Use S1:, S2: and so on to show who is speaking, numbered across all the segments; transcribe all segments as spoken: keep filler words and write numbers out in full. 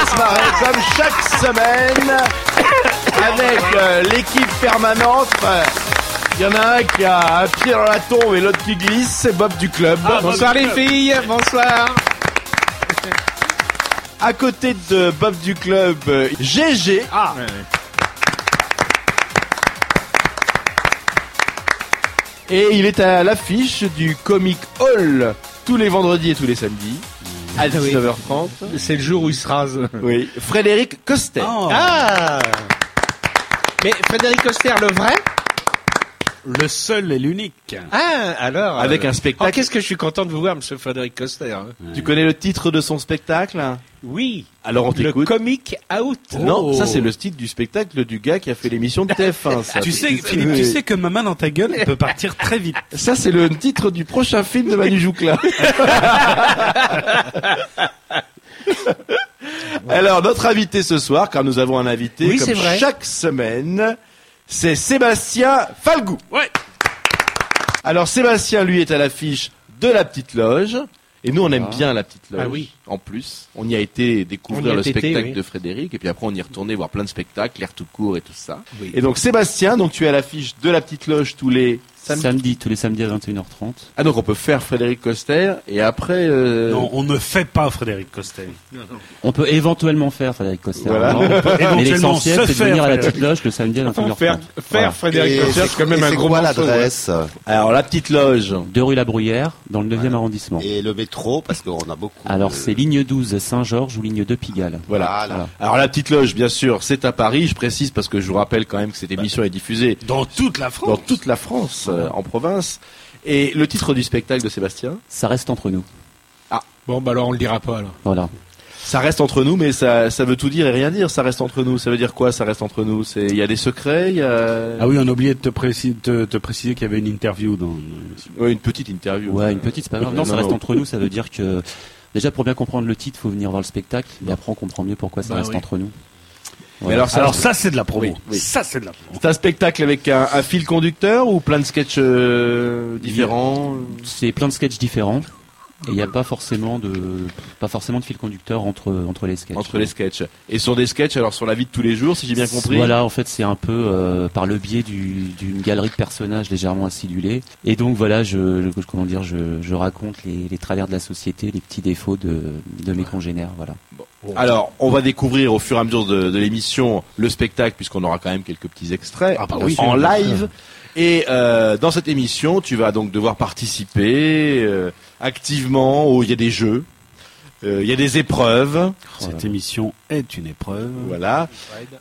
S1: se marrer comme chaque semaine avec euh, l'équipe permanente. Il y en a un qui a un pied dans la tombe et l'autre qui glisse, c'est Bob du club.
S2: Ah, bonsoir les filles, bonsoir.
S1: À côté de Bob du club, euh, G G.
S2: Ah.
S1: Et il est à l'affiche du Comic Hall tous les vendredis et tous les samedis à dix-neuf heures trente.
S2: C'est le jour où il se rase.
S1: Oui, Frédéric Coster.
S2: Oh. Ah. Mais Frédéric Coster, le vrai?
S3: Le seul et l'unique.
S2: Ah, alors.
S1: Avec
S2: euh...
S1: un spectacle.
S2: Oh, qu'est-ce que je suis content de vous voir, monsieur Frédéric Coster. Hein.
S1: Tu connais le titre de son spectacle?
S2: Oui.
S1: Alors on t'écoute.
S2: Le Comic Out.
S1: Non,
S3: Oh.
S1: ça c'est le titre du spectacle du gars qui a fait l'émission de T F un. Ça.
S3: Tu sais, Philippe, tu sais que ma main dans ta gueule peut partir très vite.
S1: Ça c'est le titre du prochain film de Manu Joukla. Alors notre invité ce soir, car nous avons un invité
S2: Oui,
S1: comme
S2: c'est vrai.
S1: chaque semaine, c'est Sébastien Falgou.
S3: Ouais.
S1: Alors Sébastien, lui, est à l'affiche de La Petite Loge. Et nous, on aime
S2: Ah.
S1: bien La Petite Loge.
S2: Ah oui.
S1: En plus, on y a été découvrir
S2: On y a
S1: le
S2: été,
S1: spectacle
S2: oui.
S1: de Frédéric. Et puis après, on y est retourné voir plein de spectacles, l'air tout court et tout ça.
S2: Oui.
S1: Et donc Sébastien, donc tu es à l'affiche de La Petite Loge tous les samedis.
S4: Samedi, tous les samedis à vingt et une heures trente.
S1: Ah donc on peut faire Frédéric Coster et après... Euh...
S3: Non, on ne fait pas Frédéric Coster.
S4: On peut éventuellement faire Frédéric Coster.
S1: Voilà.
S4: Non,
S3: On peut
S4: mais
S3: éventuellement
S4: l'essentiel,
S3: se
S4: c'est de
S3: faire
S4: venir à la
S3: Frédéric.
S4: petite loge le samedi à vingt et une heures
S2: Faire,
S4: trente.
S2: faire Frédéric
S5: Et
S2: Coster,
S5: c'est-
S2: c'est quand même
S5: et
S2: un
S5: c'est
S2: gros
S5: quoi
S2: morceau.
S5: l'adresse
S1: Alors La Petite Loge.
S4: Deux rue La Bruyère, dans le neuvième arrondissement.
S5: et le métro, parce qu'on a beaucoup.
S4: Alors
S5: de-
S4: c'est ligne douze Saint-Georges ou ligne deux Pigalle.
S1: Voilà.
S5: Voilà.
S1: Alors La Petite Loge, bien sûr, c'est à Paris. Je précise parce que je vous rappelle quand même que cette émission est diffusée
S3: Dans toute la France.
S1: dans toute la France, euh, en province. Et le titre du spectacle de Sébastien,
S4: Ça reste entre nous.
S2: Bon, bah alors on le dira pas alors.
S4: Voilà.
S1: ça reste entre nous, mais ça, ça veut tout dire et rien dire. Ça reste entre nous. Ça veut dire quoi? Ça reste entre nous. C'est, il y a des secrets. Il y a
S3: Ah oui, on a oublié de te, préciser, te, te préciser qu'il y avait une interview dans.
S1: Ouais, une petite interview.
S4: Ouais, une petite, c'est pas grave. Non, ça
S1: Non,
S4: reste
S1: non.
S4: entre nous, ça veut dire que déjà pour bien comprendre le titre, faut venir voir le spectacle, et après on comprend mieux pourquoi ça
S3: Bah
S4: reste
S3: oui.
S4: entre nous.
S1: Mais
S4: Voilà.
S1: alors ça,
S3: Alors ça, c'est de la promo.
S1: Oui, oui.
S3: Ça, c'est de la promo.
S1: c'est un spectacle avec un, un fil conducteur ou plein de sketchs euh, différents?
S4: C'est plein de sketchs différents. Et il n'y a pas forcément de pas forcément de fil conducteur entre entre les sketchs.
S1: Entre les sketchs. Et sur des sketchs, alors sur la vie de tous les jours, si j'ai bien compris.
S4: Voilà, en fait, c'est un peu euh, par le biais du, d'une galerie de personnages légèrement acidulés. Et donc voilà, je, je- comment dire, je, je raconte les, les travers de la société, les petits défauts de, de mes congénères. Voilà.
S1: Alors, on va découvrir au fur et à mesure de, de l'émission le spectacle, puisqu'on aura quand même quelques petits extraits
S3: Ah bah oui,
S1: en
S3: bien sûr.
S1: live. Et euh, dans cette émission, tu vas donc devoir participer euh, activement. Où il y a des jeux, euh, il y a des épreuves,
S3: Cette émission est une épreuve.
S1: voilà.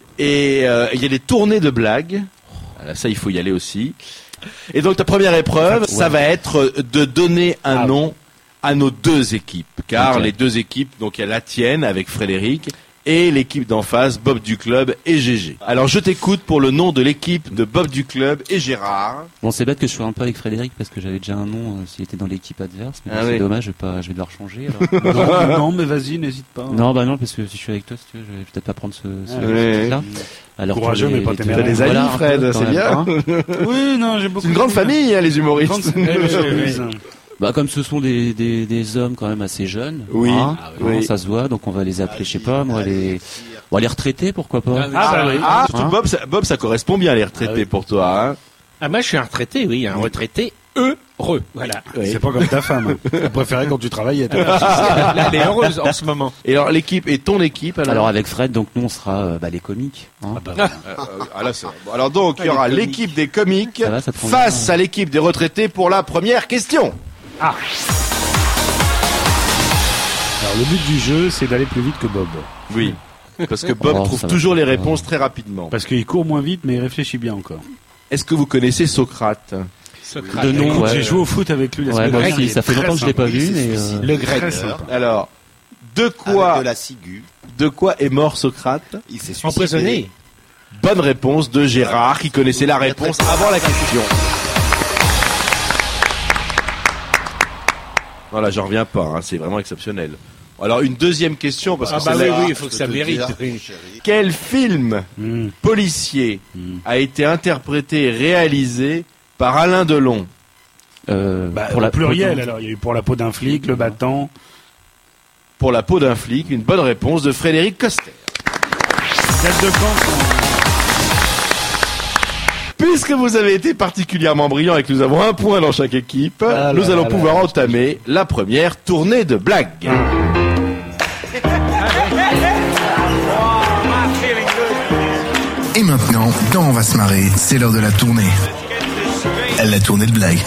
S1: Et euh, il y a des tournées de blagues. Voilà, ça, il faut y aller aussi. Et donc, ta première épreuve,
S4: Ouais.
S1: ça va être de donner un
S3: Ah.
S1: nom à nos deux équipes. Car
S4: Ok.
S1: les deux équipes, donc il y a la tienne avec Frédéric et l'équipe d'en face, Bob du Club et Gégé. Alors, je t'écoute pour le nom de l'équipe de Bob du Club et Gérard.
S4: Bon, c'est bête que je sois un peu avec Frédéric parce que j'avais déjà un nom euh, s'il était dans l'équipe adverse. Mais
S1: Ah
S4: bon, c'est
S1: oui.
S4: dommage, je vais pas, je vais devoir changer. Alors.
S3: Non, non, mais vas-y, n'hésite pas.
S4: Non, bah non, parce que si je suis avec toi, si tu veux, je vais peut-être pas prendre ce, ce,
S3: Ah,
S4: ce
S1: ouais.
S4: truc-là. Alors,
S3: Courageux,
S4: pour les-
S3: mais pas
S4: les-
S3: téméraire.
S1: T'as des amis,
S4: voilà, un peu,
S1: Fred,
S4: quand
S1: c'est
S4: même,
S1: bien.
S4: hein.
S3: Oui, non, j'ai beaucoup.
S1: C'est une grande famille, hein, les humoristes.
S4: Bah, comme ce sont des, des, des hommes quand même assez jeunes.
S1: Oui,
S4: hein,
S1: oui.
S4: hein, ça se voit, donc on va les appeler, je sais pas, moi, les, bon, les retraités, pourquoi pas.
S3: Ah, bah oui.
S1: Ah, surtout
S4: Hein
S1: Bob, ça, Bob, ça correspond bien les retraités
S3: Ah oui.
S1: pour toi. Hein.
S2: Ah, moi je suis un retraité, oui, un retraité heureux. Voilà.
S3: C'est pas comme ta femme. Elle préférait quand tu travaillais.
S2: Là, elle est heureuse en ce moment.
S1: Et alors l'équipe et ton équipe alors,
S4: Alors avec Fred, donc nous on sera euh, bah, les comiques. Hein.
S3: Ah bah,
S1: Euh, euh, ah, là, c'est- bon, alors donc il y aura
S2: les comiques.
S1: l'équipe des comiques
S4: Ça va, ça te prend
S1: face
S4: bien.
S1: à l'équipe des retraités pour la première question.
S3: Alors le but du jeu, c'est d'aller plus vite que Bob.
S1: Oui. Parce que Bob
S4: Oh,
S1: trouve
S4: ça va.
S1: toujours les réponses très rapidement.
S3: Parce qu'il court moins vite, mais il réfléchit bien encore.
S1: Est-ce que vous connaissez Socrate?
S2: Socrate.
S4: De nom,
S3: Écoute,
S4: ouais.
S3: j'ai joué au foot avec lui la
S4: Ouais,
S3: semaine
S4: moi
S3: dernière.
S4: aussi,
S3: il est
S4: ça fait
S3: très
S4: longtemps que je l'ai
S3: sympa.
S4: pas vu,
S5: Il
S4: mais
S5: s'est
S4: euh,
S5: suicidé.
S2: Le grec.
S3: Très sympa.
S1: Alors, de
S5: Avec
S1: quoi,
S5: de la ciguë.
S1: de quoi est mort Socrate?
S5: Il s'est suicidé.
S2: Empoisonné.
S1: Bonne réponse de Gérard qui connaissait la réponse avant la question. Voilà, j'en reviens pas, hein, c'est vraiment exceptionnel. Alors une deuxième question parce que
S2: Ah bah
S1: c'est
S2: oui,
S1: la-
S2: oui, il faut que
S5: Je
S2: ça
S5: peux te
S2: mérite.
S5: dire,
S2: oui.
S5: chérie.
S1: Quel film
S3: Mmh.
S1: policier
S3: Mmh.
S1: a été interprété et réalisé par Alain Delon?
S4: euh,
S3: Bah,
S4: pour la
S3: au pluriel,
S4: pour-
S3: alors. Il y a eu pour la peau d'un flic, le battant.
S1: pour la peau d'un flic. Une bonne réponse de Frédéric Coster.
S3: Tête de camp.
S1: Puisque vous avez été particulièrement brillant et que nous avons un point dans chaque équipe,
S2: Ah
S1: nous
S2: là
S1: allons
S2: là
S1: pouvoir
S2: là,
S1: entamer la première tournée de blagues.
S6: Et maintenant, dans On va se marrer, c'est l'heure de la tournée. La tournée de blagues.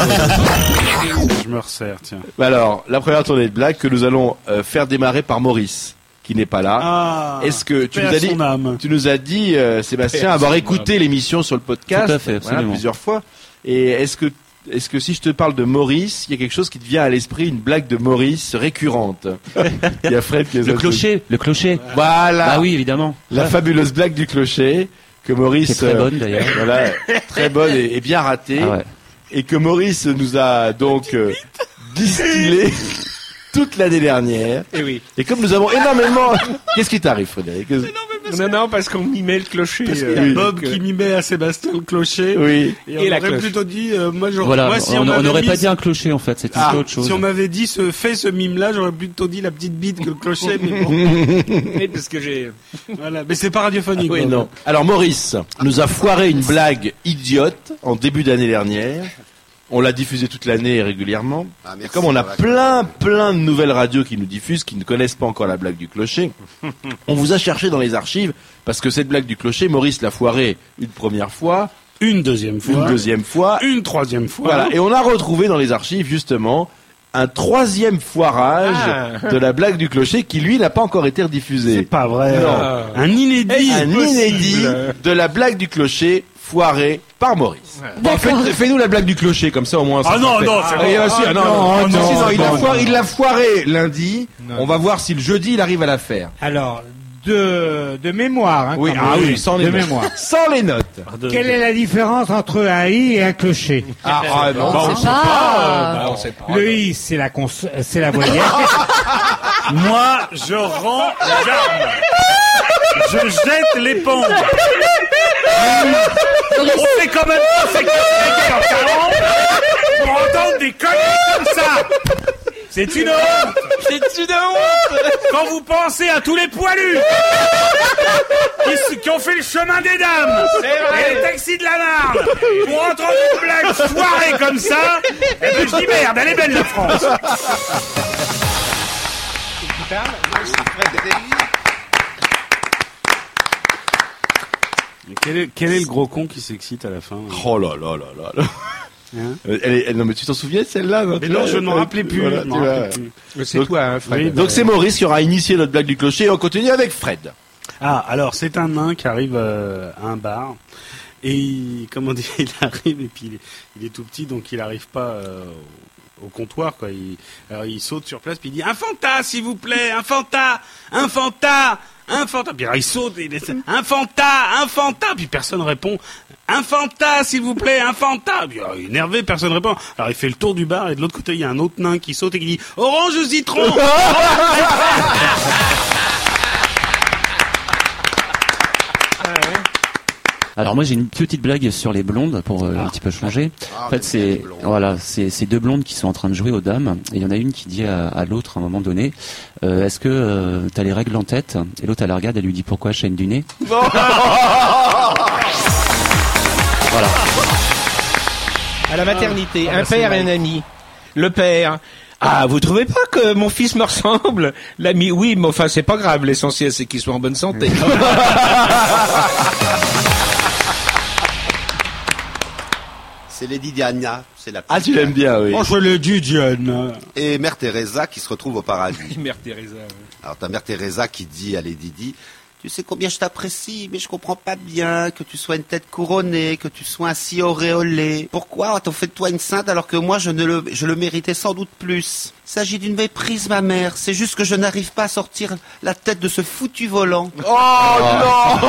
S3: Je me resserre, tiens.
S1: Alors, la première tournée de blagues que nous allons euh, faire démarrer par Maurice, qui n'est pas là.
S3: Ah,
S1: Est-ce que tu
S3: paix
S1: nous
S3: à
S1: as dit,
S3: son âme.
S1: tu nous as dit, euh, Sébastien, avoir écouté l'émission sur le podcast,
S4: Tout à fait,
S1: voilà,
S4: absolument.
S1: plusieurs fois. Et est-ce que, est-ce que si je te parle de Maurice, il y a quelque chose qui te vient à l'esprit, une blague de Maurice récurrente? Il y a Fred qui est
S4: Le clocher, le clocher.
S1: Voilà.
S4: Ah oui, évidemment.
S1: La fabuleuse blague du clocher que Maurice,
S4: Qui est très
S1: euh,
S4: bonne d'ailleurs.
S1: voilà, très bonne et, et bien ratée,
S4: Ah ouais.
S1: et que Maurice nous a donc euh, distillé toute l'année dernière.
S2: Eh oui.
S1: Et comme nous avons énormément, qu'est-ce qui t'arrive, Frédéric?
S2: Non, non, parce qu'on m'y met le clocher.
S3: Parce qu'il y
S2: euh,
S3: a
S1: Oui.
S3: Bob
S2: donc,
S3: qui mimait à Sébastien le clocher.
S1: Oui.
S3: Et,
S2: Et
S3: on
S2: la
S3: aurait
S2: cloche.
S3: plutôt dit, euh, moi, j'aurais,
S4: Voilà,
S3: moi, si
S4: on
S3: on,
S4: on
S3: m'avait
S4: n'aurait pas
S3: mis-
S4: dit un clocher en fait, c'était
S1: Ah,
S4: autre chose.
S3: Si on m'avait dit ce, fait ce mime-là, j'aurais plutôt dit la petite bite que le clocher, mais bon.
S2: mais parce que j'ai.
S3: Voilà. Mais c'est pas radiophonique.
S1: Oui,
S3: Bob.
S1: non. Alors Maurice nous a foiré une blague idiote en début d'année dernière. On l'a diffusée toute l'année régulièrement.
S5: Ah,
S1: Et
S5: merci
S1: comme on a
S5: pour la-
S1: plein, plein de nouvelles radios qui nous diffusent, qui ne connaissent pas encore la blague du clocher, on vous a cherché dans les archives, parce que cette blague du clocher, Maurice l'a foirée une première fois,
S3: Une deuxième fois.
S1: une deuxième fois,
S3: Une troisième fois.
S1: voilà. Et on a retrouvé dans les archives, justement, un troisième foirage
S2: Ah.
S1: de la blague du clocher qui, lui, n'a pas encore été
S3: C'est
S1: rediffusé.
S3: pas vrai.
S1: Non.
S3: Un inédit.
S1: Un inédit de la blague du clocher foirée par Maurice. Bon, fais- fais-nous la blague du clocher, comme ça au moins. ça
S3: Ah
S1: sera
S3: non,
S1: fait.
S3: non, c'est
S1: Ah,
S3: bon.
S1: et, euh, si, ah, non, non,
S3: non,
S1: si,
S3: non,
S1: non, il l'a
S3: non,
S1: foiré,
S3: non.
S1: il l'a foiré lundi. On va voir si le jeudi il arrive à la faire.
S7: Alors, de, de mémoire, hein,
S1: Oui,
S7: quand
S1: ah
S7: même.
S1: oui, sans les
S7: de
S1: notes.
S7: mémoire.
S1: Sans les notes.
S3: De-
S7: Quelle est la différence entre un i et un clocher?
S1: Ah, ah, non.
S3: Bah, on sait pas.
S2: Bah, on sait pas.
S7: Le i, c'est la cons, c'est la voyelle.
S3: Moi, je rends l'arme. Je jette l'éponge. On fait quand même pas ces en quarante pour entendre des conneries comme ça. C'est une honte.
S2: C'est une honte.
S3: Quand vous pensez à tous les poilus qui, s- qui ont fait le chemin des dames et les taxis de la Marne pour entendre une blague foirée comme ça, eh ben je dis merde, elle est belle la France. Quel est, quel est le gros con qui s'excite à la fin?
S1: Oh là là là là là.
S3: Hein
S1: Euh, elle est- elle- non mais tu t'en souviens de celle-là?
S3: Mais non, je ne m'en rappelais plus.
S1: Voilà,
S3: je
S1: tu
S3: m'en
S1: vois.
S3: rappelais plus.
S2: Mais c'est
S1: Donc-
S2: toi, hein, Fred.
S3: Oui,
S1: Donc c'est Maurice qui aura initié notre blague du clocher et on continue avec Fred.
S3: Ah, alors c'est un nain qui arrive euh, à un bar et il, comment dire, il arrive et puis il est, il est tout petit donc il n'arrive pas euh, au comptoir quoi. Il, alors il saute sur place puis il dit un Fanta s'il vous plaît, un Fanta, un Fanta, un Fanta. Puis alors il saute et il essaie, un Fanta, un Fanta. Puis personne répond. Un Fanta s'il vous plaît, un Fanta. Puis alors, il est énervé, personne répond. Alors il fait le tour du bar et de l'autre côté il y a un autre nain qui saute et qui dit orange ou citron.
S4: Alors moi j'ai une petite blague sur les blondes pour euh, un petit peu changer.
S5: Ah,
S4: En fait
S5: les
S4: c'est
S5: blondes.
S4: voilà c'est c'est deux blondes qui sont en train de jouer aux dames et il y en a une qui dit à, à l'autre à un moment donné euh, est-ce que euh, t'as les règles en tête et l'autre elle la regarde elle lui dit pourquoi chaîne du nez. Voilà.
S2: À la maternité,
S3: Ah,
S2: un
S3: bah, c'est
S2: père et un ami. Le père. Ah, vous trouvez pas que mon fils me ressemble? L'ami, oui, mais enfin, c'est pas grave. L'essentiel, c'est qu'il soit en bonne santé.
S5: C'est Lady Diana, c'est la
S1: Ah, tu l'aimes bien, oui.
S3: Oh, je l'ai dit, Diane.
S5: Et Mère Teresa qui se retrouve au paradis.
S2: Mère Teresa.
S5: Alors t'as Mère Teresa qui dit à Lady Di, tu sais combien je t'apprécie, mais je comprends pas bien que tu sois une tête couronnée, que tu sois ainsi auréolée. Pourquoi t'en fait de toi une sainte alors que moi je ne le, je le méritais sans doute plus? Il s'agit d'une méprise, ma mère. C'est juste que je n'arrive pas à sortir la tête de ce foutu volant.
S1: Oh non.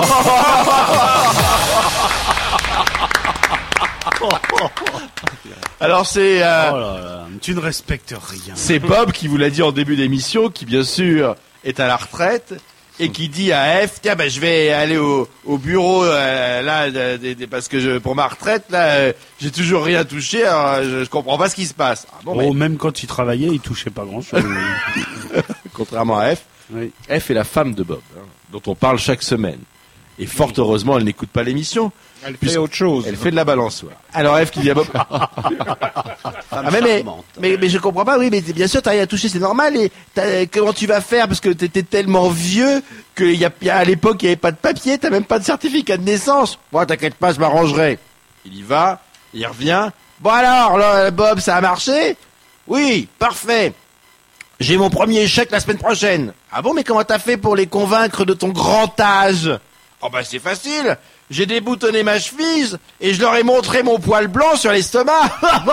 S1: Alors c'est euh,
S3: Oh là là, tu ne respectes rien.
S1: c'est Bob qui vous l'a dit en début d'émission, qui bien sûr est à la retraite et qui dit à F tiens ben je vais aller au, au bureau euh, là de- de- de- parce que je, pour ma retraite là euh, j'ai toujours rien touché alors je, je comprends pas ce qui se passe. Ah, bon,
S3: Oh, même quand il travaillait, il touchait pas grand chose.
S1: contrairement à F.
S3: Oui.
S1: F est la femme de Bob, hein, dont on parle chaque semaine. Et fort heureusement, elle n'écoute pas l'émission.
S2: Elle
S1: Puisque-
S2: fait autre chose.
S1: Elle fait de la balançoire. Alors F qui dit à Bob...
S5: Femme
S1: Ah, mais, mais,
S5: charmante.
S1: mais, mais je comprends pas, oui, mais bien sûr, t'as rien à toucher, c'est normal, et t'as- comment tu vas faire, parce que t'étais tellement vieux, qu'il y a, il y a- à l'époque, il n'y avait pas de papier, t'as même pas de certificat de naissance. Moi, t'inquiète pas, je m'arrangerai. Il y va, il revient. Bon alors, là, Bob, ça a marché? Oui, parfait. J'ai mon premier chèque la semaine prochaine. Ah bon, mais comment t'as fait pour les convaincre de ton grand âge? Oh bah c'est facile. J'ai déboutonné ma chemise et je leur ai montré mon poil blanc sur l'estomac.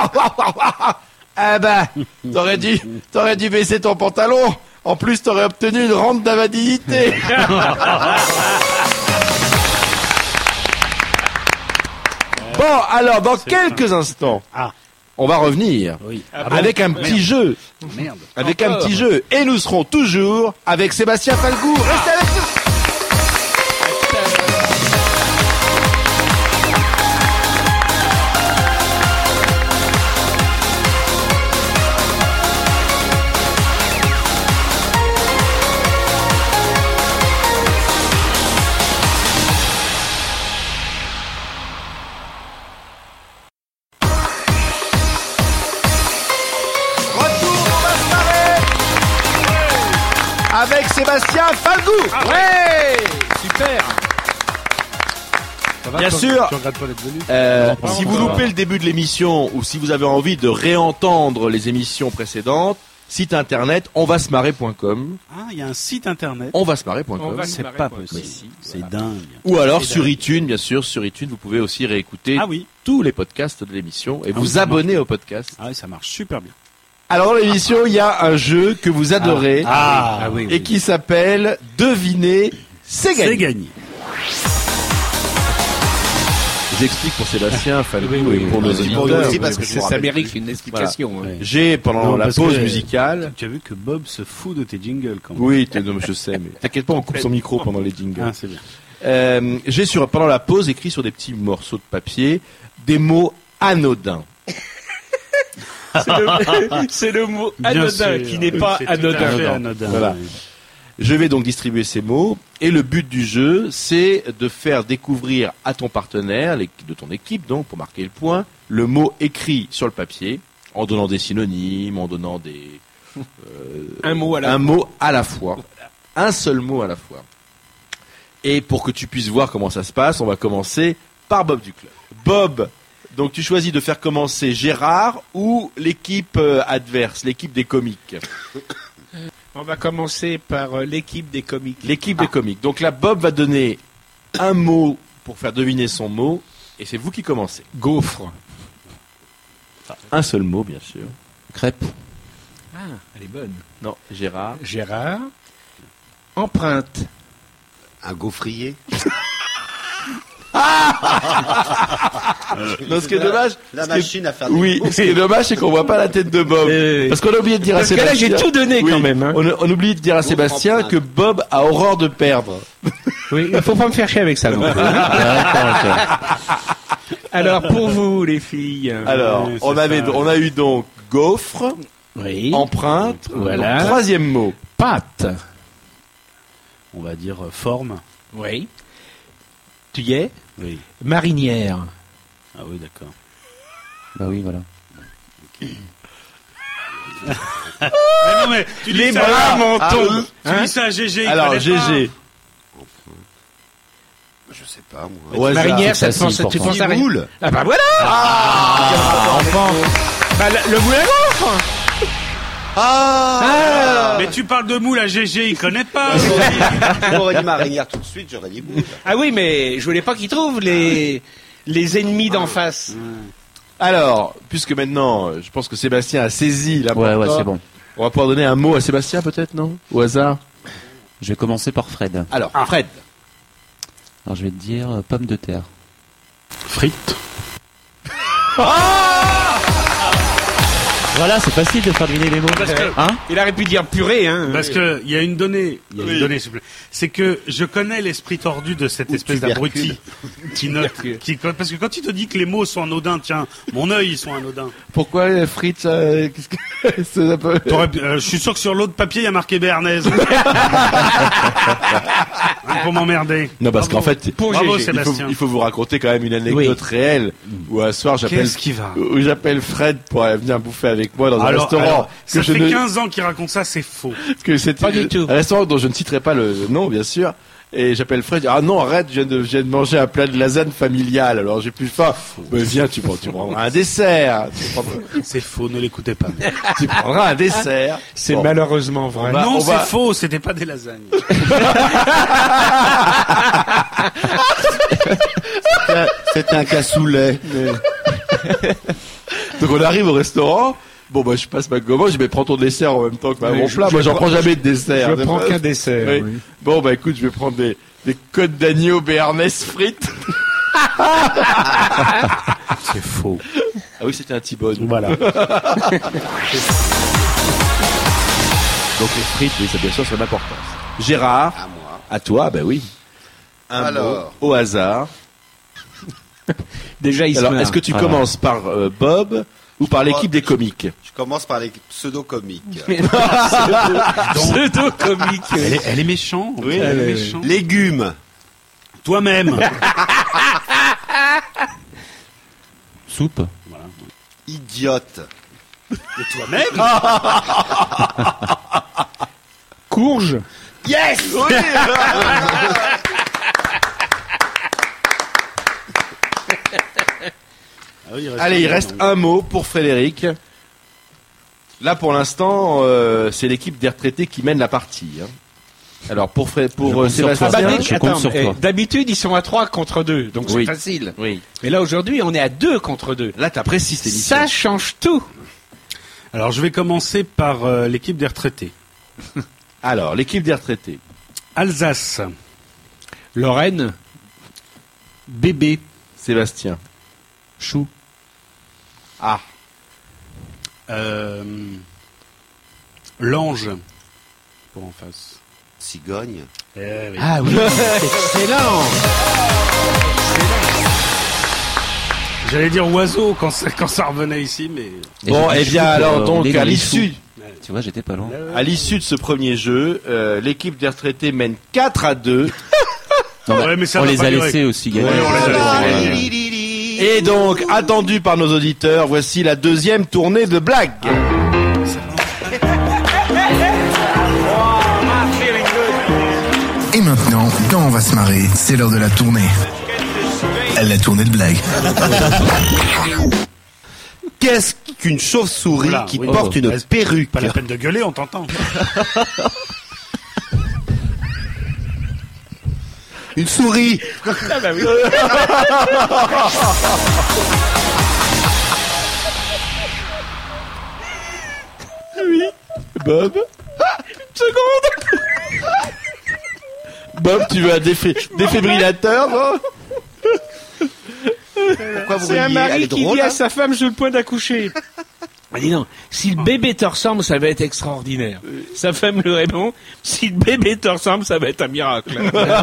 S1: Ah bah, t'aurais dû, t'aurais dû baisser ton pantalon. En plus, t'aurais obtenu une rente d'invalidité. Bon, alors, dans quelques instants,
S3: Ah.
S1: on va revenir
S3: Oui.
S1: avec un petit jeu.
S3: Merde.
S1: Avec un
S2: Encore.
S1: petit jeu. Et nous serons toujours avec Sébastien Falgoux. Restez avec nous. Retour, on va se marrer avec Sébastien Falgoux. Ouais.
S2: Super.
S1: Bien
S3: tu-
S1: sûr.
S3: Tu regrettes pas d'être venu?
S1: Euh,
S3: Non,
S1: si
S3: non,
S1: vous
S3: non.
S1: loupez le début de l'émission ou si vous avez envie de réentendre les émissions précédentes, site internet onvasmarrer point com,
S3: Ah, il y a un site internet.
S1: onvasmarrer point com.
S2: On va-
S3: C'est
S2: marrer
S3: pas
S2: point com.
S3: possible. C'est dingue.
S1: Ou alors
S3: C'est
S1: sur
S3: dingue.
S1: iTunes, bien sûr, sur iTunes, vous pouvez aussi réécouter
S3: Ah oui.
S1: tous les podcasts de l'émission et
S3: Ah
S1: vous
S3: oui, ça
S1: abonner au podcast.
S3: Ah oui, ça marche super bien.
S1: Alors dans l'émission, il y a un jeu que vous adorez
S3: Ah, oui.
S1: et qui s'appelle Devinez, c'est
S3: C'est
S1: gagné.
S3: gagné.
S1: J'explique pour Sébastien Falgoux
S2: Oui, oui,
S1: et pour
S2: oui.
S1: nos
S5: C'est pour
S1: auditeurs.
S5: nous aussi, parce que je
S2: Ça
S5: vous rappelle
S2: mérite
S5: plus.
S2: une explication. hein.
S3: Ouais.
S1: J'ai pendant
S3: Non,
S1: la
S3: parce
S1: pause
S3: que-
S1: musicale.
S3: Tu as vu que Bob se fout de tes jingles quand même.
S1: Oui, t'es- non, mais je sais, mais t'inquiète pas, on coupe son micro pendant les jingles.
S3: Ah, c'est bien.
S1: Euh, j'ai sur pendant la pause écrit sur des petits morceaux de papier des mots anodins.
S2: C'est le, c'est le mot
S3: Bien
S2: anodin
S3: sûr.
S2: qui n'est
S3: Oui,
S2: pas
S3: c'est tout à
S2: anodin.
S3: fait anodin.
S1: Voilà.
S3: Oui.
S1: Je vais donc distribuer ces mots et le but du jeu, c'est de faire découvrir à ton partenaire, l'équ- de ton équipe donc pour marquer le point, le mot écrit sur le papier en donnant des synonymes, en donnant des euh,
S2: Un mot à la
S1: un mot à la fois, un seul mot à la fois. Et pour que tu puisses voir comment ça se passe, on va commencer par Bob du club. Bob, donc tu choisis de faire commencer Gérard ou l'équipe euh, adverse, l'équipe des comiques.
S2: On va commencer par euh, l'équipe des comiques.
S1: L'équipe des comiques. Donc là, Bob va donner un mot pour faire deviner son mot, et c'est vous qui commencez.
S2: Gaufre.
S1: Un seul mot, bien sûr.
S4: Crêpe.
S2: Ah, elle est bonne.
S1: Non, Gérard.
S2: Gérard. Empreinte.
S5: Un gaufrier.
S1: Non, ce qui est dommage.
S5: La
S1: ce qui est-
S5: machine à faire des
S1: Oui, ce qui est dommage, c'est qu'on voit pas la tête de Bob.
S2: Euh,
S1: Parce qu'on a oublié de dire à
S2: Parce que là,
S1: Sébastien.
S2: j'ai tout donné
S1: Oui,
S2: quand même. Hein.
S1: On, a- on oublie de dire à Sébastien
S5: empreinte.
S1: que Bob a horreur de perdre.
S2: Oui, il faut pas me faire chier avec ça non plus. Alors, pour vous, les filles.
S1: Alors,
S3: Ouais,
S1: on
S3: c'est
S1: avait,
S3: ça.
S1: on a eu donc gaufre,
S2: Oui.
S1: empreinte.
S2: Voilà.
S1: Donc, troisième mot.
S2: Pâte.
S3: On va dire euh, forme.
S2: Oui. Tu y es?
S3: Oui.
S2: Marinière.
S3: Ah oui, d'accord.
S4: Bah oui, voilà.
S3: Mais non, mais tu
S2: Les
S3: dis ça,
S2: bras m'en
S1: Ah,
S2: tombent.
S3: tu
S2: Hein
S3: dis ça à G G. il
S1: Alors,
S3: connaît
S1: G G.
S5: Je sais pas, moi.
S1: Au hasard.
S2: Marinière, ça te
S4: facile
S2: pense, tu
S4: pourtant.
S2: penses à rien.
S5: Boule.
S2: Ah bah voilà. Bah, le, le moule à gaufre.
S5: Ah,
S3: Mais tu parles de moule à G G, il connaît pas.
S5: Si tu m'aurais dit marinière tout de suite, j'aurais dit boule.
S2: Ah oui, mais je voulais pas qu'ils trouvent les les ennemis d'en face.
S1: Alors, puisque maintenant, euh, je pense que Sébastien a saisi la
S4: Ouais, ouais, c'est bon.
S1: On va pouvoir donner un mot à Sébastien, peut-être, non? Au hasard.
S4: Je vais commencer par Fred.
S1: Alors, Fred.
S4: Alors je vais te dire euh, pomme de terre.
S3: Frites.
S4: Voilà, c'est facile de faire deviner les mots.
S3: Parce que-
S4: Hein?
S2: Il aurait pu dire purée, hein.
S3: Parce que il y a une donnée, il y a
S1: Oui.
S3: une donnée, s'il vous plaît. C'est que je connais l'esprit tordu de cette espèce d'abruti qui note, qui, parce que quand il te dit que les mots sont anodins, tiens, mon œil, ils sont anodins.
S1: Pourquoi euh, frites, euh, qu'est-ce que ça peut...
S3: T'aurais pu- euh, je suis sûr que sur l'autre papier, il y a marqué béarnaise. Hein, pour m'emmerder.
S1: Non, parce
S3: Bravo.
S1: qu'en fait,
S2: Pour
S3: Bravo,
S2: G G.
S1: il faut,
S3: Sébastien.
S1: il faut vous raconter quand même une anecdote
S2: Oui.
S1: réelle où un soir j'appelle
S3: Qu'est-ce qui va?
S1: où j'appelle Fred pour aller venir bouffer avec moi dans un
S3: Alors,
S1: restaurant
S3: alors,
S1: que
S3: ça
S1: je
S3: fait
S1: ne
S3: quinze ans qu'il raconte ça, c'est faux.
S1: que c'était
S2: Pas du tout.
S1: un restaurant dont je ne citerai pas le nom bien sûr. Et j'appelle Fred, je dis, ah non, arrête, je viens, de, je viens de manger un plat de lasagne familiale, alors j'ai plus faim. Mais viens, tu, prends, tu prendras un dessert. Tu prendras,
S3: C'est faux, ne l'écoutez pas.
S1: tu prendras un dessert.
S2: C'est
S1: Bon.
S2: malheureusement vrai.
S1: Bah,
S3: non,
S1: on
S3: c'est
S1: va-
S3: faux, c'était pas des lasagnes.
S5: C'était un cassoulet.
S1: Donc on arrive au restaurant. Bon, bah, je passe ma commande, je vais prends ton dessert en même temps que ma
S2: Oui,
S1: mon
S2: je-
S1: plat.
S2: je
S1: Moi, j'en
S2: prends-
S1: prends jamais de dessert.
S2: Je
S1: C'est
S2: prends
S1: pas-
S2: qu'un dessert.
S1: Oui.
S2: oui.
S1: Bon, bah, écoute, je vais prendre des, des côtes d'agneau béarnaise frites.
S3: C'est faux.
S1: Ah oui, c'était un T-bone.
S3: Voilà.
S1: Donc les frites, oui, ça bien sûr, c'est l'importance. Gérard,
S5: À moi.
S1: à toi, bah oui. Un
S5: Alors.
S1: mot au hasard.
S2: Déjà, il se
S1: Alors,
S2: marre.
S1: est-ce que tu
S4: Ah.
S1: commences par euh, Bob ou par l'équipe des comiques?
S5: Je commence par les pseudo-comiques.
S2: Pseudo-comique.
S3: Elle est, elle est méchante.
S1: Oui,
S3: elle est
S2: oui,
S3: méchante.
S5: Légumes.
S3: Toi-même.
S4: Soupe.
S5: Idiote.
S3: Et toi-même.
S2: Courge.
S5: Yes!
S3: Ah oui, il reste
S1: Allez, il
S3: un,
S1: reste
S3: non.
S1: un mot pour Frédéric. Là, pour l'instant, euh, c'est l'équipe des retraités qui mène la partie. hein. Alors, pour, Fré-
S4: Je
S1: pour euh,
S4: compte sur
S1: Sébastien...
S4: toi.
S2: Ah bah,
S4: Bien,
S2: Nick,
S4: je compte
S2: attends,
S4: sur
S2: eh,
S4: toi.
S2: d'habitude, ils sont à trois contre deux, donc
S1: Oui.
S2: c'est facile.
S1: Oui.
S2: Mais là, aujourd'hui, on est à deux contre deux.
S1: Là, t'as précis cette émission.
S2: Ça change tout.
S3: Alors, je vais commencer par euh, l'équipe des retraités.
S1: Alors, l'équipe des retraités.
S3: Alsace.
S2: Lorraine.
S3: Bébé.
S1: Sébastien.
S4: Chou.
S1: Ah.
S3: Euh, L'ange. Pour en face.
S5: Cigogne.
S3: Eh oui.
S2: Ah oui. Excellent.
S3: J'allais dire oiseau quand ça, quand ça revenait ici, mais...
S4: Et
S1: Bon,
S4: j'ai
S1: eh
S4: dit
S1: bien,
S4: chou pour,
S1: alors,
S4: euh,
S1: donc,
S4: les
S1: à
S4: les
S1: l'issue,
S4: choux. Tu vois, j'étais pas loin.
S1: à l'issue de ce premier jeu, euh, l'équipe des retraités mène quatre à deux.
S4: Non, bah,
S3: Ouais, mais ça
S4: on
S3: va
S4: les
S3: pas
S4: a
S3: durer.
S4: laissés aussi gagner.
S3: Ouais, on les a laissés
S4: Ouais.
S3: gagner.
S1: Et donc, attendu par nos auditeurs, voici la deuxième tournée de blagues.
S6: Et maintenant, dans On va se marrer, c'est l'heure de la tournée. La tournée de blagues.
S5: Qu'est-ce qu'une chauve-souris
S3: Oula,
S5: qui
S3: oui.
S5: porte
S3: Oh.
S5: une
S3: Est-ce-
S5: perruque?
S3: Pas la peine de gueuler, on t'entend.
S5: Une souris.
S1: Bob. Une seconde. Bob, tu veux un défi- défibrillateur, non?
S5: Pourquoi vous
S2: C'est un
S5: riez? Elle
S2: mari
S5: est
S2: qui
S5: drôle,
S2: dit à
S5: hein
S2: sa femme sur le point d'accoucher. Il dit non, si le bébé te ressemble, ça va être extraordinaire. Sa femme lui répond, si le bébé te ressemble, ça va être un miracle.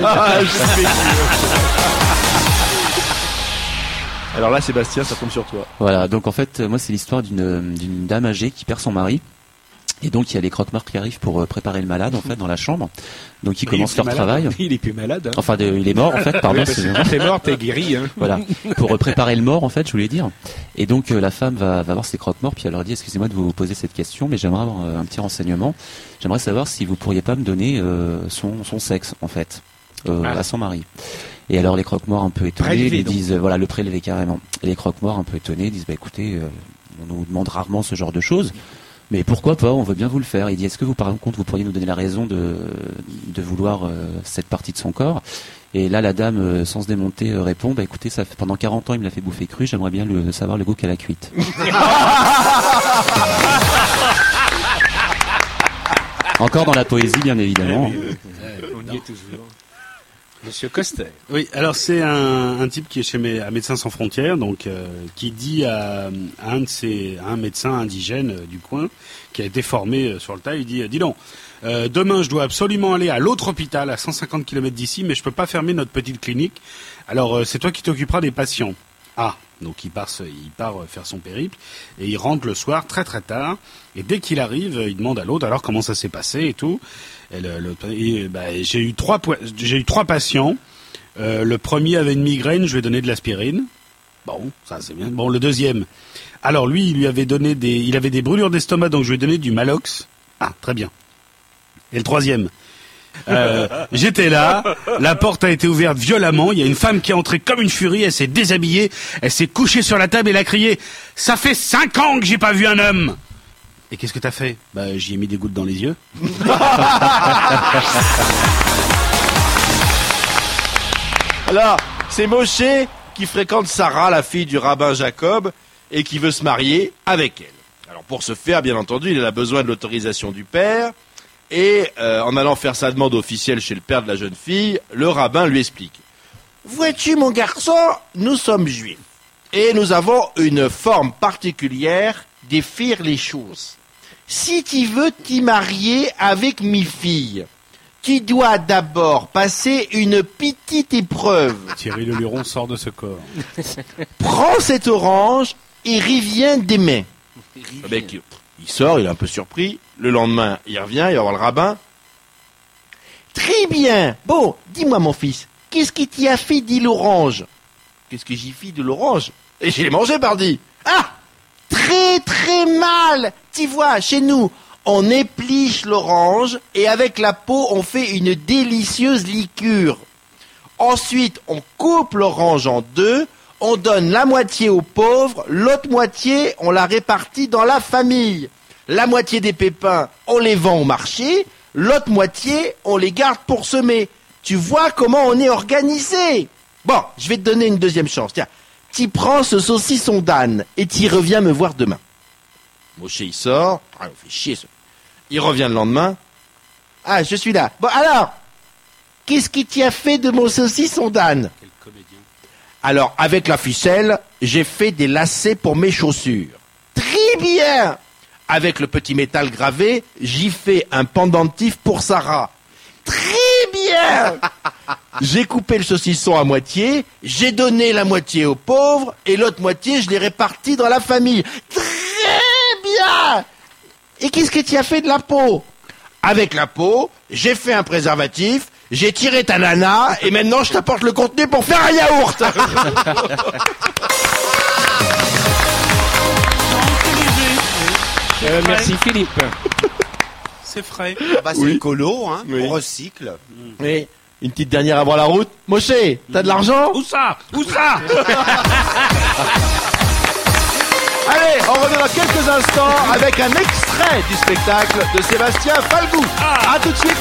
S1: Alors là, Sébastien, ça tombe sur toi.
S4: Voilà, donc en fait, euh, moi c'est l'histoire d'une d'une dame âgée qui perd son mari. Et donc il y a les croque-morts qui arrivent pour euh, préparer le malade en fait dans la chambre. Donc ils
S3: Mais
S4: commencent
S3: il est
S4: leur
S3: plus malade.
S4: travail.
S2: Il est plus malade. Hein.
S4: Enfin, de- il est mort en fait, pardon. c'est-
S2: T'es mort, t'es guéri. Hein.
S4: Voilà, pour euh, préparer le mort en fait, je voulais dire. Et donc euh, la femme va, va voir ses croque-morts puis elle leur dit excusez-moi de vous poser cette question, mais j'aimerais avoir euh, un petit renseignement. J'aimerais savoir si vous pourriez pas me donner euh, son son sexe en fait euh,
S2: Ah.
S4: à son mari. Et alors les croque-morts un peu étonnés
S2: Prélevé,
S4: lui
S2: donc.
S4: disent euh, voilà le prélevé carrément. Et les croque-morts un peu étonnés disent bah écoutez, euh, on nous demande rarement ce genre de choses. Mais pourquoi pas, on veut bien vous le faire. Il dit, est-ce que vous, par contre, vous pourriez nous donner la raison de, de vouloir euh, cette partie de son corps? Et là, la dame, euh, sans se démonter, euh, répond, bah écoutez, ça fait, pendant quarante ans, il me l'a fait bouffer cru, j'aimerais bien le, savoir le goût qu'elle a cuite. Encore dans la poésie, bien évidemment.
S2: On y est toujours. Monsieur Coster.
S3: Oui, alors c'est un, un type qui est chez mes, à Médecins Sans Frontières, donc euh, qui dit à, à un de ses, à un médecin indigène euh, du coin, qui a été formé euh, sur le tas, il dit, euh, dis donc, euh, demain je dois absolument aller à l'autre hôpital à cent cinquante kilomètres d'ici, mais je peux pas fermer notre petite clinique. Alors euh, c'est toi qui t'occuperas des patients. Ah, donc il part, se- il part euh, faire son périple et il rentre le soir très très tard. Et dès qu'il arrive, euh, il demande à l'autre alors comment ça s'est passé et tout. Et le- le- et, bah, j'ai eu trois po- j'ai eu trois patients. Euh, le premier avait une migraine, je lui ai donné de l'aspirine. Bon, ça c'est bien. Bon, le deuxième. Alors lui, il lui avait donné des, il avait des brûlures d'estomac, donc je lui ai donné du Malox. Ah, très bien. Et le troisième. Euh, j'étais là, la porte a été ouverte violemment, il y a une femme qui est entrée comme une furie, elle s'est déshabillée, elle s'est couchée sur la table et elle a crié « Ça fait cinq ans que j'ai pas vu un homme !» Et qu'est-ce que t'as fait? Bah, j'y ai mis des gouttes dans les yeux.
S1: Alors, c'est Moshe qui fréquente Sarah, la fille du rabbin Jacob, et qui veut se marier avec elle. Alors, pour ce faire, bien entendu, il a besoin de l'autorisation du père, et euh, en allant faire sa demande officielle chez le père de la jeune fille, le rabbin lui explique. Vois-tu, mon garçon, nous sommes juifs, et nous avons une forme particulière de faire les choses. Si tu veux t'y marier avec mes filles, tu dois d'abord passer une petite épreuve.
S3: Thierry Le Luron sort de ce corps.
S1: Prends cette orange et reviens demain. Le mec, il sort, il est un peu surpris. Le lendemain, il revient, il va voir le rabbin. Très bien. Bon, dis-moi, mon fils, qu'est-ce qui t'y a fait de l'orange? Qu'est-ce que j'y fais de l'orange? Et je l'ai mangé, pardi. Ah! Très, très mal. Tu vois, chez nous, on épliche l'orange et avec la peau, on fait une délicieuse liqueur. Ensuite, on coupe l'orange en deux, on donne la moitié aux pauvres, l'autre moitié, on la répartit dans la famille. La moitié des pépins, on les vend au marché, l'autre moitié, on les garde pour semer. Tu vois comment on est organisé. Bon, je vais te donner une deuxième chance. Tiens, tu prends ce saucisson d'âne et tu reviens me voir demain. Moshe, il sort. Ah, on fait chier, ça. Il revient le lendemain. Ah, je suis là. Bon, alors, qu'est-ce qui t'y a fait de mon saucisson d'âne?
S3: Quel comédien.
S1: Alors, avec la ficelle, j'ai fait des lacets pour mes chaussures. Très bien. Avec le petit métal gravé, j'y fais un pendentif pour Sarah. Très bien. J'ai coupé le saucisson à moitié, j'ai donné la moitié aux pauvres, et l'autre moitié, je l'ai répartie dans la famille. Très bien. Et qu'est-ce que tu as fait de la peau? Avec la peau, j'ai fait un préservatif, j'ai tiré ta nana, et maintenant je t'apporte le contenu pour faire un yaourt.
S2: Euh, merci Philippe.
S3: C'est frais.
S5: Ah bah, c'est
S1: Oui.
S5: écolo, hein.
S1: Oui.
S5: On recycle.
S1: Oui. Une petite dernière avant la route. Moshe, t'as de l'argent?
S2: Où ça? Où ça?
S1: Allez, on revient dans quelques instants avec un extrait du spectacle de Sébastien Falgou. À tout de suite.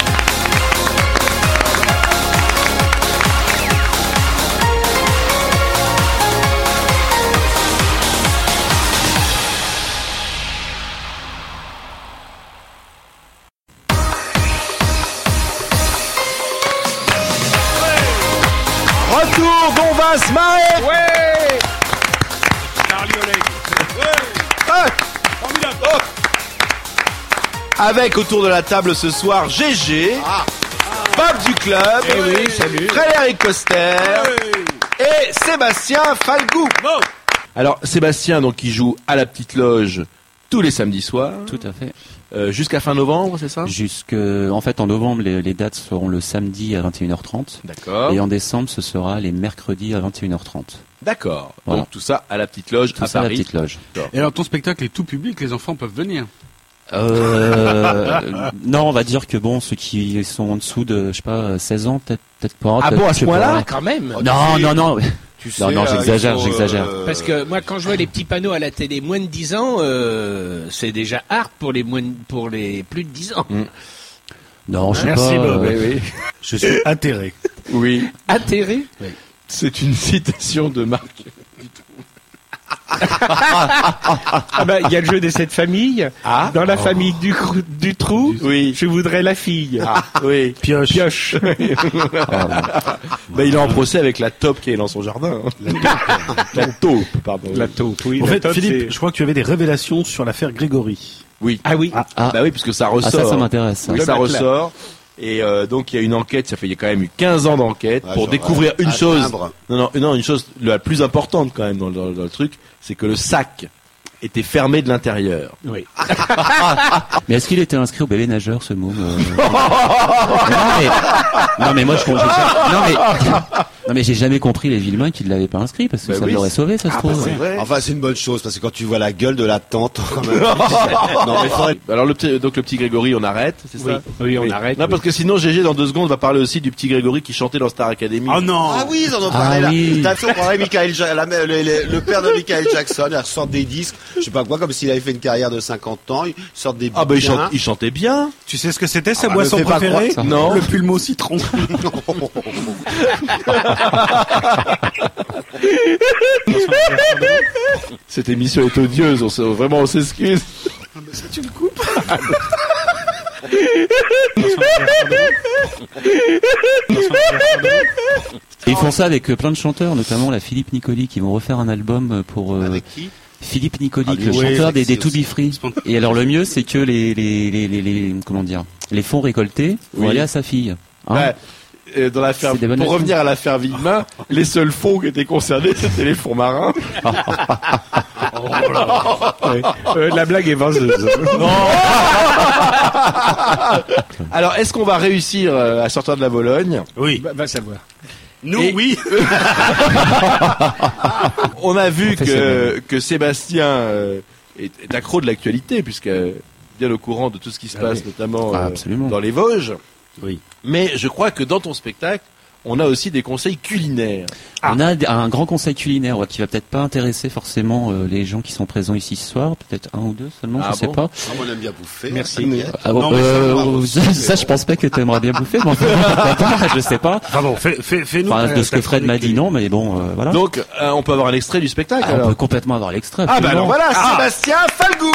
S1: Retour d'on va se marrer. Ouais.
S3: Charlie Oleg.
S1: Ah. Oh. Avec autour de la table ce soir G G, Bob du club,
S2: Eh oui, salut.
S1: Frédéric Coster et Sébastien Falgou. Alors Sébastien donc qui joue à la petite loge tous les samedis soirs,
S4: Tout à fait.
S1: euh, jusqu'à fin novembre, c'est ça?
S4: Jusque, en fait, en novembre, les, les dates seront le samedi à vingt et une heures trente.
S1: D'accord.
S4: Et en décembre, ce sera les mercredis à vingt et une heures trente.
S1: D'accord.
S4: Voilà.
S1: Donc tout ça à la petite loge
S4: Tout
S1: à
S4: ça à la
S1: Paris.
S4: petite loge.
S3: Et alors, ton spectacle est tout public, les enfants peuvent venir.
S4: Euh, non, on va dire que bon, ceux qui sont en dessous de, je sais pas, seize ans, peut-être, peut-être pas.
S1: Ah
S4: peut-être
S1: bon, à
S4: que
S1: ce
S4: je
S1: point-là
S4: pourrais-
S2: Quand même.
S4: Non, non, non.
S5: Tu
S4: Non,
S5: sais,
S4: non,
S5: euh,
S4: j'exagère,
S5: il faut,
S4: j'exagère.
S5: euh,
S2: Parce que moi, quand je vois les petits panneaux à la télé moins de dix ans, euh, c'est déjà hard pour les moins de- pour les plus de dix ans.
S4: Non, je sais
S3: Merci,
S4: pas.
S3: Bob.
S4: euh,
S1: Oui,
S3: Je suis atterré.
S1: oui.
S2: Atterré.
S1: C'est une citation de Marc.
S2: Ah bah, il y a le jeu des sept familles.
S1: Ah.
S2: Dans la famille du, crou- du trou,
S1: Oui.
S2: je voudrais la fille.
S1: Ah, oui.
S3: Pioche.
S2: Pioche.
S1: Bah, il est en procès avec la taupe qui est dans son jardin. hein. La taupe, pardon.
S2: La taupe, oui.
S3: En
S2: la
S3: fait,
S2: taupe,
S3: Philippe,
S2: c'est-
S3: je crois que tu avais des révélations sur l'affaire Grégory.
S1: Oui.
S2: Ah oui.
S3: Ah.
S4: Ah,
S1: Bah oui, puisque ça
S4: ah,
S1: ressort.
S4: ça, ça m'intéresse. ça.
S1: Oui,
S2: Le
S1: ça
S2: matelas.
S1: ressort. Et euh, donc il y a une enquête, ça fait il y a quand même eu quinze ans d'enquête
S5: Ouais,
S1: pour
S5: genre,
S1: découvrir
S5: ouais,
S1: une
S5: un
S1: chose.
S5: timbre.
S1: Non, non, non, une chose la plus importante quand même dans, dans- dans le truc, c'est que le sac était fermé de l'intérieur.
S2: Oui.
S4: Mais est-ce qu'il était inscrit au bébé nageur, ce mot euh... non, mais... non mais moi je j'ai jamais... non mais non mais j'ai jamais compris les Villemains qui ne l'avaient pas inscrit parce que
S1: Bah
S4: ça
S1: oui,
S4: l'aurait sauvé, ça se trouve.
S1: C'est vrai.
S5: Enfin, c'est une bonne chose parce que quand tu vois la gueule de la tante, quand même. non, mais faudrait-
S1: Alors le petit, donc le petit Grégory, on arrête, c'est
S2: Oui.
S1: ça
S2: Oui, on arrête,
S1: Non,
S2: oui.
S1: parce que sinon Gégé dans deux secondes va parler aussi du petit Grégory qui chantait dans Star Academy.
S3: Oh non.
S5: Ah oui, ils en ont
S4: Ah
S5: parlé là.
S4: oui.
S5: T'as fait on parlait Michael Ja- la- le, le- le père de Michael Jackson, il ressort des disques, je sais pas quoi, comme s'il avait fait une carrière de cinquante ans, il sort des
S1: Ah bah il,
S5: bouquins.
S1: chante- il chantait bien.
S3: Tu sais ce que c'était sa
S5: bah,
S3: boisson
S5: me fais pas
S3: préférée?
S1: croire ça. Non.
S3: Le pulmo citron.
S1: Cette émission est odieuse, on se- vraiment on s'excuse.
S3: Tu le coupes.
S4: Et ils font ça avec euh, plein de chanteurs, notamment la Philippe Nicoli qui vont refaire un album euh, pour euh,
S5: Avec qui?
S4: Philippe Nicoli,
S5: Ah,
S4: le
S5: lui,
S4: chanteur
S5: ouais,
S4: des, des
S5: sexy
S4: To Be
S5: aussi.
S4: Free. Et alors le mieux, c'est que les les, les les les comment dire, les fonds récoltés vont
S1: Oui.
S4: aller à sa fille. Hein
S1: Ouais. Euh, dans l'affaire,
S4: C'est des bonnes
S1: pour
S4: leçons.
S1: revenir à l'affaire Villemain, les seuls fonds qui étaient concernés, c'était les fonds marins.
S2: Ouais. Euh, la blague est vengeuse.
S1: Alors, est-ce qu'on va réussir euh, à sortir de la Bologne?
S3: Oui.
S2: Va, va savoir.
S3: Nous,
S1: Et-
S3: oui.
S1: On a vu
S4: fait,
S1: que, que Sébastien euh, est, est accro de l'actualité, puisque euh, bien au courant de tout ce qui se
S2: Ah
S1: passe,
S2: oui.
S1: notamment
S4: Ah,
S1: euh,
S4: absolument.
S1: dans les Vosges.
S3: Oui.
S1: Mais je crois que dans ton spectacle, on a aussi des conseils culinaires.
S4: On a d- un grand conseil culinaire ouais, qui va peut-être pas intéresser forcément euh, les gens qui sont présents ici ce soir, peut-être un ou deux seulement,
S1: Ah
S4: je sais
S1: bon
S4: pas.
S5: Ah, moi, on aime bien bouffer.
S2: Merci.
S5: t'inquiète.
S4: Ah bon,
S3: Non, mais ça,
S4: euh,
S3: bravo.
S4: ça, ça, je pense pas que tu aimerais bien bouffer, mais enfin, pourquoi pas, je sais pas.
S3: Enfin bon, fais, fais, fais-nous.
S4: Enfin,
S3: ta-
S4: de ce
S3: ta
S4: que Fred m'a
S3: chronique.
S4: dit, non, mais bon, euh, voilà.
S1: Donc, euh, on peut avoir un extrait du spectacle
S4: Ah, on
S1: alors.
S4: peut complètement avoir l'extrait.
S1: Ah bah alors
S4: absolument.
S1: voilà, Sébastien Falgout.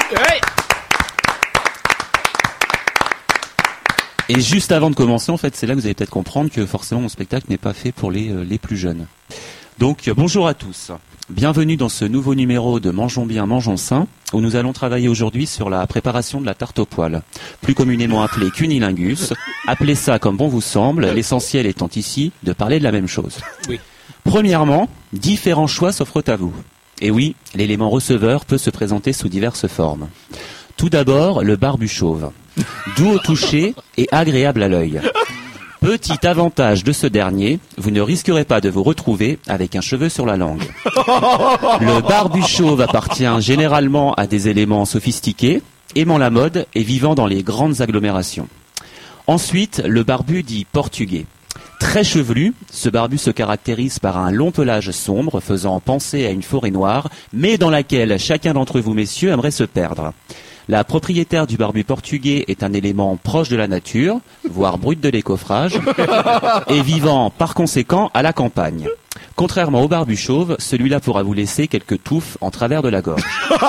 S4: Et juste avant de commencer, en fait, c'est là que vous allez peut-être comprendre que forcément mon spectacle n'est pas fait pour les, euh, les plus jeunes. Donc, euh, bonjour à tous. Bienvenue dans ce nouveau numéro de Mangeons bien, mangeons sain, où nous allons travailler aujourd'hui sur la préparation de la tarte au poil, plus communément appelée cunilingus. Appelez ça comme bon vous semble, l'essentiel étant ici de parler de la même chose.
S2: Oui.
S4: Premièrement, différents choix s'offrent à vous. Et oui, l'élément receveur peut se présenter sous diverses formes. Tout d'abord, le barbu chauve. Doux au toucher et agréable à l'œil. Petit avantage de ce dernier, vous ne risquerez pas de vous retrouver avec un cheveu sur la langue. Le barbu chauve appartient généralement à des éléments sophistiqués, aimant la mode et vivant dans les grandes agglomérations. Ensuite, le barbu dit portugais. Très chevelu, ce barbu se caractérise par un long pelage sombre faisant penser à une forêt noire, mais dans laquelle chacun d'entre vous, messieurs, aimerait se perdre. La propriétaire du barbu portugais est un élément proche de la nature, voire brut de l'écoffrage, et vivant par conséquent à la campagne. Contrairement au barbu chauve, celui-là pourra vous laisser quelques touffes en travers de la gorge.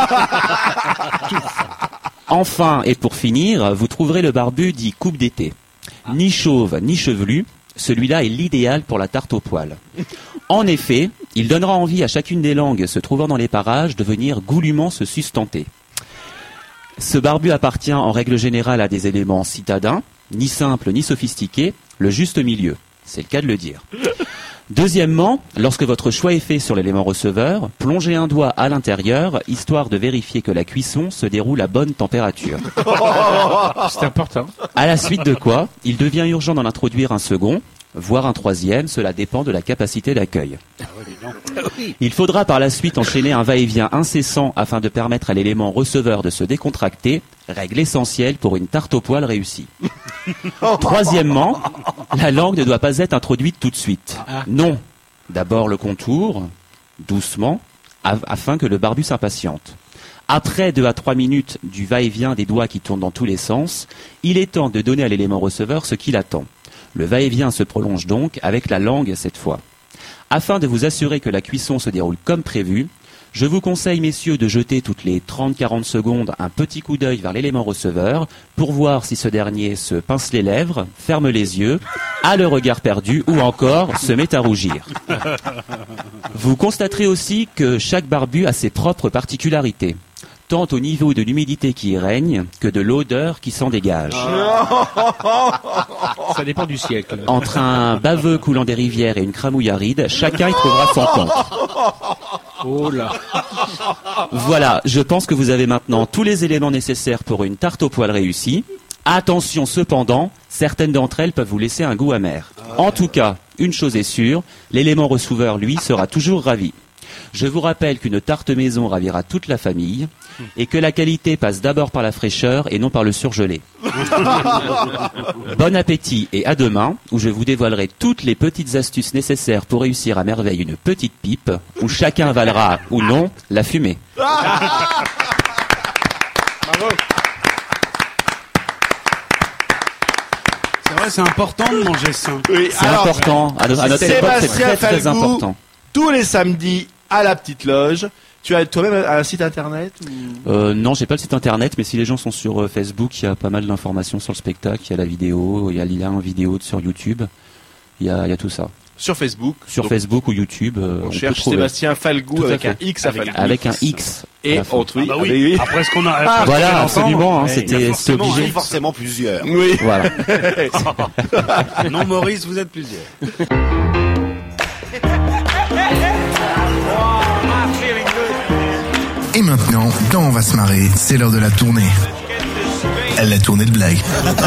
S4: Enfin, et pour finir, vous trouverez le barbu dit coupe d'été. Ni chauve, ni chevelu, celui-là est l'idéal pour la tarte au poil. En effet, il donnera envie à chacune des langues se trouvant dans les parages de venir goulûment se sustenter. Ce barbu appartient en règle générale à des éléments citadins, ni simples ni sophistiqués, le juste milieu. C'est le cas de le dire. Deuxièmement, lorsque votre choix est fait sur l'élément receveur, plongez un doigt à l'intérieur, histoire de vérifier que la cuisson se déroule à bonne température.
S2: C'est important.
S4: À la suite de quoi, il devient urgent d'en introduire un second, voire un troisième, cela dépend de la capacité d'accueil. Il faudra par la suite enchaîner un va-et-vient incessant afin de permettre à l'élément receveur de se décontracter, règle essentielle pour une tarte au poil réussie. Troisièmement, la langue ne doit pas être introduite tout de suite. Non. D'abord le contour, doucement, af- afin que le barbu s'impatiente. Après deux à trois minutes du va-et-vient des doigts qui tournent dans tous les sens, il est temps de donner à l'élément receveur ce qu'il attend. Le va-et-vient se prolonge donc avec la langue cette fois. Afin de vous assurer que la cuisson se déroule comme prévu, Je vous conseille, messieurs, de jeter toutes les trente à quarante secondes un petit coup d'œil vers l'élément receveur pour voir si ce dernier se pince les lèvres, ferme les yeux, a le regard perdu ou encore se met à rougir. Vous constaterez aussi que chaque barbu a ses propres particularités, tant au niveau de l'humidité qui y règne que de l'odeur qui s'en dégage.
S2: Ça dépend du siècle.
S4: Entre un baveux coulant des rivières et une cramouille aride, chacun y trouvera son compte.
S2: Oh là.
S4: Voilà, je pense que vous avez maintenant tous les éléments nécessaires pour une tarte aux poils réussie. Attention cependant, certaines d'entre elles peuvent vous laisser un goût amer. En tout cas, une chose est sûre, l'élément receveur, lui, sera toujours ravi. Je vous rappelle qu'une tarte maison ravira toute la famille et que la qualité passe d'abord par la fraîcheur et non par le surgelé. Bon appétit et à demain où je vous dévoilerai toutes les petites astuces nécessaires pour réussir à merveille une petite pipe où chacun avalera ou non la fumée.
S1: Bravo.
S3: C'est vrai, c'est important de manger sain.
S1: Oui,
S4: C'est
S1: alors,
S4: important. À, no- à notre époque, c'est
S1: Sébastien
S4: très très
S1: Falgout,
S4: important.
S1: tous les samedis à la petite loge. Tu as toi-même un site internet ou...
S4: Euh, non, j'ai pas le site internet, mais si les gens sont sur euh, Facebook, il y a pas mal d'informations sur le spectacle. Il y a la vidéo, il y a le lien en vidéo sur YouTube. Il y a, il y a tout ça.
S1: Sur Facebook.
S4: Sur
S1: Donc,
S4: Facebook ou YouTube, euh,
S1: on,
S4: on, peut
S1: cherche
S4: trouver.
S1: Sébastien Falgout
S4: Tout à
S1: avec
S4: fait.
S1: un X à
S3: Avec
S1: Falgout.
S4: Avec un X. à
S1: Et
S4: la fin.
S1: on tweet.
S3: Ah bah oui.
S1: Oui.
S3: Après ce qu'on a.
S1: Ah,
S3: après
S4: Voilà,
S3: ce qu'on
S4: absolument. Hein,
S3: entend,
S4: c'était
S3: il y a
S4: c'était
S3: forcément
S4: obligé.
S3: un
S5: Forcément plusieurs.
S1: Oui.
S4: Voilà.
S3: Non, Maurice, vous êtes plusieurs.
S6: Et maintenant, dans On va se marrer, c'est l'heure de la tournée. La tournée de blagues.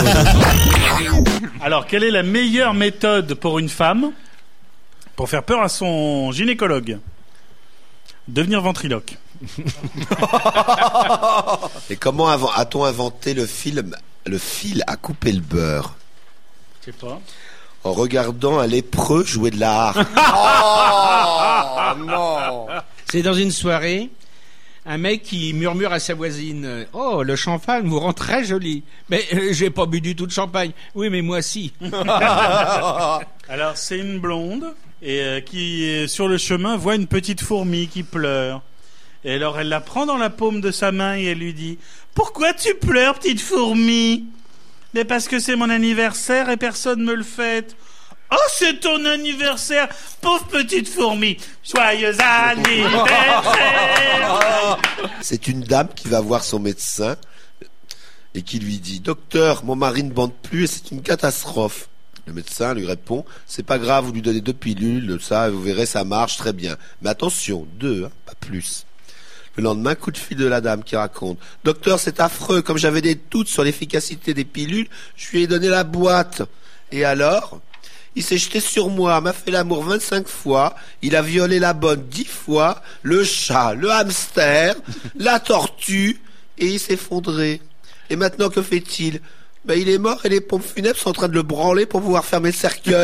S8: Alors, quelle est la meilleure méthode pour une femme pour faire peur à son gynécologue? Devenir ventriloque.
S5: Et comment avant- a-t-on inventé le film, le fil à couper le beurre?
S8: Je sais pas.
S5: En regardant un lépreux jouer de la harpe. Oh non.
S2: C'est dans une soirée, un mec qui murmure à sa voisine « Oh, le champagne vous rend très jolie. »« Mais euh, j'ai pas bu du tout de champagne. »« Oui, mais moi si.
S8: Alors, c'est une blonde et euh, qui, euh, sur le chemin, voit une petite fourmi qui pleure. Et alors, elle la prend dans la paume de sa main et elle lui dit « Pourquoi tu pleures, petite fourmi ?»« Mais parce que c'est mon anniversaire et personne me le fête. »« Oh, c'est ton anniversaire, pauvre petite fourmi. Joyeux anniversaire !»
S5: C'est une dame qui va voir son médecin et qui lui dit: docteur, mon mari ne bande plus et c'est une catastrophe. Le médecin lui répond: c'est pas grave, vous lui donnez deux pilules, ça, vous verrez, ça marche très bien. Mais attention, deux, hein, pas plus. Le lendemain, coup de fil de la dame qui raconte: docteur, c'est affreux, comme j'avais des doutes sur l'efficacité des pilules, je lui ai donné la boîte. Et alors? Il s'est jeté sur moi, m'a fait l'amour vingt-cinq fois, il a violé la bonne dix fois, le chat, le hamster, la tortue, et il s'est effondré. Et maintenant, que fait-il? Ben, il est mort et les pompes funèbres sont en train de le branler pour pouvoir fermer le cercueil.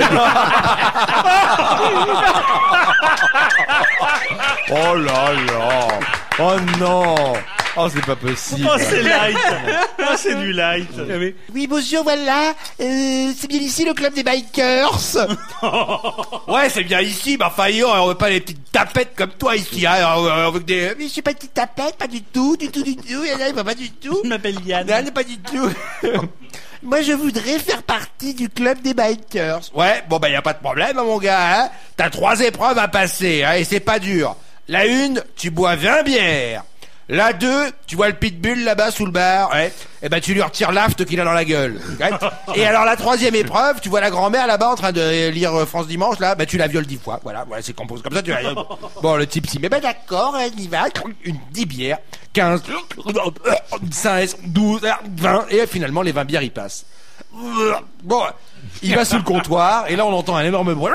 S1: Oh là là. Oh non. Oh, c'est pas possible.
S8: Oh, c'est light. Oh, c'est du light.
S9: Oui, bonjour, voilà. Euh, c'est bien ici le club des bikers.
S1: Ouais, c'est bien ici, bah enfin, on veut pas les petites tapettes comme toi ici, hein, on veut que des...
S9: Mais je suis pas une petite tapette, pas du tout, du tout, du tout. Il y en a, pas du tout.
S8: Je m'appelle Yann.
S9: Non, pas du tout. Moi, je voudrais faire partie du club des bikers.
S1: Ouais, bon bah y a pas de problème, hein, mon gars, hein. T'as trois épreuves à passer, hein, et c'est pas dur. La une, tu bois vingt bières. La deux, tu vois le pitbull là-bas sous le bar, ouais. Et ben tu lui retires l'aft qu'il a dans la gueule. Ouais. Et alors la troisième épreuve, tu vois la grand-mère là-bas en train de lire France Dimanche là, ben tu la violes dix fois. Voilà, voilà, c'est compose comme ça. Tu la... Bon, le type s'y met. Ben d'accord, on y va. Une dix bières, quinze, seize, douze, vingt, et finalement les vingt bières y passent. Bon, il va sous le comptoir et là on entend un énorme bruit.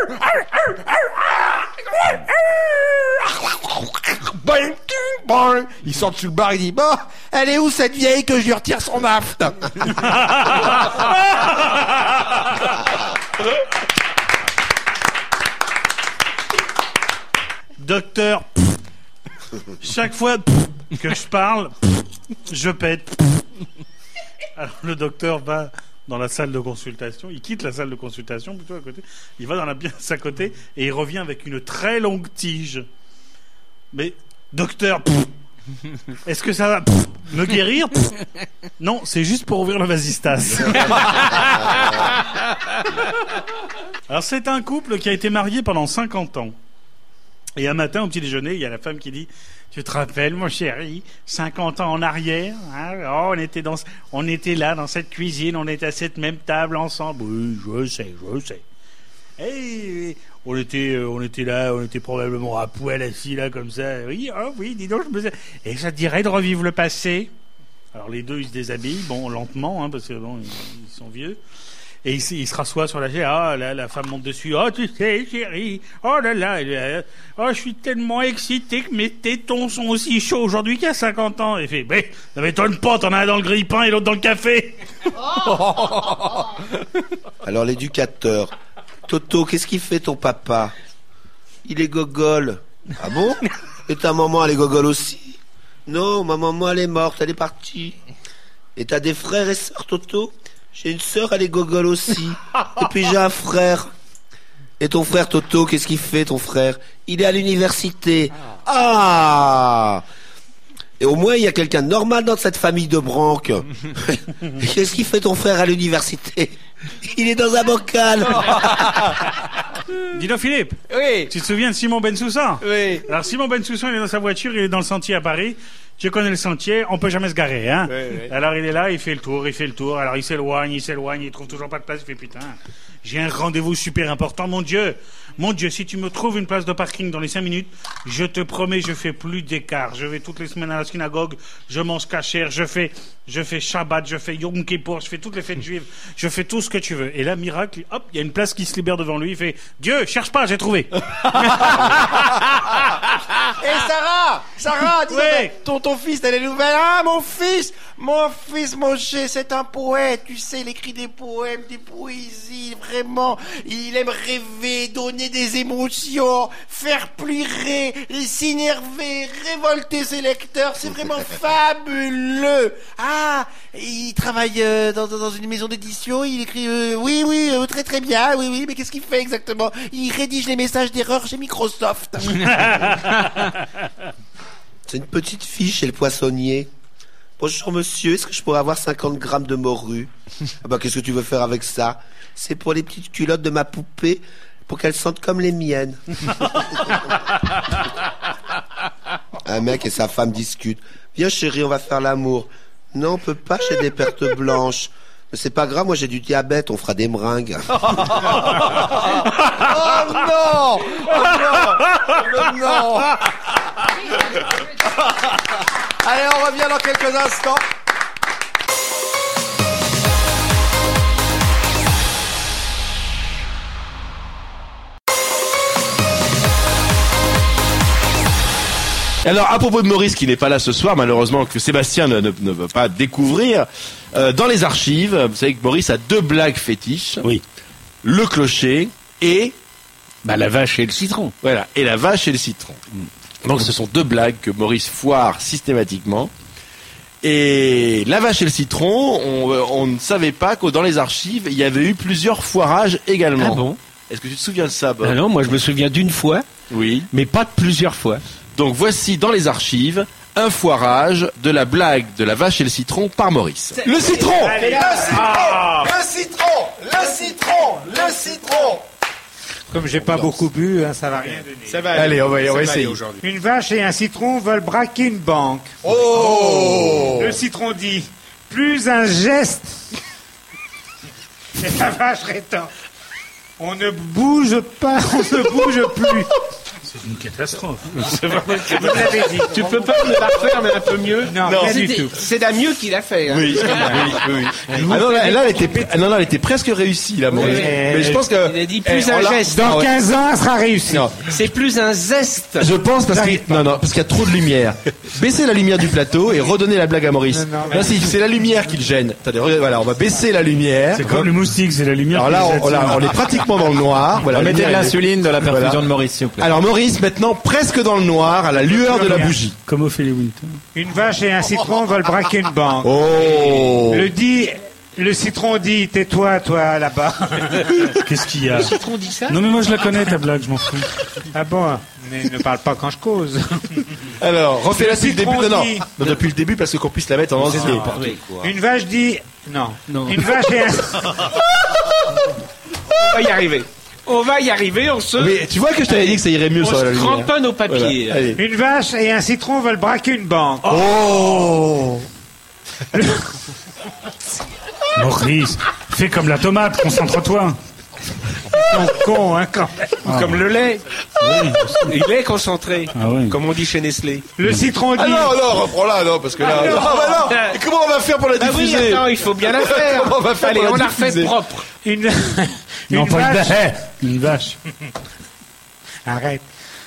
S1: Il sort sur le bar, il dit: bon, elle est où cette vieille que je lui retire son aft?
S8: Docteur, pff, chaque fois pff, que je parle, pff, je pète. Pff. Alors le docteur va dans la salle de consultation, il quitte la salle de consultation plutôt à côté, il va dans la pièce à côté et il revient avec une très longue tige. Mais Docteur, pff, est-ce que ça va pff, me guérir? Pff, non, c'est juste pour ouvrir le vasistas. Alors c'est un couple qui a été marié pendant cinquante ans. Et un matin, au petit déjeuner, il y a la femme qui dit: tu te rappelles, mon chéri, cinquante ans en arrière, hein, oh, on était dans, on était là, dans cette cuisine, on était à cette même table ensemble. Oui, je sais, je sais. Et on était, on était là, on était probablement à poil assis là, comme ça. Oui, oh oui, dis donc, je me... Et ça te dirait de revivre le passé? Alors les deux, ils se déshabillent, bon, lentement, hein, parce que bon, ils sont vieux. Et il, il se rassoit sur la chaise. Ah, là, la femme monte dessus. Oh, tu sais, chérie. Oh là là. là oh, je suis tellement excité que mes tétons sont aussi chauds aujourd'hui qu'il y a cinquante ans. Et il fait, mais, ça m'étonne pas, t'en as un dans le grille-pain et l'autre dans le café.
S5: Alors, l'éducateur. Toto, qu'est-ce qu'il fait ton papa? Il est gogol. Ah bon? Et ta maman, elle est gogol aussi? Non, ma maman, elle est morte, elle est partie. Et t'as des frères et sœurs, Toto? J'ai une sœur, elle est gogol aussi. Et puis j'ai un frère. Et ton frère Toto, qu'est-ce qu'il fait ton frère? Il est à l'université. Ah! Et au moins il y a quelqu'un de normal dans cette famille de branques. Qu'est-ce qu'il fait ton frère à l'université? Il est dans un bocal.
S8: Dis donc Philippe.
S2: Oui.
S8: Tu te souviens de Simon Bensoussan?
S2: Oui.
S8: Alors Simon Bensoussan, il est dans sa voiture, il est dans le sentier à Paris. Tu connais le sentier, on peut jamais se garer, hein.
S2: Oui, oui.
S8: Alors il est là, il fait le tour, il fait le tour. Alors il s'éloigne, il s'éloigne, il trouve toujours pas de place. Il fait putain, j'ai un rendez-vous super important, mon Dieu, mon Dieu. Si tu me trouves une place de parking dans les cinq minutes, je te promets, je fais plus d'écart. Je vais toutes les semaines à la synagogue, je mange cachère, je fais, je fais Shabbat, je fais Yom Kippur, je fais toutes les fêtes juives, je fais tout ce que tu veux. Et là, miracle, hop, il y a une place qui se libère devant lui. Il fait, Dieu, cherche pas, j'ai trouvé.
S1: Et Sarah, Sarah, dis
S8: Ouais.
S1: donc, ton, ton fils, t'as les nouvelles? Ah, mon fils, mon fils, mon cher, c'est un poète, tu sais, il écrit des poèmes, des poésies, vraiment, il aime rêver, donner des émotions, faire pleurer, s'énerver, révolter ses lecteurs, c'est vraiment fabuleux. Ah, il travaille euh, dans, dans une maison d'édition, il écrit, euh, oui, oui, euh, très très bien, oui, oui, mais qu'est-ce qu'il fait exactement? Il rédige les messages d'erreur chez Microsoft.
S5: C'est une petite fille chez le poissonnier. Bonjour monsieur, est-ce que je pourrais avoir cinquante grammes de morue? Ah bah qu'est-ce que tu veux faire avec ça? C'est pour les petites culottes de ma poupée, pour qu'elles sentent comme les miennes. Un mec et sa femme discutent. Viens chérie, on va faire l'amour. Non, on peut pas, j'ai des pertes blanches. Mais c'est pas grave, moi j'ai du diabète, on fera des meringues.
S1: Oh non! Oh non! Non! Allez, on revient dans quelques instants. Alors, à propos de Maurice, qui n'est pas là ce soir, malheureusement, que Sébastien ne, ne, ne veut pas découvrir, euh, dans les archives, vous savez que Maurice a deux blagues fétiches.
S3: Oui.
S1: Le clocher et...
S3: Bah, la vache et le citron.
S1: Voilà, et la vache et le citron. Donc, ce sont deux blagues que Maurice foire systématiquement. Et la vache et le citron, on, on ne savait pas que dans les archives, il y avait eu plusieurs foirages également.
S10: Ah bon?
S1: Est-ce que tu te souviens de ça, Bob?
S10: Ah non, moi je me souviens d'une fois,
S1: Oui.
S10: mais pas de plusieurs fois.
S1: Donc voici dans les archives un foirage de la blague de la vache et le citron par Maurice. Le citron!
S8: Allez.
S1: Le citron!
S8: Ah.
S1: Le citron! Le citron! Le citron!
S7: Comme j'ai pas beaucoup bu, hein, ça va rien donner.
S2: Ça va.
S1: Allez, on va, on va
S2: Ça
S1: essayer.
S2: aller aujourd'hui.
S7: Une vache et un citron veulent braquer une banque.
S1: Oh!
S7: Le citron dit « Plus un geste !» Et la vache répond « On ne bouge pas, on ne bouge plus. »
S8: C'est une catastrophe.
S7: Vous l'avez dit.
S2: Tu peux pas me la refaire, mais un peu mieux?
S7: Non,
S1: Non,
S7: pas du
S2: C'était-
S7: tout.
S2: C'est la mieux qu'il a fait. Hein.
S1: Oui, oui, oui, oui. Ah non, là, là, elle était, ah non, non, elle était presque réussie, là, Maurice.
S2: Oui.
S1: Mais je pense que...
S2: Il a dit plus
S1: Eh,
S2: un
S1: on l'a-
S2: geste.
S7: Dans
S1: Ah ouais.
S7: quinze ans, elle sera réussie.
S1: Non.
S2: C'est plus un zeste.
S1: Je pense parce qu'il non non parce qu'il y a trop de lumière. Baissez la lumière du plateau et redonnez la blague à Maurice.
S7: Non, non,
S1: Non, si c'est la lumière qui le gêne. Attendez, regardez, voilà, on va baisser la lumière.
S8: C'est comme le moustique, c'est la lumière.
S1: Alors là,
S8: qui
S1: on,
S8: les
S1: on,
S8: attire.
S1: on est pratiquement dans le noir. Voilà, la
S4: Mettez de
S1: lumière, elle est-
S4: l'insuline de la perfusion
S1: Voilà.
S4: de Maurice, s'il vous plaît.
S1: Alors Maurice, maintenant presque dans le noir, à la lueur de la bougie.
S8: Comme Ophélie Winter.
S7: Une vache et un citron veulent braquer une banque.
S1: Oh.
S7: Le dit, le citron dit, tais-toi, toi, là-bas.
S8: Qu'est-ce qu'il y a?
S2: Citron dit ça?
S8: Non mais moi je la connais ta blague, je m'en fous.
S7: Ah bon? Mais ne parle pas quand je cause.
S1: Alors, refais-la depuis le début.
S7: citron
S1: Non, non.
S7: dit-
S1: Non, depuis le début, parce qu'on puisse la mettre en entier.
S7: Une vache dit... Non.
S2: Non.
S7: Une vache et un...
S10: On va y arriver. On va y arriver, on se...
S1: Mais tu vois que je t'avais dit que ça irait mieux
S10: on
S1: sur la
S10: se
S1: lumière.
S10: cramponne au papier.
S1: Voilà. Allez.
S7: Une vache et un citron veulent braquer une banque.
S1: Oh
S8: Maurice, fais comme la tomate, concentre-toi.
S7: Ils sont cons, hein, quand même.
S10: Ou comme le lait. Il est concentré.
S8: Ah oui.
S10: Comme on dit chez Nestlé.
S7: Le citron dit...
S1: Ah non, non, reprends-la, non, parce que là...
S7: Ah, non.
S1: Ah, bah non. Et comment on va faire pour la
S10: Bah oui,
S1: diffuser?
S10: attends, il faut bien la faire.
S1: Comment on va faire
S10: Allez,
S1: pour la
S10: on la refait
S1: diffuser
S10: propre.
S7: Une,
S8: Non,
S7: une
S8: pas une
S7: vache...
S8: vache. Une vache.
S7: Arrête.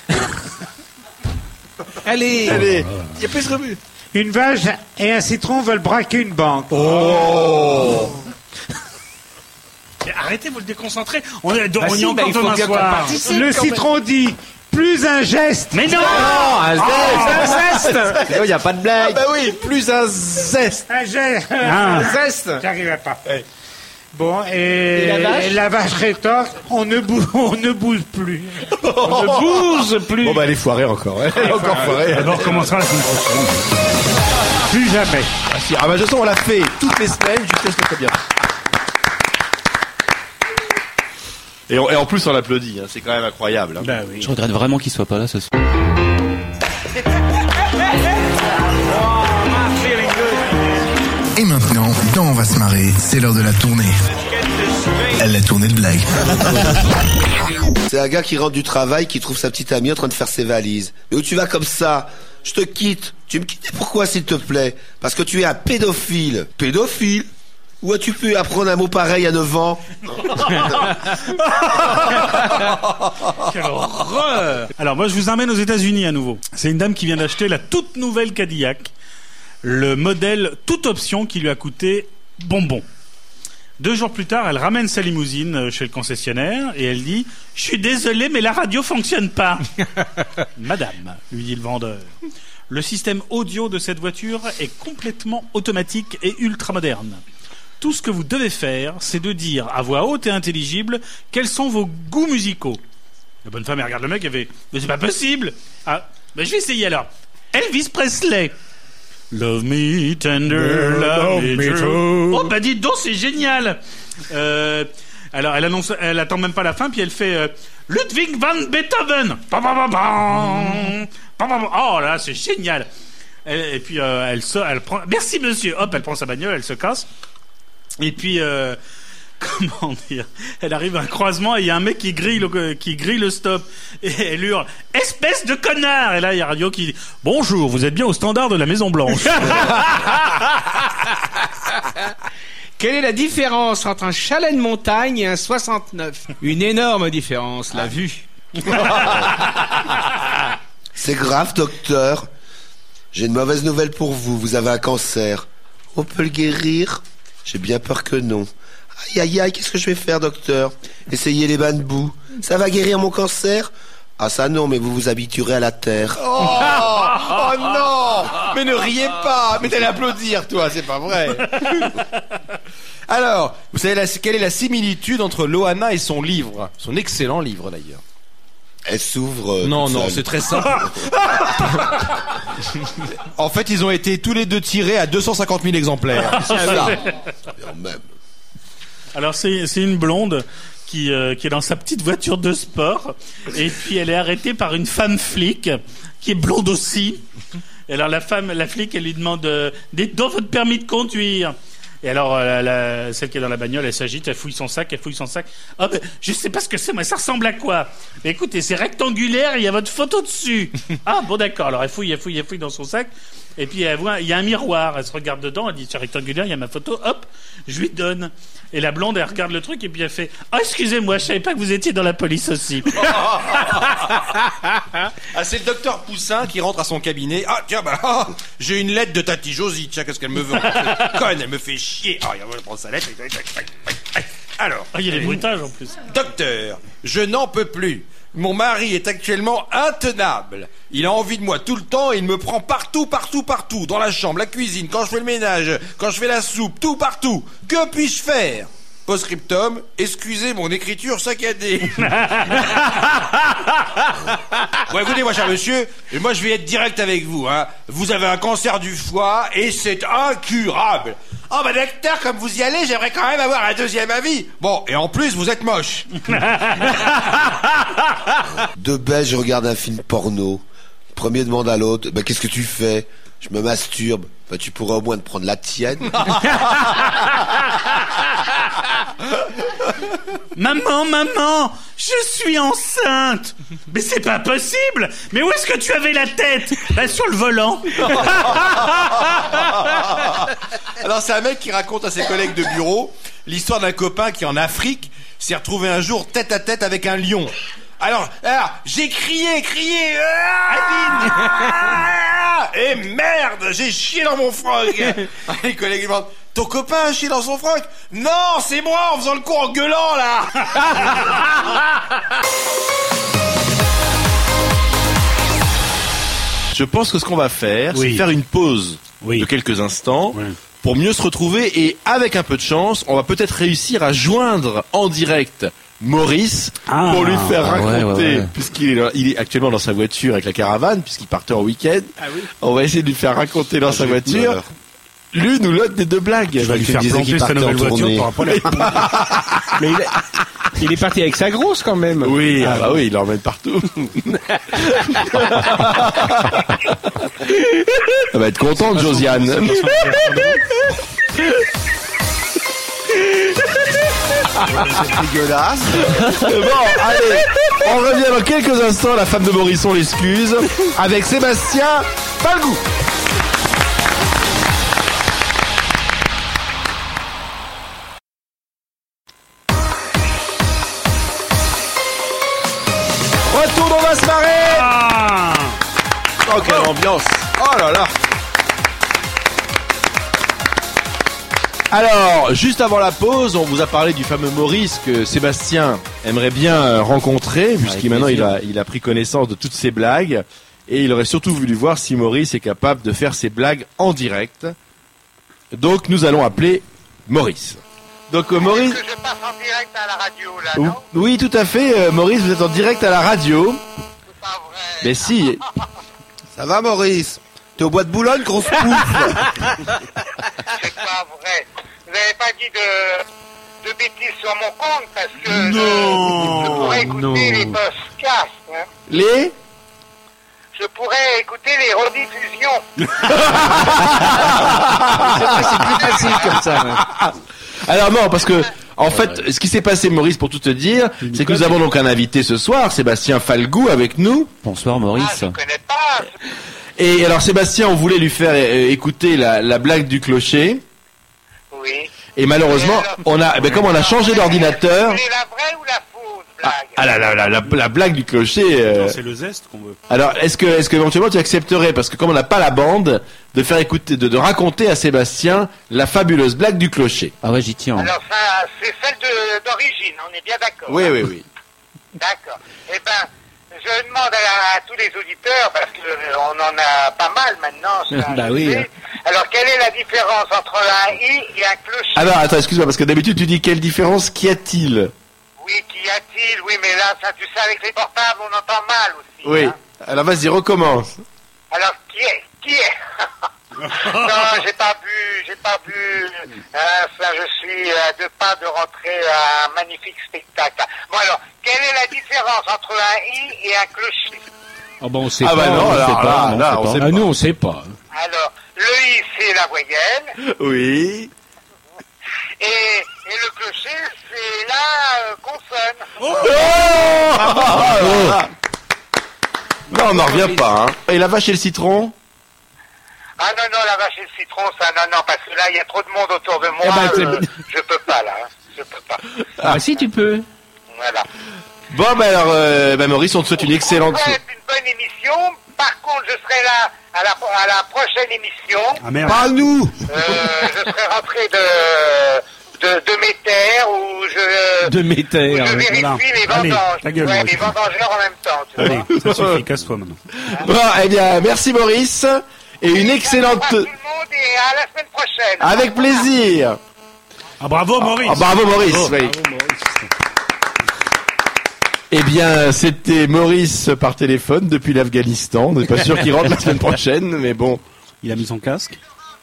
S10: Allez.
S1: Allez, il y a plus de rebut.
S7: Une vache et un citron veulent braquer une banque.
S1: Oh
S8: Mais arrêtez, vous le déconcentrez. On est,
S10: Bah
S8: on y
S10: si,
S8: est
S10: bah,
S8: encore
S10: il faut
S8: demain
S10: bien qu'on
S8: soir.
S10: participe.
S7: Le
S10: quand même.
S7: citron dit... Plus un geste.
S8: Mais non
S10: un zeste.
S1: Il n'y a pas de blague. Ah bah oui, plus un zeste.
S7: Un geste.
S8: Ah.
S7: Un geste. J'arrivais pas.
S1: Ouais.
S7: Bon, et,
S10: Et la vache
S7: et la vache rétorque, on ne bouge, on ne bouge plus.
S10: On ne bouge plus.
S1: Bon bah elle est foirée encore. Elle est encore foirée.
S8: On recommencera la semaine prochaine.
S7: Plus jamais.
S1: Ah, si. Ah bah de toute façon on l'a fait toutes les semaines jusqu'à ce que ça soit bien. Et, on- et en plus on l'applaudit, hein. C'est quand même incroyable. Hein.
S8: Bah oui.
S4: Je regrette vraiment qu'il soit pas là ce soir.
S6: Et maintenant, dans On va se marrer, c'est l'heure de la tournée. La tournée de blagues.
S5: C'est un gars qui rentre du travail, qui trouve sa petite amie en train de faire ses valises. Mais où tu vas comme ça? Je te quitte. Tu me quittes pourquoi, s'il te plaît? Parce que tu es un pédophile. Pédophile? Où as-tu pu apprendre un mot pareil à neuf ans?
S8: Quelle horreur! Alors moi je vous emmène aux États-Unis à nouveau. C'est une dame qui vient d'acheter la toute nouvelle Cadillac, le modèle toute option qui lui a coûté bonbon. Deux jours plus tard, elle ramène sa limousine chez le concessionnaire et elle dit « Je suis désolé, mais la radio fonctionne pas. » Madame, lui dit le vendeur, le système audio de cette voiture est complètement automatique et ultra moderne. Tout ce que vous devez faire, c'est de dire à voix haute et intelligible quels sont vos goûts musicaux. La bonne femme, elle regarde le mec et fait « Mais c'est pas possible !» Ah, ben je vais essayer alors. Elvis Presley. Love me tender, love, me true. Oh bah dites donc, c'est génial. Euh, alors elle annonce, elle attend même pas la fin, puis elle fait euh, Ludwig van Beethoven. Bam, bam, bam, bam. Bam, bam, bam. Oh là, c'est génial. Elle- et puis euh, elle sort, elle prend. Merci monsieur. Hop, elle prend sa bagnole, elle se casse. Et puis euh, comment dire, elle arrive à un croisement et il y a un mec qui grille le, qui grille le stop et elle hurle espèce de connard. Et là il y a radio qui dit bonjour, vous êtes bien au standard de la Maison Blanche.
S2: Quelle est la différence entre un chalet de montagne et un soixante-neuf? Une énorme différence, la vue.
S5: C'est grave, docteur. J'ai une mauvaise nouvelle pour vous. Vous avez un cancer. On peut le guérir? J'ai bien peur que non. Aïe, aïe, aïe, qu'est-ce que je vais faire, docteur? Essayez les bains de boue. Ça va guérir mon cancer? Ah, ça non, mais vous vous habituerez à la terre.
S1: Oh, oh non! Mais ne riez pas! Mais t'allais applaudir, toi, c'est pas vrai! Alors, vous savez la- quelle est la similitude entre Loana et son livre? Son excellent livre, d'ailleurs.
S5: Elle s'ouvre. euh,
S1: Non,
S5: toute
S1: non,
S5: seule.
S1: c'est très simple. En fait, ils ont été tous les deux tirés à deux cent cinquante mille exemplaires. C'est ça.
S5: Quand même.
S8: Alors c'est c'est une blonde qui euh, qui est dans sa petite voiture de sport et puis elle est arrêtée par une femme flic qui est blonde aussi. Et alors la femme, la flic, elle lui demande euh, dites donc votre permis de conduire. Et alors euh, la, celle qui est dans la bagnole, elle s'agite, elle fouille son sac, elle fouille son sac. Ah ben, je sais pas ce que c'est, moi ça ressemble à quoi? Mais écoutez, c'est rectangulaire, il y a votre photo dessus. Ah bon d'accord. Alors elle fouille, elle fouille, elle fouille dans son sac. Et puis elle voit, il y a un miroir, elle se regarde dedans, elle dit c'est rectangulaire, il y a ma photo, hop, je lui donne. Et la blonde, elle regarde le truc et puis elle fait oh excusez-moi, je savais pas que vous étiez dans la police aussi.
S1: Ah, c'est le docteur Poussin qui rentre à son cabinet. Ah, tiens, bah, ah, j'ai une lettre de Tati Josie. Tiens, qu'est-ce qu'elle me veut? Cette conne, elle me fait chier. Ah, regarde, je prends sa lettre. Alors.
S8: Ah, il y a des bruitages en plus.
S1: Docteur, je n'en peux plus. Mon mari est actuellement intenable. Il a envie de moi tout le temps et il me prend partout, partout, partout. Dans la chambre, la cuisine, quand je fais le ménage, quand je fais la soupe, tout partout. Que puis-je faire?
S11: Post-scriptum, excusez mon écriture saccadée. Bon, écoutez, moi, cher monsieur, moi, je vais être direct avec vous, hein. Vous avez un cancer du foie et c'est incurable. Oh, bah, docteur, comme vous y allez, j'aimerais quand même avoir un deuxième avis. Bon, et en plus, vous êtes moche.
S12: Deux Belges regardent un film porno. Le premier demande à l'autre, bah, qu'est-ce que tu fais? Je me masturbe. Bah, tu pourrais au moins te prendre la tienne.
S8: Maman, maman, je suis enceinte. Mais c'est pas possible. Mais où est-ce que tu avais la tête? Bah, sur le volant.
S11: Alors c'est un mec qui raconte à ses collègues de bureau l'histoire d'un copain qui en Afrique s'est retrouvé un jour tête à tête avec un lion. Alors, alors j'ai crié, crié, ah, et merde, j'ai chié dans mon froc. Les collègues lui demandent, ton copain a chié dans son froc? Non, c'est moi en faisant le coup en gueulant là.
S1: Je pense que ce qu'on va faire,
S3: Oui.
S1: c'est faire une pause
S3: Oui.
S1: de quelques instants
S3: Oui.
S1: pour mieux se retrouver et avec un peu de chance, on va peut-être réussir à joindre en direct Maurice
S3: Ah.
S1: pour lui faire
S4: Ah, ouais,
S1: raconter,
S4: ouais, ouais.
S1: puisqu'il est, là- il est actuellement dans sa voiture avec la caravane, puisqu'il partait en week-end. On va essayer de lui faire raconter dans sa
S12: j'ai
S1: voiture
S12: peur.
S1: l'une ou l'autre des deux blagues.
S3: Je vais lui
S12: Tu
S3: faire
S12: me disais qu'il
S3: planter sa
S12: partait en
S3: nouvelle voiture
S12: tournée.
S3: pour après la...
S10: Mais il, a- il est parti avec sa grosse quand même.
S1: Oui, ah bah oui, il l'emmène partout. Elle va être contente, Josiane.
S12: C'est dégueulasse.
S1: Bon, allez, on revient dans quelques instants. La femme de Morisson l'excuse avec Sébastien Falgou. Retour, on va se marrer.
S3: Ah
S1: Oh, quelle ambiance. Oh là là. Alors, juste avant la pause, on vous a parlé du fameux Maurice que Sébastien aimerait bien euh, rencontrer, puisqu'il maintenant il a, il a pris connaissance de toutes ses blagues, et il aurait surtout voulu voir si Maurice est capable de faire ses blagues en direct. Donc, nous allons appeler Maurice. Donc, euh, Maurice...
S13: Est-ce que je passe en direct à la radio, là,
S1: Ou-
S13: non?
S1: Oui, tout à fait, euh, Maurice, vous êtes en direct à la radio.
S13: C'est pas vrai.
S1: Mais si,
S12: Ça va, Maurice? T'es au bois de Boulogne, grosse pouffe.
S13: C'est pas vrai. Vous n'avez pas dit de, de bêtises sur mon compte parce que
S8: Non,
S13: je, je pourrais écouter
S8: non.
S13: les podcasts. Hein.
S1: les...
S13: Je pourrais écouter les rediffusions.
S10: C'est plus facile comme ça. ouais.
S1: Alors non, parce que en fait, ce qui s'est passé, Maurice, pour tout te dire, c'est que nous avons donc un invité ce soir, Sébastien Falgou, avec nous.
S4: Bonsoir
S13: Ah,
S4: Maurice.
S13: je connais pas.
S1: Et alors Sébastien, on voulait lui faire euh, écouter la, la blague du clocher.
S13: Oui.
S1: Et malheureusement, on a, eh ben, comme on a changé d'ordinateur.
S13: Vous voulez la vraie ou la fausse blague?
S1: Ah la, la, la, la, la blague du clocher. euh,
S3: Non, c'est le zeste qu'on veut.
S1: Alors, est-ce que, est-ce que éventuellement tu accepterais, parce que comme on n'a pas la bande, de faire écouter, de, de raconter à Sébastien la fabuleuse blague du clocher.
S4: Ah ouais, j'y tiens.
S13: Alors ça, c'est celle de- d'origine, on est bien d'accord.
S1: Oui,
S13: hein.
S1: oui, oui.
S13: D'accord. Eh ben, je demande à, la- à tous les auditeurs, parce qu'on en a pas mal maintenant. ça,
S10: Bah
S13: je
S10: oui.
S13: sais. Alors, quelle est la différence entre un i et un clocher?
S1: Alors, attends, excuse-moi, parce que d'habitude tu dis quelle différence qu'y a-t-il?
S13: Oui, qu'y a-t-il? Oui, mais là, ça, tu sais, avec les portables, on entend mal aussi.
S1: Oui.
S13: hein.
S1: Alors vas-y, recommence.
S13: Alors, qui est? Qui est? Non, j'ai pas bu, j'ai pas bu. Hein, ça, je suis à deux pas de rentrer à un magnifique spectacle. Bon, alors, quelle est la différence entre un i et un clocher?
S10: Oh bon, on sait
S1: Ah
S10: pas.
S1: bah non,
S10: on sait
S1: alors
S10: pas,
S1: là,
S10: on
S1: là,
S10: sait
S1: on
S10: pas.
S1: sait
S10: Ah,
S1: pas.
S10: nous, on sait pas.
S13: Alors, le i, c'est la voyelle,
S1: Oui.
S13: et, et le clocher, c'est la euh, consonne.
S1: Oh non, on n'en revient pas, hein. Et la vache et le citron?
S13: Ah non, non, la vache et le citron, ça, non, non, parce que là, il y a trop de monde autour de moi,
S10: Eh ben, c'est-
S13: euh, je peux pas, là, hein, je peux pas.
S10: Ah, si tu peux.
S13: Voilà.
S1: Bon, bah alors, euh, bah Maurice, on te souhaite une excellente...
S13: On souhaite une bonne émission. Par contre, je serai là à la, à la prochaine émission.
S3: Ah merde.
S12: Pas nous.
S13: Euh, je serai rentré de, de, de mes terres où je,
S10: De
S13: où
S10: méter.
S13: je vérifie
S3: voilà.
S13: les
S3: Allez,
S13: vendanges.
S3: ta gueule,
S13: ouais,
S3: Maurice.
S13: les vendangeurs en même temps, tu vois.
S3: Allez, ça suffit, casse-toi maintenant.
S1: Bon, eh bien, merci Maurice. Et une excellente...
S13: Au revoir tout le monde et à la semaine prochaine.
S1: Avec plaisir.
S3: Ah, bravo, Maurice.
S1: Ah, bravo, Maurice,
S3: Bravo,
S1: oui.
S3: bravo, Maurice.
S1: Eh bien, c'était Maurice par téléphone depuis l'Afghanistan. On n'est pas sûr qu'il rentre la semaine prochaine, mais bon.
S3: Il a mis son casque.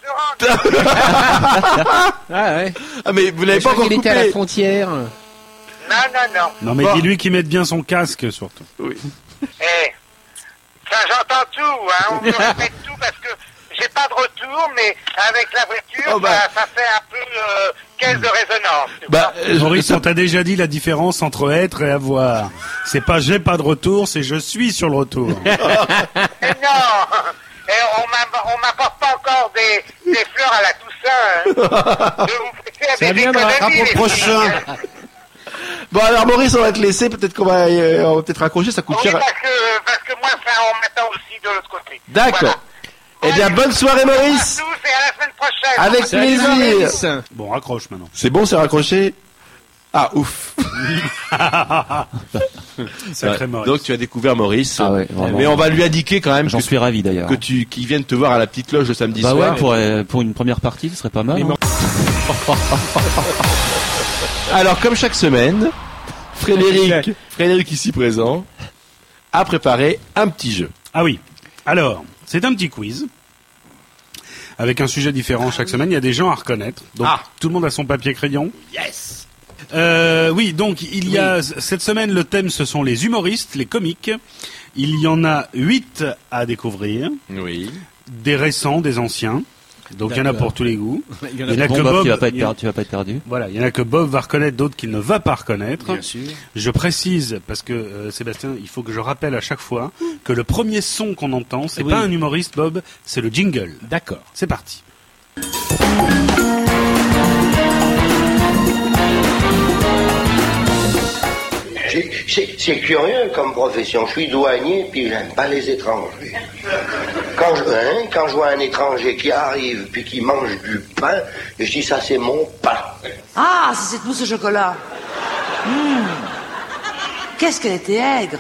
S10: Ah ouais.
S1: Ah, mais vous l'avez
S10: Je
S1: pas
S10: crois
S1: encore
S10: qu'il
S1: coupé.
S10: était à la frontière.
S13: Non, non, non.
S3: Non, mais
S1: Bon.
S3: dis-lui qu'il mette bien son casque, surtout.
S1: Oui.
S13: Eh, ça j'entends tout, hein. On me répète tout parce que j'ai pas de retour, mais avec la voiture,
S1: Oh, bah.
S13: ça, ça fait un peu euh, caisse de résonance. tu
S1: Bah, euh,
S3: Maurice,
S1: ça-
S3: on t'a déjà dit la différence entre être et avoir. C'est pas j'ai pas de retour, c'est je suis sur le retour.
S13: Mais non. Et on m'a- on m'apporte pas encore des, des fleurs à la Toussaint. Hein. De vous faire
S10: Ça
S13: des
S10: viendra.
S13: économies,
S5: Ah, pour le
S13: les
S5: prochain.
S13: filles, hein.
S1: Bon, alors Maurice, on va te laisser. Peut-être qu'on va, euh, on va peut-être raccrocher. Ça coûte
S13: Oui,
S1: cher.
S13: parce que, parce que moi, ça, on m'attend aussi de l'autre côté.
S1: D'accord. Eh bien, bonne soirée,
S13: Bonjour à
S1: Maurice.
S13: tous et à la semaine prochaine.
S1: Avec
S10: Salut,
S1: plaisir.
S10: Maurice.
S3: Bon, raccroche maintenant.
S1: C'est bon, c'est raccroché. Ah, ouf.
S3: Sacré
S1: Ouais.
S3: Maurice.
S1: Donc tu as découvert Maurice.
S4: Ah ouais, vraiment.
S1: Mais on va lui indiquer quand même
S4: J'en
S1: que,
S4: suis ravi d'ailleurs.
S1: que tu qu'il vienne te voir à la petite loge le samedi
S4: Bah
S1: soir.
S4: ouais, pour, euh, pour une première partie, ce serait pas mal. hein.
S1: Alors comme chaque semaine, Frédéric, Frédéric ici présent, a préparé un petit jeu.
S3: Ah oui. Alors, c'est un petit quiz. Avec un sujet différent chaque semaine. Il y a des gens à reconnaître. Donc,
S1: Ah.
S3: tout le monde a son papier crayon.
S1: Yes.
S3: Euh, oui, donc il y a cette semaine le thème, ce sont les humoristes, les comiques. Il y en a huit à découvrir,
S1: Oui.
S3: des récents, des anciens. Donc il y en a
S10: D'accord.
S3: pour tous les goûts.
S10: Il y en
S3: Il y en a
S4: Bon,
S3: que
S4: Bob,
S3: Bob.
S4: tu vas pas être
S3: il y a-
S4: per- tu vas pas être perdu.
S3: Voilà, il y en a que Bob va reconnaître, d'autres qu'il ne va pas reconnaître.
S10: Bien sûr.
S3: Je précise parce que euh, Sébastien, il faut que je rappelle à chaque fois que le premier son qu'on entend, c'est
S10: Oui.
S3: pas un humoriste, Bob, c'est le jingle.
S10: D'accord.
S3: C'est parti.
S14: C'est- C'est c'est curieux comme profession. Je suis douanier, puis j'aime pas les étrangers. Quand je, hein, quand je vois un étranger qui arrive, puis qui mange du pain, je dis ça c'est mon pain.
S15: Ah, c'est cette mousse au chocolat. Hum. Qu'est-ce qu'elle était aigre.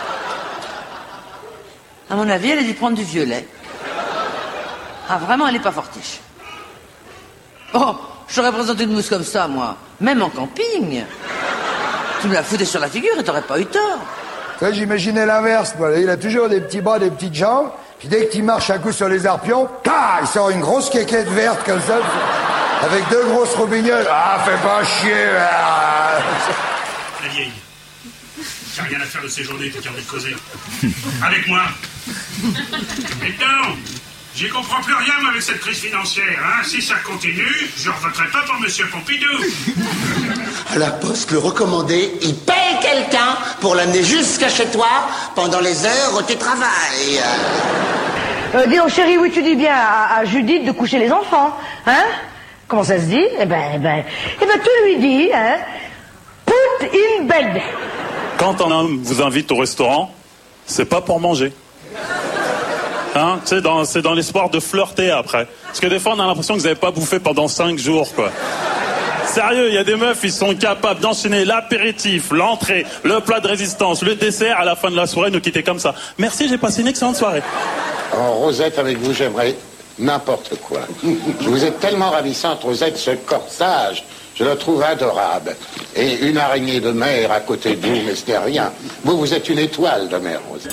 S15: À mon avis, elle a dû prendre du violet. Ah, vraiment, elle n'est pas fortiche. Oh, j'aurais présenté une mousse comme ça, moi. Même en camping. Tu me la foutais sur la figure et t'aurais pas eu tort.
S16: Ça, j'imaginais l'inverse. Voilà. Il a toujours des petits bras, des petites jambes. Puis dès qu'il marche un coup sur les arpions, ta, il sort une grosse quéquette verte comme ça, avec deux grosses roubignoles. Ah, fais pas chier. Ah.
S3: La vieille. T'as rien à faire de ces journées, t'as envie de causer. Avec moi. Maintenant, j'y comprends plus rien moi, avec cette crise financière. Hein. Si ça continue, je revoterai pas pour Monsieur Pompidou.
S14: À la poste, le recommandé, il paye quelqu'un pour l'amener jusqu'à chez toi pendant les heures où tu travailles.
S15: Euh, dis donc, chérie, oui, tu dis bien à, à Judith de coucher les enfants, hein? Comment ça se dit? Eh ben, eh ben, eh ben, tu lui dis, hein? Put in bed.
S17: Quand un homme vous invite au restaurant, c'est pas pour manger. Hein, c'est dans, c'est dans l'espoir de flirter après. Parce que des fois, on a l'impression que vous n'avez pas bouffé pendant cinq jours, quoi. Sérieux, il y a des meufs, ils sont capables d'enchaîner l'apéritif, l'entrée, le plat de résistance, le dessert, à la fin de la soirée, nous quitter comme ça. Merci, j'ai passé une excellente soirée.
S14: En Rosette, avec vous, j'aimerais n'importe quoi. Vous êtes tellement ravissante, Rosette, ce corsage. Je le trouve adorable. Et une araignée de mer à côté de vous, mais ce n'est rien. Vous, vous êtes une étoile de mer, Rosette.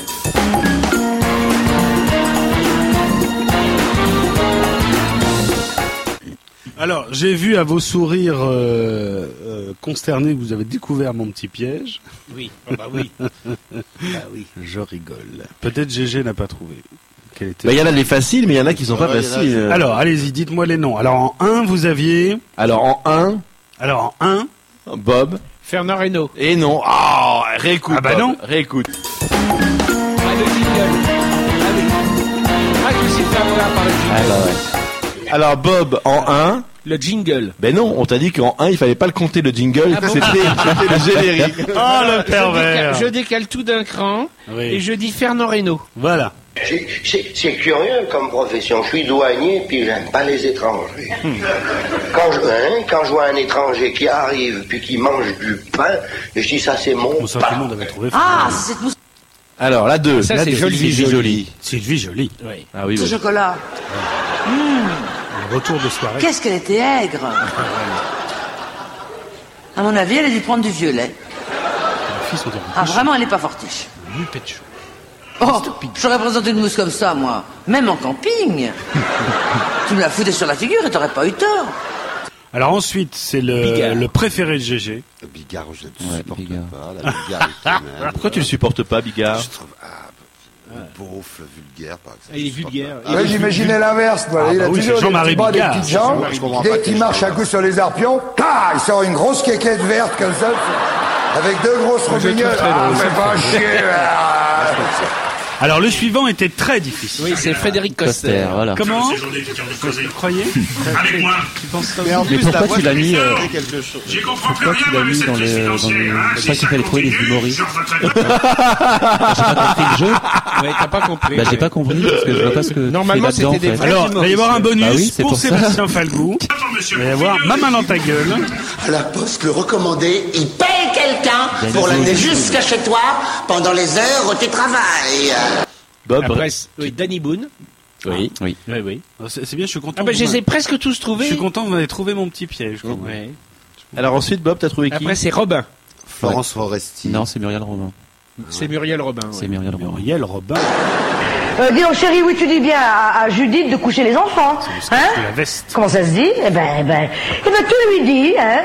S3: Alors, j'ai vu à vos sourires euh, euh, consternés que vous avez découvert mon petit piège.
S10: Oui, oh bah oui. Bah oui.
S3: Je rigole. Peut-être Gégé n'a pas trouvé. Quel était...
S1: Bah, il y en a des faciles, mais il y en a qui sont pas
S3: Ouais, il y en a-
S1: faciles.
S3: Alors, allez-y, dites-moi les noms. Alors, en un, vous aviez...
S1: Alors, en un...
S3: Alors, en un...
S1: Bob.
S10: Fernand Reynaud.
S1: Et non. Ah, réécoute.
S3: Ah bah
S1: Bob.
S3: non.
S1: Réécoute.
S10: Ah, le jingle. Ah oui. Ah, je me suis fait avoir par le jingle.
S1: Ah bah ouais. Alors, Bob, en un...
S10: Le jingle.
S1: Ben non, on t'a dit qu'en un, il fallait pas le compter, le jingle.
S10: Ah bon
S1: C'était c'était le générique.
S3: Oh, le
S10: Je
S3: pervers.
S10: décale, je décale tout d'un cran
S3: Oui.
S10: et je dis Fernand Reynaud.
S3: Voilà.
S14: C'est- C'est c'est curieux comme profession. Je suis douanier, puis j'aime pas les étrangers. Quand je, hein, quand je vois un étranger qui arrive, puis qui mange du pain, je dis ça c'est mon
S3: Bon, ça, tout le
S14: pain.
S3: monde avait trouvé.
S15: Ah, c'est cette mousse
S1: Alors, la deux.
S10: Ça,
S1: La
S10: c'est
S1: deux.
S10: joli,
S1: Sylvie
S10: joli.
S3: Sylvie Joly.
S10: Oui.
S1: Ah oui,
S15: au
S1: oui.
S15: chocolat.
S3: Le retour de soirée.
S15: Qu'est-ce qu'elle était aigre. À mon avis, elle a dû prendre du violet. Ah, vraiment, elle est pas fortiche. Oh, j'aurais présenté une mousse comme ça, moi. Même en camping. Tu me la foutais sur la figure et t'aurais pas eu tort.
S3: Alors ensuite, c'est le,
S1: Bigard.
S3: le préféré de G G.
S12: Le Bigard, je ne
S4: Ouais,
S12: supporte
S4: Bigard.
S12: pas. La Bigard est humaine.
S1: Pourquoi tu le supportes pas, Bigard?
S12: Je trouve, ah, le beauf, le vulgaire, par exemple.
S2: Ah, il est
S12: je supporte
S2: vulgaire.
S12: pas.
S16: Ouais, j'imaginais l'inverse. Voilà.
S3: Ah,
S16: il a
S3: bah oui,
S16: toujours
S3: c'est
S16: des
S3: Jean-Marie
S16: petits bras, des
S3: Bigard.
S16: petites jambes.
S12: Je comprends
S16: Dès
S12: pas
S16: qu'il
S12: que-
S16: marche un coup sur les arpions, ta, il sort une grosse quéquette verte comme ça, avec deux grosses
S3: Moi, je le trouve
S16: robignoles.
S3: très
S16: Ah,
S3: drôle,
S16: fais
S3: ça.
S16: pas chier. ah.
S3: Alors le suivant était très difficile.
S2: Oui, c'est Frédéric Coster.
S4: Coster, voilà.
S3: Comment
S17: C'est journée, quelqu'un de causer.
S3: Vous croyez
S17: Avec moi.
S3: Tu penses ça
S1: Mais en
S4: Mais
S1: plus, la
S4: pourquoi
S1: voix
S4: tu l'as
S1: de
S4: mis,
S1: Bigard
S4: euh,
S1: fait quelque chose.
S17: J'y comprends plus
S4: Pourquoi
S17: rien,
S4: tu l'as
S17: moi,
S4: mis
S17: cette
S4: dans
S17: crise
S4: le, dans
S17: financière,
S4: le,
S17: hein.
S4: je
S17: Si
S4: crois qu'il
S17: ça
S4: fallait trouver les
S17: continue,
S4: humoristes.
S17: je retraite.
S4: J'ai pas compris le jeu.
S2: Ouais, t'as pas compris.
S4: Bah, j'ai pas compris parce que je vois pas ce que
S2: Normalement,
S4: tu fais là-dedans,
S2: c'était des
S4: en fait.
S2: vrais
S3: Alors, il va y avoir un bonus
S4: Bah oui, c'est
S3: pour,
S4: pour ça.
S3: Sébastien Falgou.
S17: Attends, monsieur.
S3: Il va y avoir Maman dans ta gueule.
S18: À la poste, le recommandé, il paye quelqu'un
S4: Danny
S18: pour l'amener
S4: Boone.
S18: jusqu'à chez toi pendant les heures où tu travailles.
S1: Bob,
S2: Après, c'est- oui, Danny Boone.
S1: oui.
S4: Oui.
S2: Oui, oui.
S3: Alors, C'est c'est bien, je suis content.
S2: Ah, bah,
S3: que
S2: je
S3: vous
S2: les ai
S3: m'avez-
S2: presque tous
S3: Je
S2: trouvés.
S3: suis content que vous m'avez trouvé mon petit piège. quoi.
S2: Ouais.
S1: Alors ensuite, Bob, t'as trouvé qui?
S2: Après, c'est Robin.
S12: Florence Foresti.
S4: Non, c'est Muriel Robin.
S2: C'est Muriel Robin.
S4: C'est
S2: ouais.
S4: Muriel Robin.
S3: Muriel Robin,
S19: Euh, dis donc, chérie, oui, tu dis bien à, à Judith de coucher les enfants. Hein?
S3: de la veste.
S19: Comment ça se dit? Eh ben, eh ben, eh ben, tu lui dis, hein,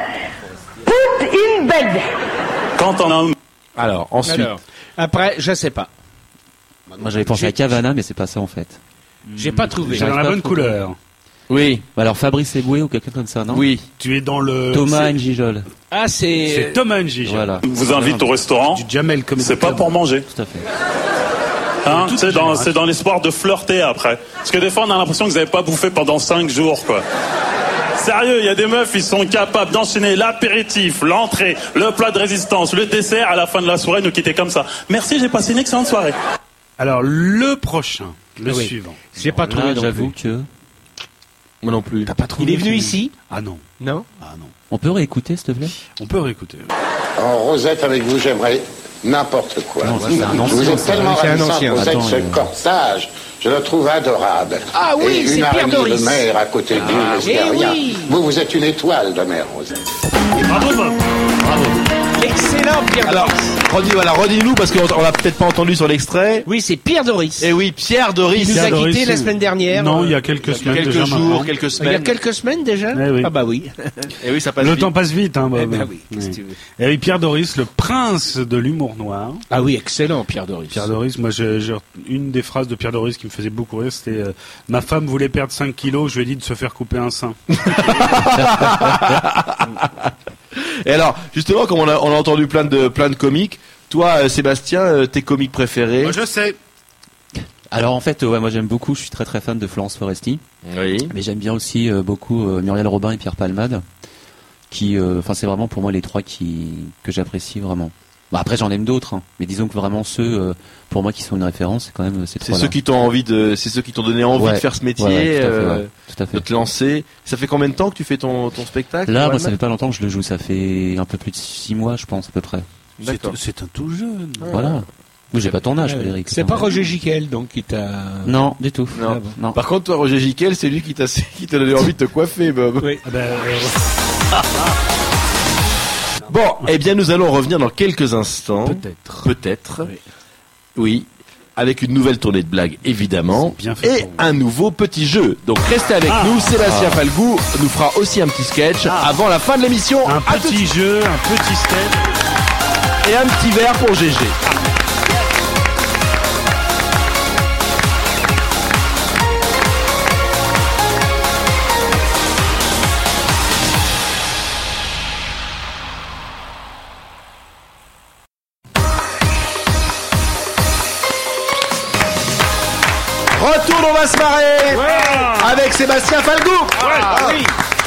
S19: put in bed.
S17: Quand on a un...
S1: Alors, ensuite.
S2: Alors, après, je sais pas.
S4: Moi, j'avais pensé à Cavana, mais c'est pas ça en fait.
S2: J'ai pas trouvé.
S3: J'ai dans la
S4: pas à
S3: bonne
S4: trouver.
S3: couleur.
S1: Oui.
S4: Bah, alors Fabrice Eboué ou quelqu'un comme ça, non?
S1: Oui.
S3: Tu es dans le...
S4: Thomas
S3: c'est-
S4: Njijol.
S2: Ah, c'est.
S3: C'est Thomas Njijol.
S4: Voilà.
S17: vous invite au restaurant,
S3: Du Jamel Comedy
S17: c'est pas
S3: Club.
S17: pour manger.
S4: Tout à fait.
S17: Hein,
S3: Toute
S17: c'est dans,
S3: génération.
S17: c'est dans l'espoir de flirter après. Parce que des fois, on a l'impression que vous n'avez pas bouffé pendant cinq jours, quoi. Sérieux, il y a des meufs, ils sont capables d'enchaîner l'apéritif, l'entrée, le plat de résistance, le dessert, à la fin de la soirée, nous quitter comme ça. Merci, j'ai passé une excellente soirée.
S3: Alors, le prochain, le
S2: Ah oui.
S3: suivant.
S2: J'ai pas trouvé
S4: Là,
S2: non
S4: j'avoue
S2: plus.
S4: que.
S1: Moi non plus.
S3: T'as pas trouvé
S2: Il est venu
S3: celui-
S2: ici?
S3: Ah non.
S2: Non?
S3: Ah non.
S4: On peut réécouter, s'il te plaît?
S3: On peut réécouter.
S14: En Rosette, avec vous, j'aimerais n'importe quoi.
S4: Non, ça, c'est un
S14: vous
S4: ancien,
S14: êtes
S4: ça.
S14: tellement
S2: C'est un
S14: ravissante,
S2: ancien.
S14: Rosette,
S4: Attends,
S14: ce
S4: euh,
S14: corsage, je le trouve adorable.
S2: Ah oui,
S14: Et
S2: c'est
S14: une
S2: Pierre
S14: araignée
S2: Doris.
S14: de mer à côté de vous,
S2: Ah,
S14: mais c'est
S2: eh
S14: rien.
S2: oui.
S14: Vous, vous êtes une étoile de mer, Rosette.
S3: Bravo, Bob. Bravo.
S2: L'excellent Pierre
S1: Alors,
S2: Doris.
S1: redis, voilà, redis-nous parce qu'on on l'a peut-être pas entendu sur l'extrait.
S2: Oui, c'est Pierre Doris.
S1: Eh oui, Pierre Doris.
S2: Il nous
S3: Pierre
S2: a
S3: Doris,
S2: quittés la
S3: c'est-
S2: semaine dernière.
S3: Non,
S2: euh,
S3: il y a quelques semaines
S1: Quelques
S3: déjà
S1: jours,
S3: maintenant.
S1: quelques
S2: Il y a
S1: semaines.
S2: quelques semaines déjà?
S3: Eh oui.
S2: Ah bah oui.
S1: Eh oui, ça passe
S3: Le
S1: vite.
S3: temps passe vite, hein, Bob.
S2: Eh ben oui, qu'est-ce que
S3: Oui.
S2: tu veux.
S3: Et oui, Pierre Doris, le prince de l'humour noir.
S2: Ah oui, excellent Pierre Doris.
S3: Pierre Doris, moi, j'ai, j'ai- une des phrases de Pierre Doris qui me faisait beaucoup rire, c'était euh, ma femme voulait perdre cinq kilos, je lui ai dit de se faire couper un sein.
S1: Et alors, justement, comme on a, on a entendu plein de, plein de comiques, toi, euh, Sébastien, euh, tes comiques préférés?
S3: Moi, je sais.
S4: Alors en fait, euh, ouais, moi j'aime beaucoup, je suis très très fan de Florence Foresti.
S1: Oui.
S4: Mais j'aime bien aussi euh, beaucoup euh, Muriel Robin et Pierre Palmade. Qui, euh, enfin, c'est vraiment pour moi les trois qui que j'apprécie vraiment. Bah, après, j'en aime d'autres, hein, mais disons que vraiment ceux, euh, pour moi, qui sont une référence, c'est quand même euh, ces
S1: C'est
S4: trois-là.
S1: ceux qui t'ont envie de, c'est ceux qui t'ont donné envie
S4: Ouais.
S1: de faire ce métier,
S4: Ouais, ouais, tout à fait,
S1: euh,
S4: ouais. Tout à fait.
S1: de te lancer. Ça fait combien de temps que tu fais ton, ton spectacle?
S4: Là, moi,
S1: Johan
S4: ça fait pas longtemps que je le joue, ça fait un peu plus de six mois, je pense, à peu près.
S1: D'accord.
S3: C'est, c'est un tout jeune.
S4: Voilà. Oui, j'ai pas ton âge,
S2: Ouais,
S4: Frédéric.
S2: C'est pas Roger Giquel donc qui t'a.
S4: Non, du tout.
S1: Non.
S4: Ah bon. Non.
S1: Par contre, toi, Roger Giquel, c'est lui qui t'a, qui t'a donné envie de te coiffer, Bob.
S2: Oui.
S3: Ah ben, euh,
S1: Bon, eh bien, nous allons revenir dans quelques instants.
S3: peut-être.
S1: Peut-être. Oui. Avec une nouvelle tournée de blagues, évidemment.
S3: C'est bien fait
S1: Et
S3: pour vous.
S1: un nouveau petit jeu. Donc, restez avec
S3: Ah.
S1: nous. Sébastien
S4: Ah.
S1: Falgou nous fera aussi un petit sketch
S3: Ah.
S1: avant la fin de l'émission.
S3: Un
S1: À tout de
S3: petit jeu, un petit sketch.
S1: suite. Et un petit verre pour G G. Retour, on va se marrer avec Sébastien Falgou.
S2: Ah oui.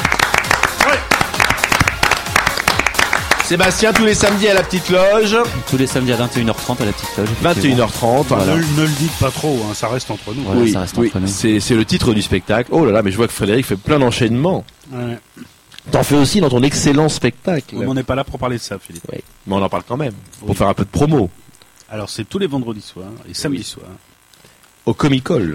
S1: Sébastien, tous les samedis à la petite loge,
S4: Tous les samedis à vingt et une heures trente à la petite loge.
S1: vingt et une heures trente.
S4: Voilà.
S3: Ne, ne le dites pas trop, hein, ça reste entre nous.
S4: Voilà,
S1: oui,
S4: ça reste
S1: oui,
S4: entre nous.
S1: c'est c'est le titre du spectacle. Oh là là, mais je vois que Frédéric fait plein d'enchaînements.
S3: Ouais.
S1: T'en fais aussi dans ton excellent spectacle.
S3: Mais on n'est pas là pour parler de ça, Philippe.
S1: Oui, mais on en parle quand même, pour
S3: Oui.
S1: faire un peu de promo.
S3: Alors, c'est tous les vendredis soirs et samedis soirs.
S1: Au Comic Hall.
S3: Voilà.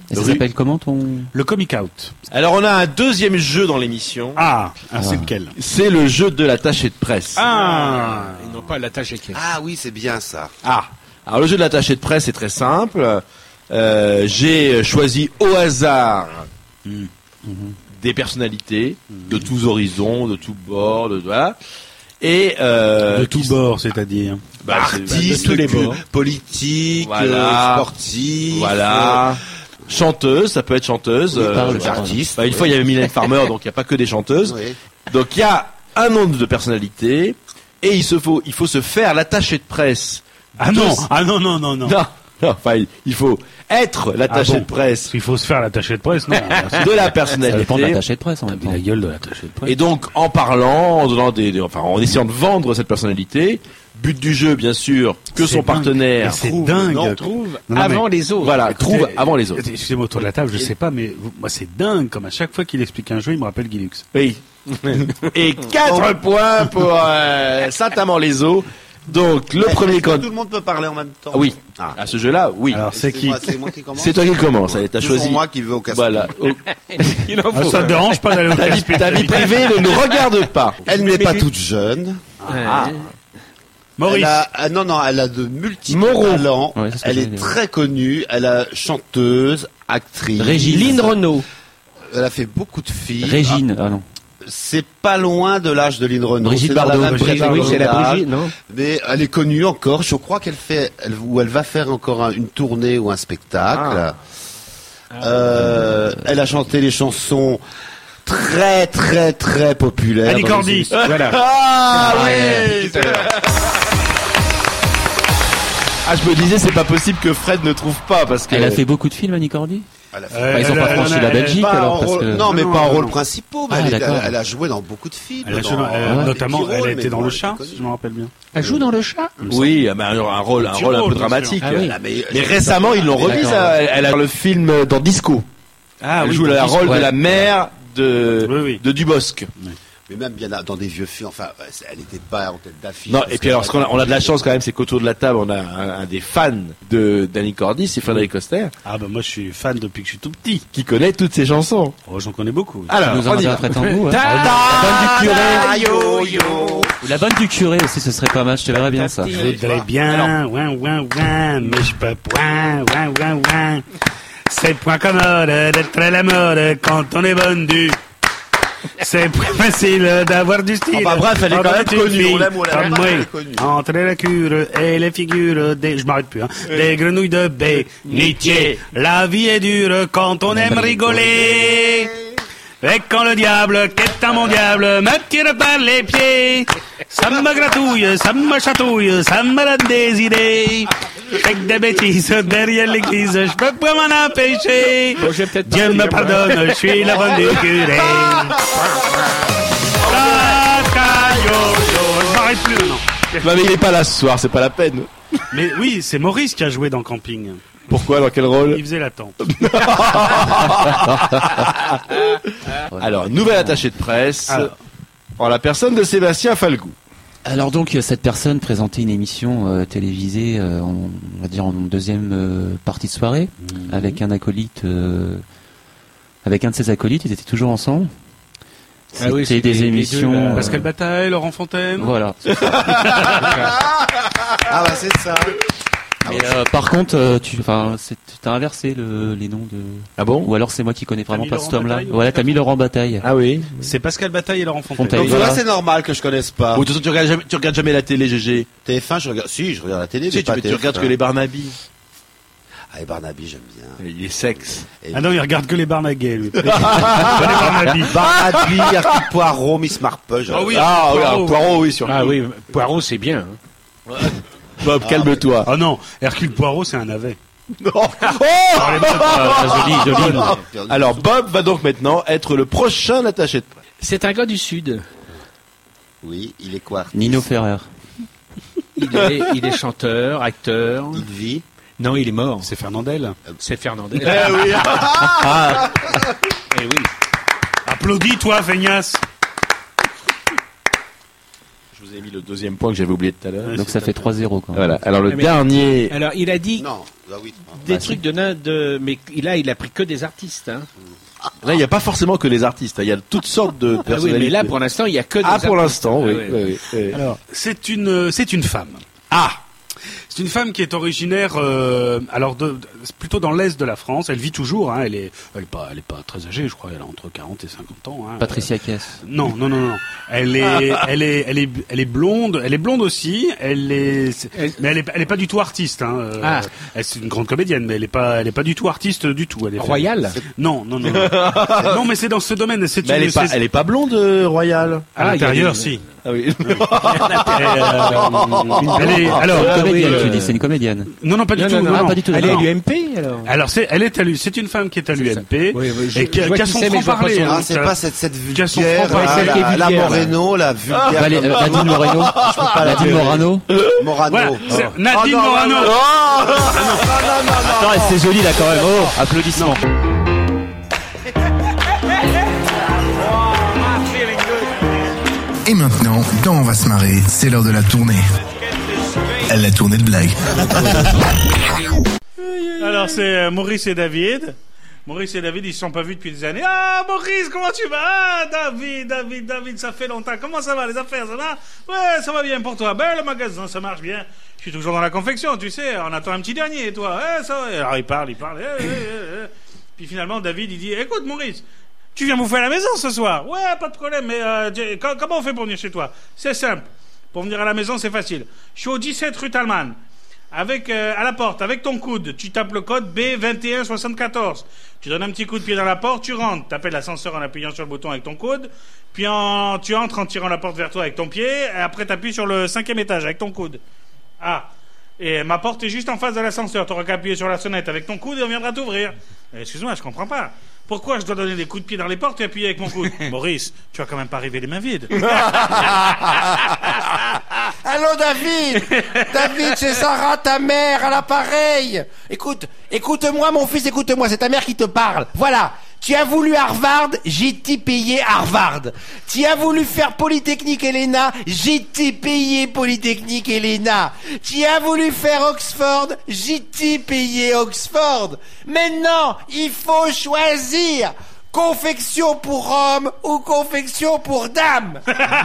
S4: Et ça
S3: Rue-
S4: s'appelle comment ton...
S3: Le Comic Out.
S1: Alors on a un deuxième jeu dans l'émission.
S3: Ah, ah, c'est lequel?
S1: C'est le jeu de l'attaché de presse.
S2: Ah, ils n'ont pas l'attaché caisse.
S5: Ah oui, c'est bien ça.
S1: Ah, alors le jeu de l'attaché de presse est très simple. Euh, j'ai choisi au hasard des personnalités de tous horizons, de tous bords, de voilà. Et euh,
S3: De tous bords, c'est-à-dire.
S1: bah, c'est-
S5: Artistes,
S1: de tous les
S5: cu-
S1: bords.
S5: politiques,
S1: Voilà.
S5: euh, sportifs.
S1: Voilà. Chanteuse, ça peut être chanteuse.
S5: Oui,
S1: euh,
S5: parle,
S1: voilà.
S5: artiste,
S1: Bah, une
S5: ouais.
S1: fois, il y avait Mylène Farmer, donc il n'y a pas que des chanteuses.
S5: Oui.
S1: Donc il y a un nombre de personnalités et il se faut, il faut se faire l'attaché de presse.
S3: Ah
S1: de-
S3: non, ah non, non, non, non.
S1: Non, non, enfin, il- il faut être l'attaché
S3: Ah bon
S1: de presse
S3: Il faut se faire l'attaché de presse, non.
S1: de la
S4: Ça
S1: personnalité.
S4: dépend de l'attaché de presse en même temps.
S3: La gueule de l'attaché de presse.
S1: Et donc, en parlant, en donnant des, des- enfin, en essayant de vendre cette personnalité, but du jeu, bien sûr, que
S3: C'est
S1: son
S3: dingue.
S1: partenaire
S3: Et c'est
S1: trouve,
S3: dingue.
S1: non,
S2: Trouve
S3: Non, non,
S2: avant
S3: mais-
S2: les autres.
S1: voilà,
S3: Écoutez,
S1: trouve avant les autres.
S3: Excusez-moi autour de la table, je sais pas, mais vous- moi c'est dingue, comme à chaque fois qu'il explique un jeu, il me rappelle Guilux.
S1: Oui. Et quatre points pour euh, Saint-Amand-les-Eaux. Donc, le premier
S5: Est-ce que
S1: candidat.
S5: tout le monde peut parler en même temps.
S1: Ah oui.
S5: Ah.
S1: À ce jeu-là, oui.
S3: Alors c'est qui?
S5: moi, c'est moi qui commence.
S1: C'est toi qui commence. Allez, t'as
S5: Toujours
S1: choisi.
S5: moi qui veux au casse.
S1: Voilà. Oh.
S2: Il en
S3: Ah,
S2: faut.
S3: ça te dérange pas d'aller au
S1: Ta vie,
S3: casse-pied
S1: ta vie privée ne nous regarde pas.
S5: Elle n'est pas toute jeune.
S1: Ah.
S3: Maurice.
S5: Elle a, ah, non, non, elle a de multiples
S1: Moreau.
S5: talents.
S4: Ouais, c'est ce que
S5: Elle
S4: j'allais
S5: est
S4: dire.
S5: très connue. Elle a chanteuse, actrice.
S4: Régine.
S2: Lynn Renault.
S5: Elle a fait beaucoup de filles.
S4: Régine, ah non.
S5: C'est pas loin de l'âge de Lynn Renault.
S4: Brigitte
S5: C'est dans la
S4: Bardot.
S5: même
S3: Brigitte
S5: catégorie
S2: Oui, c'est la
S5: d'âge.
S2: Brigitte, non?
S5: Mais elle est connue encore. Je crois qu'elle fait, elle, ou elle va faire encore un- une tournée ou un spectacle. Euh, elle a chanté les chansons très très très populaires.
S3: Annie
S5: dans les
S3: Cordy.
S5: émissions.
S2: Voilà.
S1: Ah oui. Ah, je me disais, c'est pas possible que Fred ne trouve pas parce que.
S4: Elle a fait beaucoup de films, Annie Cordy.
S5: Elle a fait-
S3: Euh,
S4: Enfin, ils ont
S3: elle
S4: pas
S3: a-
S4: franchi
S3: elle a-
S4: la
S3: elle a-
S4: Belgique
S5: Pas en
S4: alors parce
S5: rôle-
S4: que.
S5: Non, mais
S3: Non,
S5: pas en
S3: non,
S5: rôle
S3: non.
S5: principal. mais
S4: Ah,
S5: elle, est-
S4: d'accord.
S5: elle a joué dans beaucoup de films.
S3: Elle a
S5: dans-
S3: joué dans- euh,
S5: dans des
S3: notamment,
S5: petits
S3: elle
S5: rôles,
S3: était
S5: mais
S3: dans
S5: bon,
S3: le
S5: elle est
S3: chat,
S5: connue.
S3: si je me rappelle bien.
S2: Elle joue dans le chat?
S1: Oui, ah, mais un, un rôle, un
S3: petit
S1: rôle un
S3: rôle,
S1: peu
S3: bien sûr.
S1: dramatique.
S2: Ah oui.
S5: Ah, mais,
S1: Mais récemment, ils l'ont remise.
S4: D'accord.
S1: à- Elle a le film dans Disco.
S3: Ah
S1: Elle
S3: oui,
S1: joue le
S3: dans
S1: rôle
S3: Disco,
S1: de
S3: ouais.
S1: la mère de
S3: Oui, oui.
S1: de Dubosc.
S5: mais même bien dans des vieux films. Enfin, elle n'était pas en tête d'affiche.
S1: Non,
S5: parce
S1: et puis
S5: qu'elle
S1: alors, ce qu'on a,
S5: a-
S1: on a de la chance quand même, c'est qu'autour de la table, on a un, un des fans de d'Annie Cordy, c'est Frédéric Coster,
S3: Ah bah moi je suis fan depuis que je suis tout petit.
S1: qui connaît toutes ses chansons.
S3: Oh, j'en connais beaucoup.
S1: Alors,
S4: Nous
S1: on
S4: en
S1: y va.
S4: avons un bout.
S1: Ta-
S4: La bonne du curé.
S5: yo, yo.
S4: Ou la bonne du curé aussi, ce serait pas mal. Je te verrais bien ça.
S3: Je voudrais bien, ouin, ouin, ouin, mais je peux point, ouin, ouin, ouin. C'est point commode d'être à la mode quand on est bonne du. C'est point facile d'avoir du style.
S5: Enfin, bref, elle est quand
S3: Quand
S5: même
S3: tu
S5: connue,
S3: filles
S5: on l'aime ou on l'aime
S3: comme
S5: pas,
S3: moi,
S5: elle est connue.
S3: entre la cure et les figures des, je m'arrête plus, hein, des grenouilles de bénitier. La vie est dure quand on aime rigoler. Et quand le diable, qu'est un mon diable, me tire par les pieds, ça me gratouille, ça me chatouille, ça me donne des idées. Fait que des bêtises derrière l'église, je peux pas m'en empêcher.
S2: Bon, je vais peut-être
S3: Dieu
S2: partir,
S3: me
S2: moi.
S3: pardonne, je suis la bonne du curé. Tata, yo, yo, je m'arrête plus maintenant.
S1: Bah, mais il est pas là ce soir, c'est pas la peine.
S3: Mais oui, c'est Maurice qui a joué dans Camping.
S1: Pourquoi, dans quel rôle?
S3: Il faisait la tente.
S1: Alors, nouvelle attachée de presse,
S3: Alors.
S1: en la personne de Sébastien Falgou.
S4: Alors donc euh, cette personne présentait une émission euh, télévisée, euh, en, on va dire en deuxième euh, partie de soirée, avec un acolyte, euh, avec un de ses acolytes, ils étaient toujours ensemble. C'était
S2: Ah oui, c'est
S4: des
S2: les- les
S4: émissions.
S2: deux, là.
S4: euh,
S3: Pascal Bataille, Laurent Fontaine.
S4: Voilà.
S5: Ah bah c'est ça.
S4: Mais, euh, par contre, euh, tu, enfin, c'est- t'as inversé le, les noms de.
S1: Ah bon?
S4: Ou alors c'est moi qui connais vraiment
S3: mis
S4: pas
S3: Laurent
S4: cet homme-là.
S3: Bataille,
S4: Voilà, t'as mis Laurent Bataille.
S1: Ah oui.
S3: C'est Pascal Bataille et Laurent Fontaine.
S4: Fontaine.
S5: Donc
S4: voilà.
S5: là, c'est normal que je connaisse pas.
S1: Ou de toute façon, tu regardes jamais, tu regardes jamais la télé, G G.
S5: T F un, je regarde. Si, je regarde la télé,
S1: Tu sais,
S5: mais
S1: tu,
S5: pas
S1: tu regardes
S5: T F un.
S1: que les Barnaby.
S5: Ah, et Barnaby, j'aime bien.
S1: Il est sexe.
S5: Et-
S3: Ah non, il regarde que les Barnaguets, lui. Les Barnaby.
S5: Barnaby, Hercule Poirot, Miss Marple. j'adore.
S3: Ah oui,
S1: Ah oui,
S3: Poirot.
S1: alors, Poirot, oui, sur
S2: Ah oui, Poirot, c'est bien. hein.
S1: Bob, calme-toi.
S3: Ah non, Hercule Poirot, c'est un navet.
S1: Non. Oh
S4: Ah, joli, joli.
S1: Alors, Bob va donc maintenant être le prochain attaché de presse.
S2: C'est un gars du Sud.
S5: Oui, il est quoi?
S4: Nino Ferrer.
S2: Il est, il est chanteur, acteur.
S5: Il vit.
S2: Non, il est mort.
S3: C'est Fernandel.
S2: C'est Fernandel.
S1: Eh oui.
S2: Eh oui.
S3: Applaudis, toi, feignasse.
S1: vous ai mis le deuxième point que j'avais oublié tout à l'heure.
S4: Donc ça fait trois zéro quand même.
S1: Voilà. Alors le
S10: Ah, mais-
S1: dernier.
S10: Alors, il a dit
S12: Non, ah oui.
S10: des
S4: Bah,
S10: trucs de, nain- de. Mais là, il a pris que des artistes. Hein.
S1: Là, il n'y a pas forcément que les artistes. hein. Il y a toutes sortes de
S10: Ah oui,
S1: personnalités.
S10: mais là, pour l'instant, il y a que des
S1: Ah, pour
S10: artistes.
S1: l'instant, oui.
S10: Ah ouais.
S1: oui, oui, oui.
S3: Alors, c'est une, euh, c'est une femme.
S1: Ah,
S3: C'est une femme qui est originaire, euh, alors de, de- c'est plutôt dans l'est de la France. Elle vit toujours. Hein, elle est, elle est pas, elle est pas très âgée, je crois. Elle a entre quarante et cinquante ans. Hein.
S4: Patricia Cass.
S3: Non, non, non, non. Elle est, elle est, elle est, elle est blonde. Elle est blonde aussi. Elle est, c'est- mais elle est, elle est pas du tout artiste. Hein. Euh,
S10: Ah.
S3: Elle, c'est une grande comédienne, mais elle est pas, elle est pas du tout artiste du tout. Elle est
S10: Royale.
S3: Non, non, non. non, non mais c'est dans ce domaine. C'est
S1: mais elle
S3: une-
S1: est pas,
S3: c'est-
S1: elle est pas blonde, euh, Royale.
S3: à
S10: Ah, il y a
S3: l'intérieur,
S10: des-
S3: si.
S1: Ah oui.
S3: Elle, euh, elle est, alors,
S4: C'est une comédienne,
S10: oui,
S4: tu
S10: euh,
S4: dis, c'est une comédienne.
S3: non, non, pas du
S10: Non,
S3: tout.
S10: non, non,
S3: non,
S10: ah,
S3: non.
S10: pas du tout. Elle est à l'U M P, alors.
S3: Alors c'est, elle est à l'U- c'est une femme qui est à l'U M P
S10: Oui, oui, je-
S3: et qui,
S10: je vois
S3: qui a
S10: qui
S3: son
S10: c'est, mais je vois pas
S3: franc-parler.
S10: son nom.
S3: hein,
S12: Ah, c'est
S3: qui a-
S12: pas cette, cette
S3: qui a son
S12: vulgaire,
S3: franc-parler,
S12: ah,
S10: celle qui est
S12: la, la
S10: vulgaire,
S12: Moreno, la vulgaire.
S4: Valé-
S12: comme-
S4: Nadine Moreno.
S12: Je peux pas la
S4: Nadine
S12: dire.
S4: Morano.
S12: Morano.
S3: Voilà, c'est
S12: Oh.
S3: Nadine
S1: Oh, non,
S3: Morano.
S1: non, non, non, non, non, non,
S4: Attends, c'est joli là quand même. Oh, applaudissements.
S6: Et maintenant, dans On va se marrer, c'est l'heure de la tournée. La tournée de blagues.
S8: Alors c'est euh, Maurice et David. Maurice et David, ils se sont pas vus depuis des années. Ah, Maurice, comment tu vas? Ah, David, David, David, ça fait longtemps. Comment ça va, les affaires, ça va? Ouais, ça va bien pour toi. Ben, le magasin, ça marche bien. Je suis toujours dans la confection, tu sais. On attend un petit dernier, toi. Eh, ça va. Alors, il parle, il parle. Eh, eh, eh, eh. Puis finalement, David, il dit, écoute, Maurice, tu viens bouffer à la maison ce soir? Ouais, pas de problème, mais euh, tu- co- comment on fait pour venir chez toi? C'est simple. Pour venir à la maison, c'est facile. Je suis au dix-sept rue Talman. Avec, euh, à la porte, avec ton coude, tu tapes le code B vingt et un soixante-quatorze. Tu donnes un petit coup de pied dans la porte, tu rentres, tu appelles l'ascenseur en appuyant sur le bouton avec ton coude, puis en, tu entres en tirant la porte vers toi avec ton pied, et après tu appuies sur le cinquième étage avec ton coude. Ah, et ma porte est juste en face de l'ascenseur, tu auras qu'à appuyer sur la sonnette avec ton coude et on viendra t'ouvrir. Eh, excuse-moi, je comprends pas. Pourquoi je dois donner des coups de pied dans les portes et appuyer avec mon coude? Maurice, tu vas quand même pas arriver les mains vides.
S11: Allô David David, c'est Sarah, ta mère, à l'appareil. Écoute, écoute-moi mon fils, écoute-moi, c'est ta mère qui te parle. Voilà, tu as voulu Harvard, j'ai t'y payé Harvard. Tu as voulu faire Polytechnique Helena, j'ai t'y payé Polytechnique Helena. Tu as voulu faire Oxford, j'ai t'y payé Oxford. Maintenant, il faut choisir. Confection pour homme ou confection pour dame.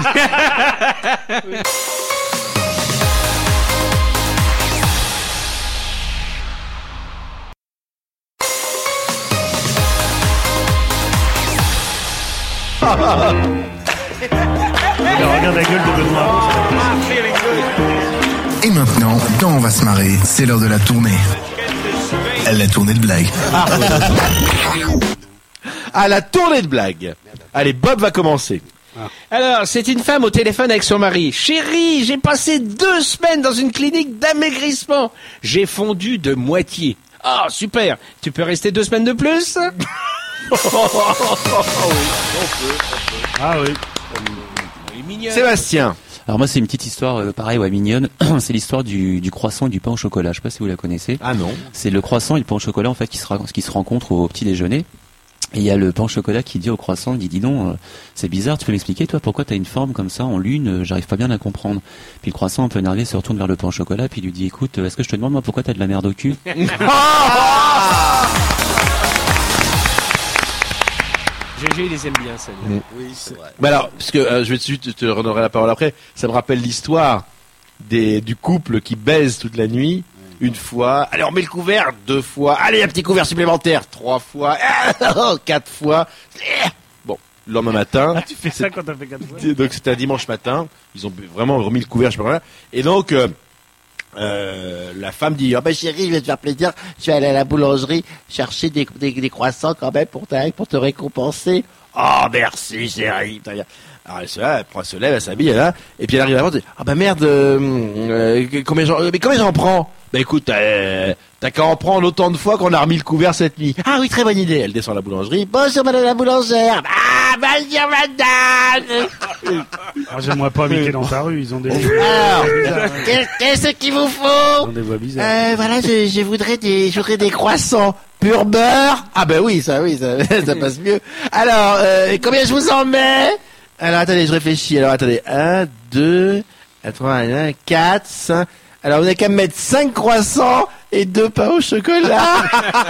S3: Regarde la gueule de Benoît.
S6: Et maintenant, dans On va se marrer, c'est l'heure de la tournée. La tournée de blagues.
S1: À la tournée de blagues. Allez, Bob va commencer.
S10: Alors, c'est une femme au téléphone avec son mari. Chérie, j'ai passé deux semaines dans une clinique d'amaigrissement. J'ai fondu de moitié. Ah, super. Tu peux rester deux semaines de plus?
S3: Ah oui.
S1: Sébastien.
S4: Alors moi c'est une petite histoire euh, pareil, ouais, mignonne. C'est l'histoire du, du croissant et du pain au chocolat. Je sais pas si vous la connaissez.
S1: Ah non.
S4: C'est le croissant et le pain au chocolat en fait qui se, ra- qui se rencontrent au petit déjeuner. Et il y a le pain au chocolat qui dit au croissant, il dit dis donc, euh, c'est bizarre, tu peux m'expliquer toi pourquoi t'as une forme comme ça en lune, euh, j'arrive pas bien à la comprendre. Puis le croissant un peu énervé se retourne vers le pain au chocolat puis il lui dit écoute, euh, est-ce que je te demande moi pourquoi t'as de la merde au cul?
S10: G G, il les aime bien, celle-là.
S12: Oui, c'est vrai.
S1: Bah alors, parce que euh, je vais tout de suite te redonnerai la parole après. Ça me rappelle l'histoire des du couple qui baise toute la nuit. Une fois, allez on met le couvert, deux fois, allez un petit couvert supplémentaire, trois fois, quatre fois. Bon, le lendemain matin.
S3: Ah, tu fais ça quand t'as fait quatre fois.
S1: Donc c'était un dimanche matin. Ils ont vraiment remis le couvert, je sais pas quoi. Et donc euh, euh, la femme dit, ah ben chérie, je vais te faire plaisir, je vais aller à la boulangerie chercher des, des, des croissants quand même pour te, pour te récompenser. Oh merci chérie. Alors elle se lève, elle, prend, elle se lève, elle s'habille, elle là, et puis elle arrive à la porte, elle dit, ah bah merde, euh, euh, combien j'en, mais combien j'en prends? Bah écoute, euh, t'as qu'à en prendre autant de fois qu'on a remis le couvert cette nuit. Ah oui, très bonne idée. Elle descend à la boulangerie. Bonjour madame la boulangère. Ah, bonjour madame.
S3: Ah, j'aimerais pas habiter dans ta rue, ils ont des...
S13: Alors, qu'est- qu'est-ce qu'il vous faut?
S3: Ils ont des voix bizarres.
S13: Euh, voilà, je, je voudrais des, je voudrais des croissants pur beurre. Ah ben oui, ça, oui, ça, ça passe mieux. Alors, euh, combien je vous en mets?
S1: Alors attendez, je réfléchis. Alors attendez, un, deux, trois, quatre, cinq. Alors vous n'avez qu'à me mettre cinq croissants et deux pains au chocolat.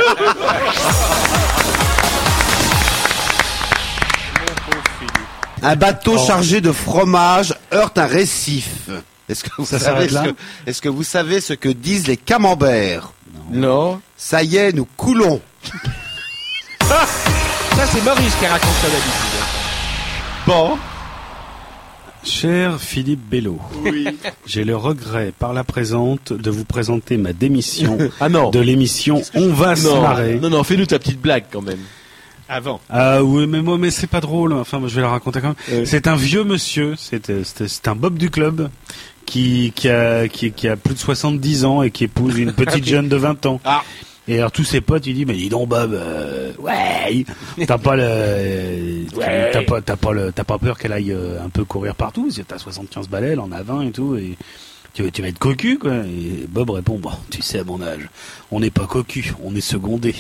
S5: Un bateau
S3: Oh.
S5: chargé de fromage heurte un récif. Est-ce que vous
S3: Ça
S5: savez
S3: s'arrête
S5: ce
S3: là
S5: que, est-ce que vous savez ce que disent les camemberts?
S1: Non.
S5: Ça y est, nous coulons.
S10: Ça, c'est Maurice qui raconte ça d'habitude.
S1: Bon.
S3: Cher Philippe Bello,
S1: Oui.
S3: j'ai le regret par la présente de vous présenter ma démission
S1: Ah non.
S3: de l'émission On va se
S1: Non,
S3: marrer.
S1: non, non, fais-nous ta petite blague quand même.
S2: Avant.
S3: Ah oui, mais moi, mais c'est pas drôle. Enfin, moi, je vais la raconter quand même.
S1: Ouais.
S3: C'est un vieux monsieur. C'est euh, c'est c'est un Bob du club qui qui a qui, qui a plus de soixante-dix ans et qui épouse une petite jeune de vingt ans.
S1: Ah.
S3: Et alors tous ses potes, il dit mais dis donc Bob, euh, ouais, t'as pas le,
S1: Ouais.
S3: t'as pas t'as pas le, t'as pas peur qu'elle aille euh, un peu courir partout? Si t'as soixante-quinze balais, elle en a vingt et tout, et tu, tu vas être cocu quoi. Et Bob répond bon, tu sais à mon âge, on n'est pas cocu, on est secondé.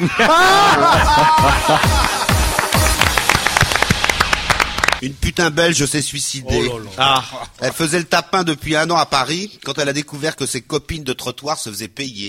S5: Une putain belge s'est suicidée.
S3: Oh là là.
S1: Ah.
S5: Elle faisait le tapin depuis un an à Paris quand elle a découvert que ses copines de trottoir se faisaient payer.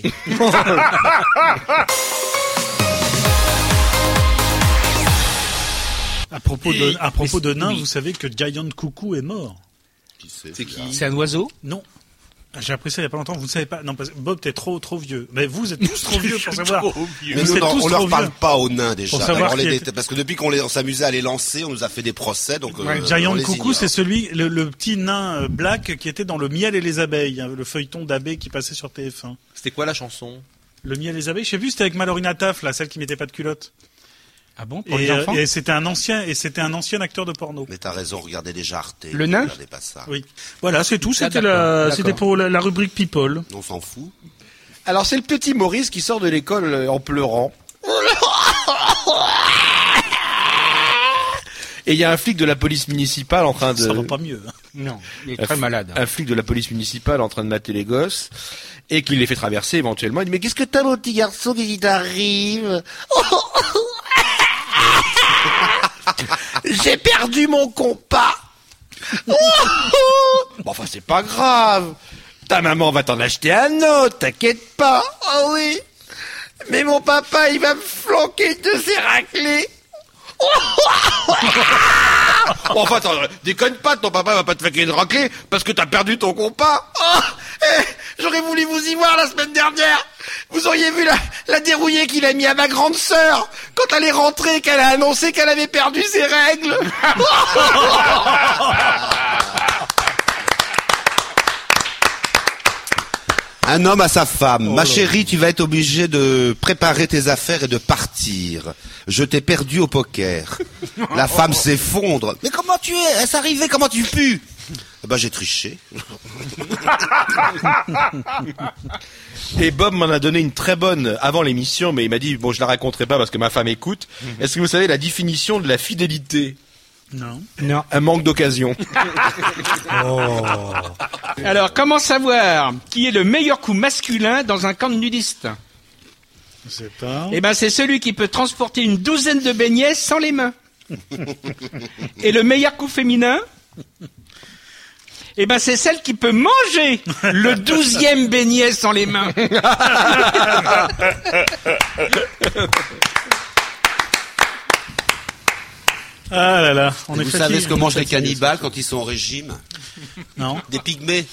S8: À propos de, à propos de
S2: Mais-
S8: nains,
S2: oui.
S8: vous savez que Giant Coucou est mort.
S5: C'est qui?
S2: C'est un oiseau?
S8: Non. J'ai appris ça il y a pas longtemps. Vous ne savez pas. Non, parce que Bob, t'es trop, trop vieux. Mais vous êtes tous trop vieux pour savoir.
S5: Mais
S8: Vous
S5: nous,
S8: êtes
S5: non,
S8: tous
S5: on
S8: trop
S5: leur
S8: vieux.
S5: parle pas aux nains déjà.
S8: Pour savoir
S5: Alors, on
S8: qui
S5: les
S8: était-
S5: dé- Parce que depuis qu'on les- on s'amusait à les lancer, on nous a fait des procès. Donc,
S8: Ouais,
S5: euh,
S8: Giant
S5: on les
S8: Coucou,
S5: ignore.
S8: c'est celui, le, le petit nain euh, black qui était dans Le Miel et les Abeilles, hein, le feuilleton d'abbé qui passait sur T F un.
S11: C'était quoi la chanson?
S8: Le Miel et les Abeilles, je sais plus, c'était avec Malorina Taff, là, celle qui mettait pas de culotte.
S2: Ah bon, pour
S8: Et,
S2: les
S8: euh,
S2: enfants?
S8: et c'était un ancien, et c'était un ancien acteur de porno.
S5: Mais t'as raison, regardez déjà Arte.
S2: Le nain?
S5: Regardez pas ça.
S8: Oui. Voilà, c'est tout.
S2: Ah,
S8: C'était
S2: d'accord,
S8: la,
S2: d'accord.
S8: c'était pour la, la rubrique People.
S5: On s'en fout.
S1: Alors c'est le petit Maurice qui sort de l'école euh, en pleurant. Et il y a un flic de la police municipale en train de...
S8: Ça va pas mieux. hein.
S2: Non, il est
S1: un
S2: très
S1: fl-
S2: malade.
S1: Un flic de la police municipale en train de mater les gosses et qui les fait traverser éventuellement. Il dit mais qu'est-ce que t'as mon petit garçon, qu'est-ce qui t'arrive? J'ai perdu mon compas. Bon enfin c'est pas grave. Ta maman va t'en acheter un autre, t'inquiète pas. Oh oui. Mais mon papa il va me flanquer de ses raclés. Bon, enfin, attends, déconne pas, ton papa va pas te faire une raclée parce que t'as perdu ton compas. Oh, eh, j'aurais voulu vous y voir la semaine dernière. Vous auriez vu la, la dérouillée qu'il a mis à ma grande sœur quand elle est rentrée, qu'elle a annoncé qu'elle avait perdu ses règles.
S5: Un homme à sa femme.
S8: Oh
S5: Ma
S8: là.
S5: chérie, tu vas être obligée de préparer tes affaires et de partir. Je t'ai perdu au poker. La femme s'effondre. Mais comment tu es? Est-ce arrivé? Comment tu pues? Eh ben, j'ai triché.
S1: Et Bob m'en a donné une très bonne avant l'émission, mais il m'a dit, bon, je la raconterai pas parce que ma femme écoute. Est-ce que vous savez la définition de la fidélité?
S8: Non.
S2: Non.
S1: Un manque d'occasion.
S2: Alors, comment savoir qui est le meilleur coup masculin dans un camp de nudistes?
S8: Je sais pas.
S2: Eh ben, c'est celui qui peut transporter une douzaine de beignets sans les mains. Et le meilleur coup féminin? Eh ben, c'est celle qui peut manger le douzième beignet sans les mains.
S8: Ah là là, on
S5: Et
S8: est
S5: vous
S8: fatigué,
S5: savez ce que
S8: on est
S5: mangent les
S8: fatigué.
S5: cannibales quand ils sont au régime?
S8: Non.
S5: Des pygmées.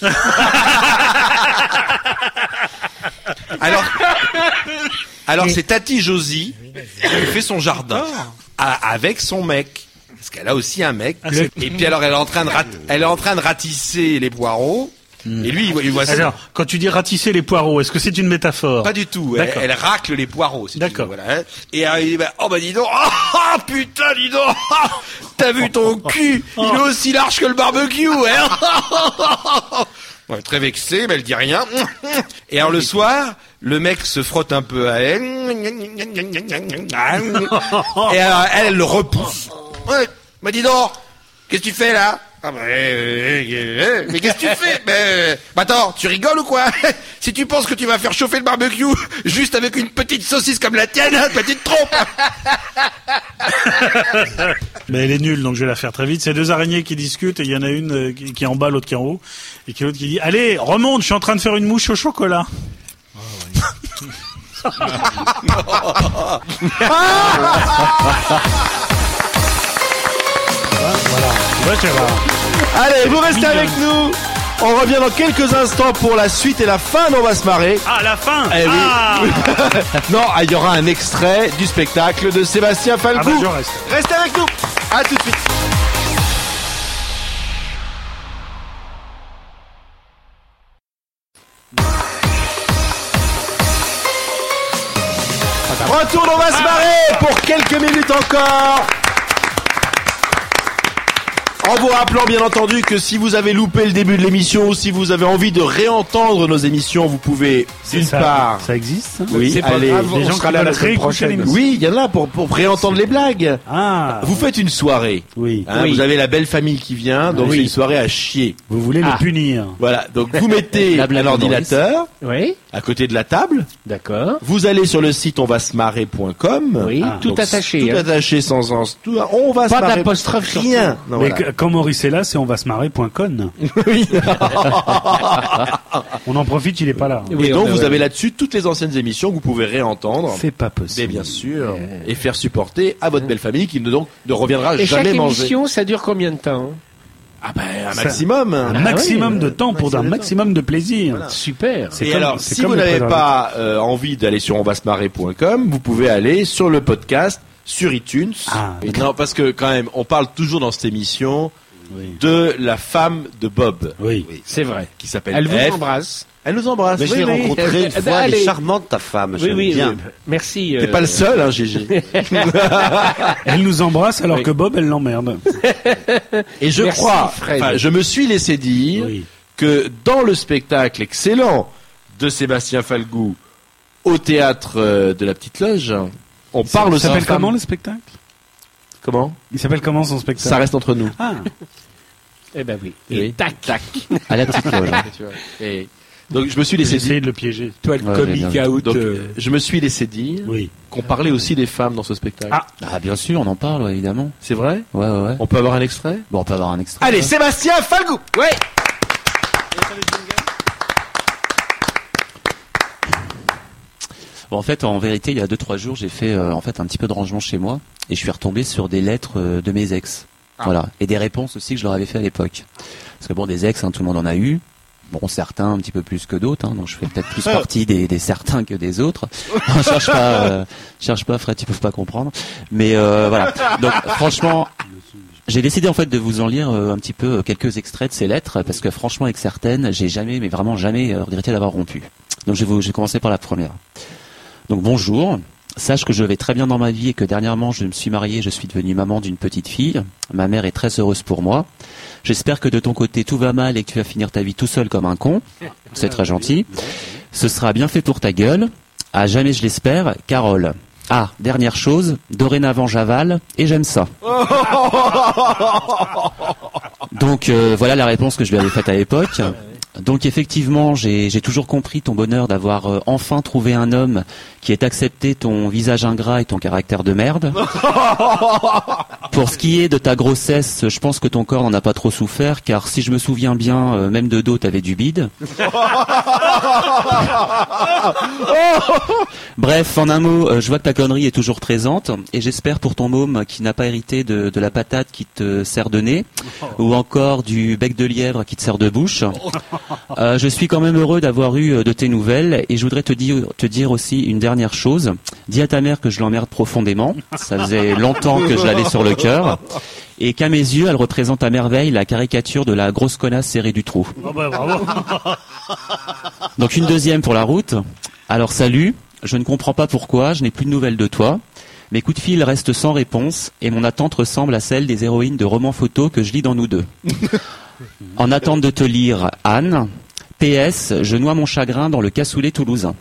S1: Alors, alors c'est Tati Josie qui fait son jardin à- avec son mec. Parce qu'elle a aussi un mec.
S8: Ah, c'est-
S1: Et puis alors elle est en train de rat- elle est en train de ratisser les poireaux. Et lui il voit, il voit ça.
S8: Alors, quand tu dis ratisser les poireaux, est-ce que c'est une métaphore?
S1: Pas du tout. Elle,
S8: D'accord.
S1: elle racle les poireaux. si tu
S8: D'accord.
S1: veux, voilà, hein. Et euh, il dit, bah, oh bah dis donc, oh, putain dis donc, ah, t'as vu ton cul, il est aussi large que le barbecue, hein. Ouais, très vexée, mais elle dit rien. Et alors le soir, le mec se frotte un peu à elle. Et alors elle, elle le repousse. Ouais, bah dis donc, qu'est-ce que tu fais là?
S11: Ah bah, euh, euh, mais qu'est-ce que tu fais? Mais, euh, bah attends, tu rigoles ou quoi? Si tu penses que tu vas faire chauffer le barbecue juste avec une petite saucisse comme la tienne, petite trompe.
S8: Mais elle est nulle, donc je vais la faire très vite. C'est deux araignées qui discutent et il y en a une euh, qui qui est en bas, l'autre qui est en haut, et qui l'autre qui dit allez, remonte, je suis en train de faire une mouche au chocolat.
S1: Allez, vous restez avec nous. On revient dans quelques instants pour la suite et la fin d'On va se marrer.
S8: Ah, la fin.
S1: Eh oui.
S8: Ah.
S1: Non, il y aura un extrait du spectacle de Sébastien Falgoux.
S8: Ah bah, je reste.
S1: Restez avec nous. À tout de suite. Retour d'On va se marrer pour quelques minutes encore. En vous rappelant bien entendu que si vous avez loupé le début de l'émission ou si vous avez envie de réentendre nos émissions, vous pouvez d'une
S8: ça,
S1: part...
S8: Ça existe ça
S1: Oui,
S8: c'est pas
S1: allez.
S8: grave, les gens qui veulent réécouter l'émission.
S1: Oui, il y en a pour, pour réentendre les blagues.
S8: Ah.
S1: Vous faites une soirée.
S8: Oui.
S1: Hein,
S8: Oui.
S1: Vous avez la belle famille qui vient, donc
S8: Oui.
S1: c'est une soirée à chier.
S8: Vous voulez
S1: Ah.
S8: les punir.
S1: Voilà, donc vous mettez
S10: La blague
S1: un
S10: de
S1: ordinateur
S10: Oui.
S1: à côté de la table.
S10: D'accord.
S1: Vous allez sur le site on va se marrer point com.
S10: Oui,
S1: Ah.
S10: tout
S1: Donc,
S10: attaché,
S1: Tout
S10: hein.
S1: attaché sans sens. Tout, on va se
S10: Pas
S1: marrer.
S10: d'apostrophe sur
S1: Rien. Non,
S8: Mais
S1: voilà.
S8: que- quand Maurice est là, c'est on va se marrer point com.
S1: Oui.
S8: On en profite, il est pas là.
S1: Et donc vous avez là-dessus toutes les anciennes émissions que vous pouvez réentendre.
S8: C'est pas possible.
S1: Mais bien sûr. Et faire supporter à votre belle famille qui ne donc ne reviendra
S10: Et chaque
S1: jamais manger.
S10: émission, ça dure combien de temps?
S1: Ah ben un
S8: Ça-
S1: maximum.
S8: Un
S1: Ah
S8: maximum
S1: oui,
S8: de temps pour un maximum de plaisir.
S10: Super.
S8: C'est
S1: Et
S8: comme-
S1: alors,
S8: c'est
S1: si
S8: comme
S1: vous
S8: le
S1: n'avez
S8: préservatif.
S1: pas euh, envie d'aller sur on va se marrer point com, vous pouvez aller sur le podcast sur iTunes.
S8: Ah,
S1: Et non, parce que quand même, on parle toujours dans cette émission de la femme de Bob.
S8: Oui,
S10: c'est vrai.
S1: Qui s'appelle
S10: Elle vous
S1: F.
S10: embrasse.
S1: Elle nous embrasse.
S5: Mais je
S1: oui,
S5: l'ai
S1: oui.
S5: rencontrée une
S10: Eh ben,
S5: fois, elle est
S10: allez.
S5: charmante ta femme,
S10: Oui,
S5: j'aime
S10: oui,
S5: bien.
S10: oui. Merci.
S1: T'es
S10: euh,
S1: pas le seul, hein, Gégé.
S8: Elle nous embrasse alors
S10: Oui.
S8: que Bob, elle l'emmerde.
S1: Et je
S10: Merci,
S1: crois,
S10: Fred.
S1: enfin, je me suis laissé dire
S8: Oui.
S1: que dans le spectacle excellent de Sébastien Falgoux au théâtre euh, de la Petite Loge, on parle
S8: Il
S1: aussi de
S8: s'appelle
S1: femmes.
S8: comment le spectacle?
S1: Comment
S8: Il s'appelle comment son spectacle?
S1: Ça reste entre nous.
S8: Ah.
S10: Eh ben oui.
S1: Oui.
S10: Et tac.
S1: Tac.
S4: À la petite loge. hein.
S1: Tu vois. Et donc je me suis laissé
S8: J'ai
S1: dire,
S8: essayé de le piéger.
S10: Toi, le
S4: Ouais,
S10: comic
S4: j'ai bien
S10: out.
S1: donc,
S10: euh,
S1: je me suis laissé dire
S8: Oui.
S1: qu'on parlait aussi des femmes dans ce spectacle.
S8: Ah.
S4: Ah, bien sûr, on en parle, ouais, évidemment.
S1: C'est vrai?
S4: Ouais, ouais, ouais.
S1: On peut avoir un extrait?
S4: Bon, on peut avoir un extrait.
S1: Allez,
S4: ouais.
S1: Sébastien Falgoux.
S10: Ouais.
S4: Bon, en fait, en vérité, il y a deux trois jours, j'ai fait euh, en fait un petit peu de rangement chez moi et je suis retombé sur des lettres euh, de mes ex. Voilà, et des réponses aussi que je leur avais fait à l'époque. Parce que bon, des ex, hein, tout le monde en a eu. Bon, certains un petit peu plus que d'autres, hein, donc je fais peut-être plus partie des, des certains que des autres. Non, cherche pas, euh, cherche pas, Fred, ils peuvent pas comprendre. Mais euh, voilà. Donc, franchement, j'ai décidé en fait de vous en lire euh, un petit peu euh, quelques extraits de ces lettres parce que franchement, avec certaines, j'ai jamais, mais vraiment jamais euh, regretté d'avoir rompu. Donc, je vais, vous, je vais commencer par la première. Donc, bonjour. Sache que je vais très bien dans ma vie et que dernièrement je me suis marié, je suis devenu maman d'une petite fille. Ma mère est très heureuse pour moi. J'espère que de ton côté tout va mal et que tu vas finir ta vie tout seul comme un con. C'est très gentil. Ce sera bien fait pour ta gueule. À jamais je l'espère, Carole. Ah, dernière chose, dorénavant j'avale et j'aime ça. Donc euh, voilà la réponse que je lui avais faite à l'époque. Donc effectivement, j'ai j'ai toujours compris ton bonheur d'avoir euh, enfin trouvé un homme qui ait accepté ton visage ingrat et ton caractère de merde. Pour ce qui est de ta grossesse, je pense que ton corps n'en a pas trop souffert, car si je me souviens bien, euh, même de dos, t'avais du bide. Bref, en un mot, euh, je vois que ta connerie est toujours présente, et j'espère pour ton môme qui n'a pas hérité de, de la patate qui te sert de nez, ou encore du bec de lièvre qui te sert de bouche. Euh, je suis quand même heureux d'avoir eu euh, de tes nouvelles, et je voudrais te dire, te dire aussi une dernière chose. Dis à ta mère que je l'emmerde profondément. Ça faisait longtemps que je l'avais sur le cœur. Et qu'à mes yeux, elle représente à merveille la caricature de la grosse connasse serrée du trou.
S8: Oh bah bravo.
S4: Donc une deuxième pour la route. Alors salut, je ne comprends pas pourquoi, je n'ai plus de nouvelles de toi. Mes coups de fil restent sans réponse et mon attente ressemble à celle des héroïnes de romans photos que je lis dans Nous deux. En attente de te lire, Anne, P S, je noie mon chagrin dans le cassoulet toulousain.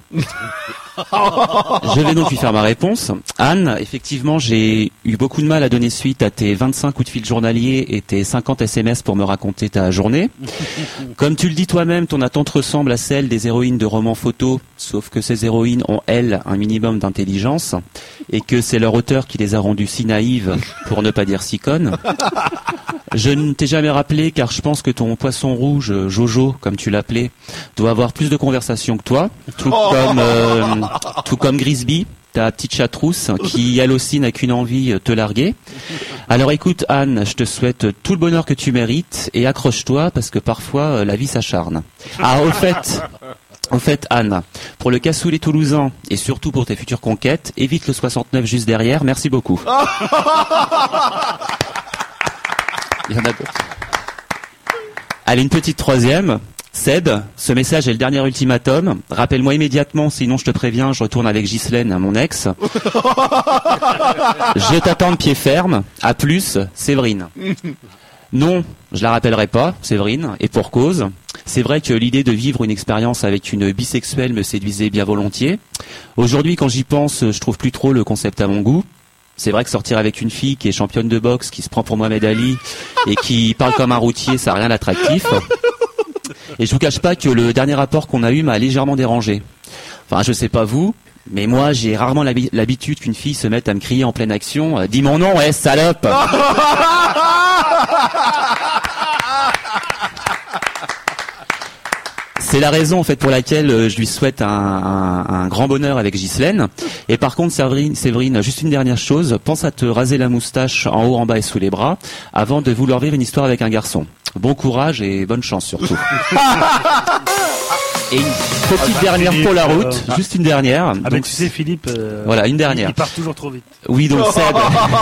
S4: Je vais donc lui faire ma réponse. Anne, effectivement, j'ai eu beaucoup de mal à donner suite à tes vingt-cinq coups de fil journaliers et tes cinquante S M S pour me raconter ta journée. Comme tu le dis toi-même, ton attente ressemble à celle des héroïnes de romans photos, sauf que ces héroïnes ont, elles, un minimum d'intelligence, et que c'est leur auteur qui les a rendues si naïves, pour ne pas dire si connes. Je ne t'ai jamais rappelé, car je pense que ton poisson rouge, Jojo, comme tu l'appelais, doit avoir plus de conversation que toi, tout comme... Euh, tout comme Grisby, ta petite chatrousse, qui elle aussi n'a qu'une envie, te larguer. Alors écoute Anne, je te souhaite tout le bonheur que tu mérites et accroche-toi parce que parfois la vie s'acharne. Ah au fait, au fait Anne, pour le cassoulet toulousain et surtout pour tes futures conquêtes, évite le soixante-neuf juste derrière, merci beaucoup. Il y en a d'autres. Allez, une petite troisième. Seb, ce message est le dernier ultimatum. Rappelle-moi immédiatement, sinon je te préviens, je retourne avec Ghislaine, mon ex. Je t'attends de pied ferme. À plus, Séverine. Non, je la rappellerai pas, Séverine, et pour cause. C'est vrai que l'idée de vivre une expérience avec une bisexuelle me séduisait bien volontiers. Aujourd'hui, quand j'y pense, je trouve plus trop le concept à mon goût. C'est vrai que sortir avec une fille qui est championne de boxe, qui se prend pour Mohamed Ali et qui parle comme un routier, ça n'a rien d'attractif. Et je vous cache pas que le dernier rapport qu'on a eu m'a légèrement dérangé. Enfin, je sais pas vous, mais moi, j'ai rarement l'habi- l'habitude qu'une fille se mette à me crier en pleine action euh, « Dis mon nom, ouais, salope !» C'est la raison en fait pour laquelle euh, je lui souhaite un, un, un grand bonheur avec Ghislaine. Et par contre, Séverine, Séverine, juste une dernière chose, pense à te raser la moustache en haut, en bas et sous les bras avant de vouloir vivre une histoire avec un garçon. Bon courage et bonne chance surtout. Et une petite ah, dernière Philippe, pour la route, euh, juste une dernière.
S3: Ah
S4: donc,
S3: ben tu sais Philippe, euh,
S4: voilà une dernière.
S3: Il, il part toujours trop vite.
S4: Oui donc Seb.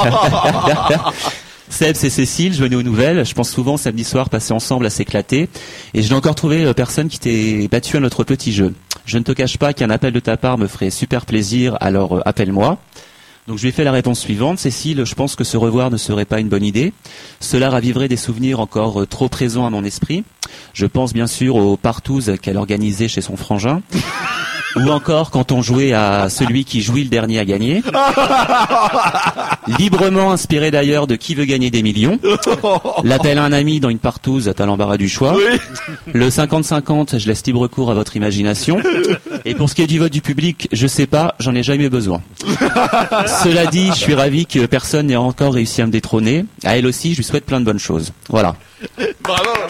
S4: Seb, c'est Cécile, je venais aux nouvelles. Je pense souvent samedi soir passer ensemble à s'éclater. Et je n'ai encore trouvé euh, personne qui t'ait battu à notre petit jeu. Je ne te cache pas qu'un appel de ta part me ferait super plaisir, alors euh, appelle-moi. Donc je lui ai fait la réponse suivante. Cécile, je pense que se revoir ne serait pas une bonne idée. Cela raviverait des souvenirs encore euh, trop présents à mon esprit. Je pense bien sûr aux partouzes qu'elle organisait chez son frangin. Ou encore quand on jouait à celui qui jouit le dernier à gagner. Librement inspiré d'ailleurs de Qui veut gagner des millions. L'appel à un ami dans une partouze, t'as l'embarras du choix. Oui. Le cinquante cinquante, je laisse libre cours à votre imagination. Et pour ce qui est du vote du public, je sais pas, j'en ai jamais besoin. Cela dit, je suis ravi que personne n'ait encore réussi à me détrôner. À elle aussi, je lui souhaite plein de bonnes choses. Voilà.
S1: Bravo, bravo.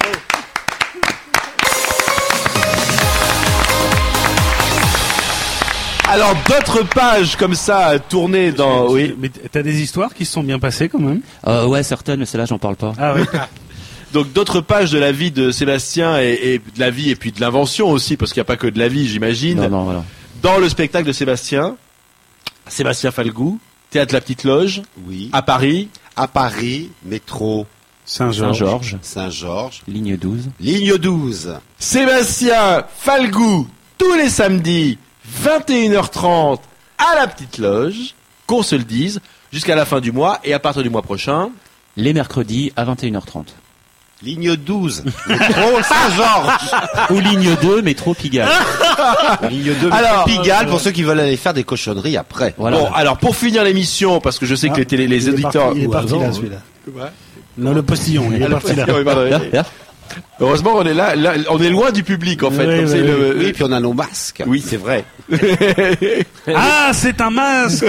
S1: Alors d'autres pages comme ça tournées dans. Oui.
S3: Mais t'as des histoires qui se sont bien passées quand même.
S4: Euh, ouais, certaines, mais celle-là j'en parle pas.
S3: Ah oui.
S1: Donc d'autres pages de la vie de Sébastien et, et de la vie et puis de l'invention aussi, parce qu'il n'y a pas que de la vie, j'imagine.
S4: Non, non, voilà.
S1: Dans le spectacle de Sébastien, Sébastien Falgoux, théâtre La Petite Loge.
S5: Oui.
S1: À Paris.
S5: À Paris, métro.
S4: Saint-Georges.
S5: Saint-Georges. Saint-Georges.
S4: Ligne douze.
S5: Ligne douze.
S1: Sébastien Falgoux, tous les samedis. vingt et une heures trente à la Petite Loge, qu'on se le dise, jusqu'à la fin du mois, et à partir du mois prochain...
S4: Les mercredis à vingt et une heures trente.
S5: Ligne douze, métro Saint-Georges.
S4: Ou ligne deux, métro Pigalle.
S5: Ligne deux, métro Pigalle, pour ceux qui veulent aller faire des cochonneries après.
S1: Voilà. Bon, alors pour finir l'émission, parce que je sais que ah, les, télé, les
S3: il
S1: auditeurs...
S3: Est parti, il est parti là, celui-là. Ouais. Non, le postillon, il est parti là.
S1: Heureusement, on est là, là, on est loin du public en fait.
S5: Oui,
S1: comme
S5: oui,
S1: c'est
S5: oui.
S1: le...
S5: oui, puis on a nos masques.
S1: Oui, c'est vrai.
S3: Ah, c'est un masque.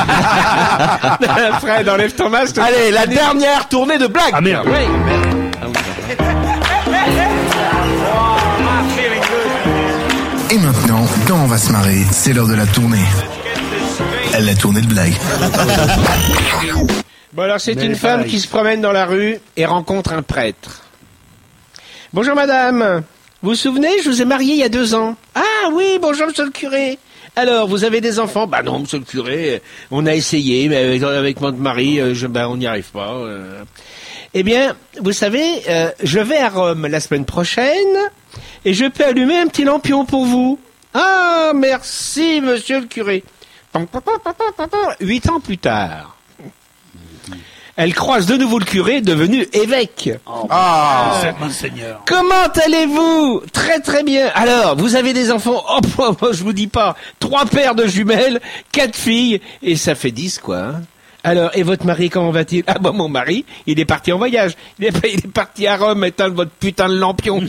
S2: Fred, enlève ton masque.
S1: Allez, la dernière tournée de blagues.
S3: Ah merde.
S1: Oui.
S6: Et maintenant, quand on va se marrer, c'est l'heure de la tournée. La tournée de blagues.
S10: Bon alors c'est
S3: Mais
S10: une femme
S3: pareil.
S10: qui se promène dans la rue et rencontre un prêtre. Bonjour madame, vous vous souvenez, je vous ai marié il y a deux ans. Ah oui, bonjour monsieur le curé. Alors, vous avez des enfants? Bah non, monsieur le curé, on a essayé, mais avec, avec mon mari, euh, je, bah, on n'y arrive pas. Euh. Eh bien, vous savez, euh, je vais à Rome la semaine prochaine et je peux allumer un petit lampion pour vous. Ah, merci monsieur le curé. Huit ans plus tard. Elle croise de nouveau le curé, devenu évêque.
S3: Ah, c'est Monseigneur.
S10: Comment allez-vous? Très très bien. Alors, vous avez des enfants? Oh, je vous dis pas. Trois paires de jumelles, quatre filles, et ça fait dix, quoi. Hein. Alors, et votre mari, comment va-t-il? Ah bon, mon mari, il est parti en voyage. Il est, il est parti à Rome éteindre votre putain de lampion.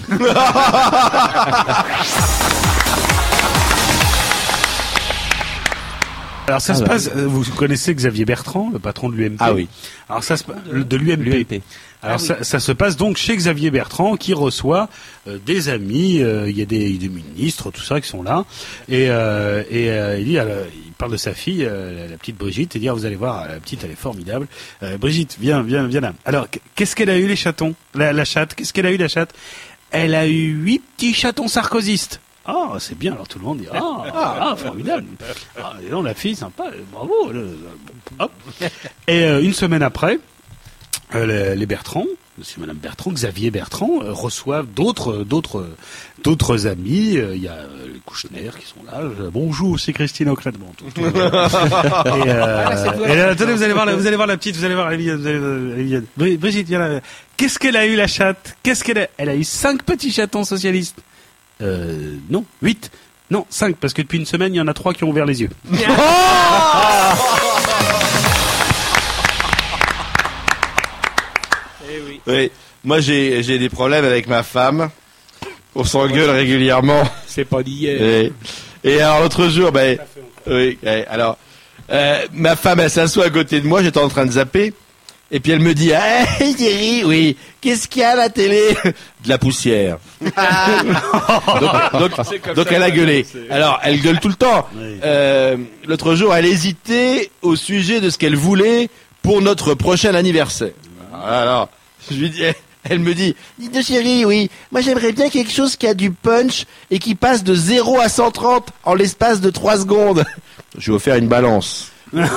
S3: Alors ça
S4: ah
S3: se
S4: bah,
S3: passe, euh, vous connaissez Xavier Bertrand, le patron de l'U M P.
S4: Ah oui.
S3: Alors ça se de l'U M P. l'U M P. Alors ah, ça, oui. ça se passe donc chez Xavier Bertrand qui reçoit euh, des amis, il euh, y a des, des ministres, tout ça qui sont là, et, euh, et euh, il dit, alors, il parle de sa fille, euh, la petite Brigitte, et dit ah, vous allez voir, la petite elle est formidable. Euh, Brigitte, viens, viens, viens là. Alors qu'est-ce qu'elle a eu les chatons, la, la chatte, qu'est-ce qu'elle a eu la chatte? Elle a eu huit petits chatons sarkozystes. Ah, c'est bien, alors tout le monde dit ah, ah, ah formidable. Ah, et donc la fille, sympa, bravo. Hop. Et euh, une semaine après, euh, les, les Bertrand, monsieur et madame Bertrand, Xavier Bertrand, euh, reçoivent d'autres, d'autres, d'autres amis. Il euh, y a euh, les Kouchner qui sont là. Euh, bonjour, c'est Christine Ockrent. Bon, tout, tout, et, euh, et là, attendez, vous allez voir, la, vous allez voir la petite, vous allez voir, elle vient, vous allez, elle vient. Brigitte, viens là. Qu'est-ce qu'elle a eu la chatte? Qu'est-ce qu'elle a? Elle a eu cinq petits chatons socialistes. Euh, non, huit. Non, cinq, parce que depuis une semaine, il y en a trois qui ont ouvert les yeux.
S1: Eh oui. Oui. Moi, j'ai, j'ai des problèmes avec ma femme. On s'engueule régulièrement.
S10: C'est pas d'hier.
S1: Et, et alors, l'autre jour, ben, oui, alors, euh, ma femme, elle s'assoit à côté de moi, j'étais en train de zapper. Et puis elle me dit, ah, Thierry, oui, qu'est-ce qu'il y a à la télé? De la poussière. donc donc, donc elle a gueulé. Alors, elle gueule tout le temps. Oui. Euh, l'autre jour, elle hésitait au sujet de ce qu'elle voulait pour notre prochain anniversaire. Alors, je lui dis, elle me dit, dis de chérie, oui, moi j'aimerais bien quelque chose qui a du punch et qui passe de zéro à cent trente en l'espace de trois secondes. Je lui ai offert une balance.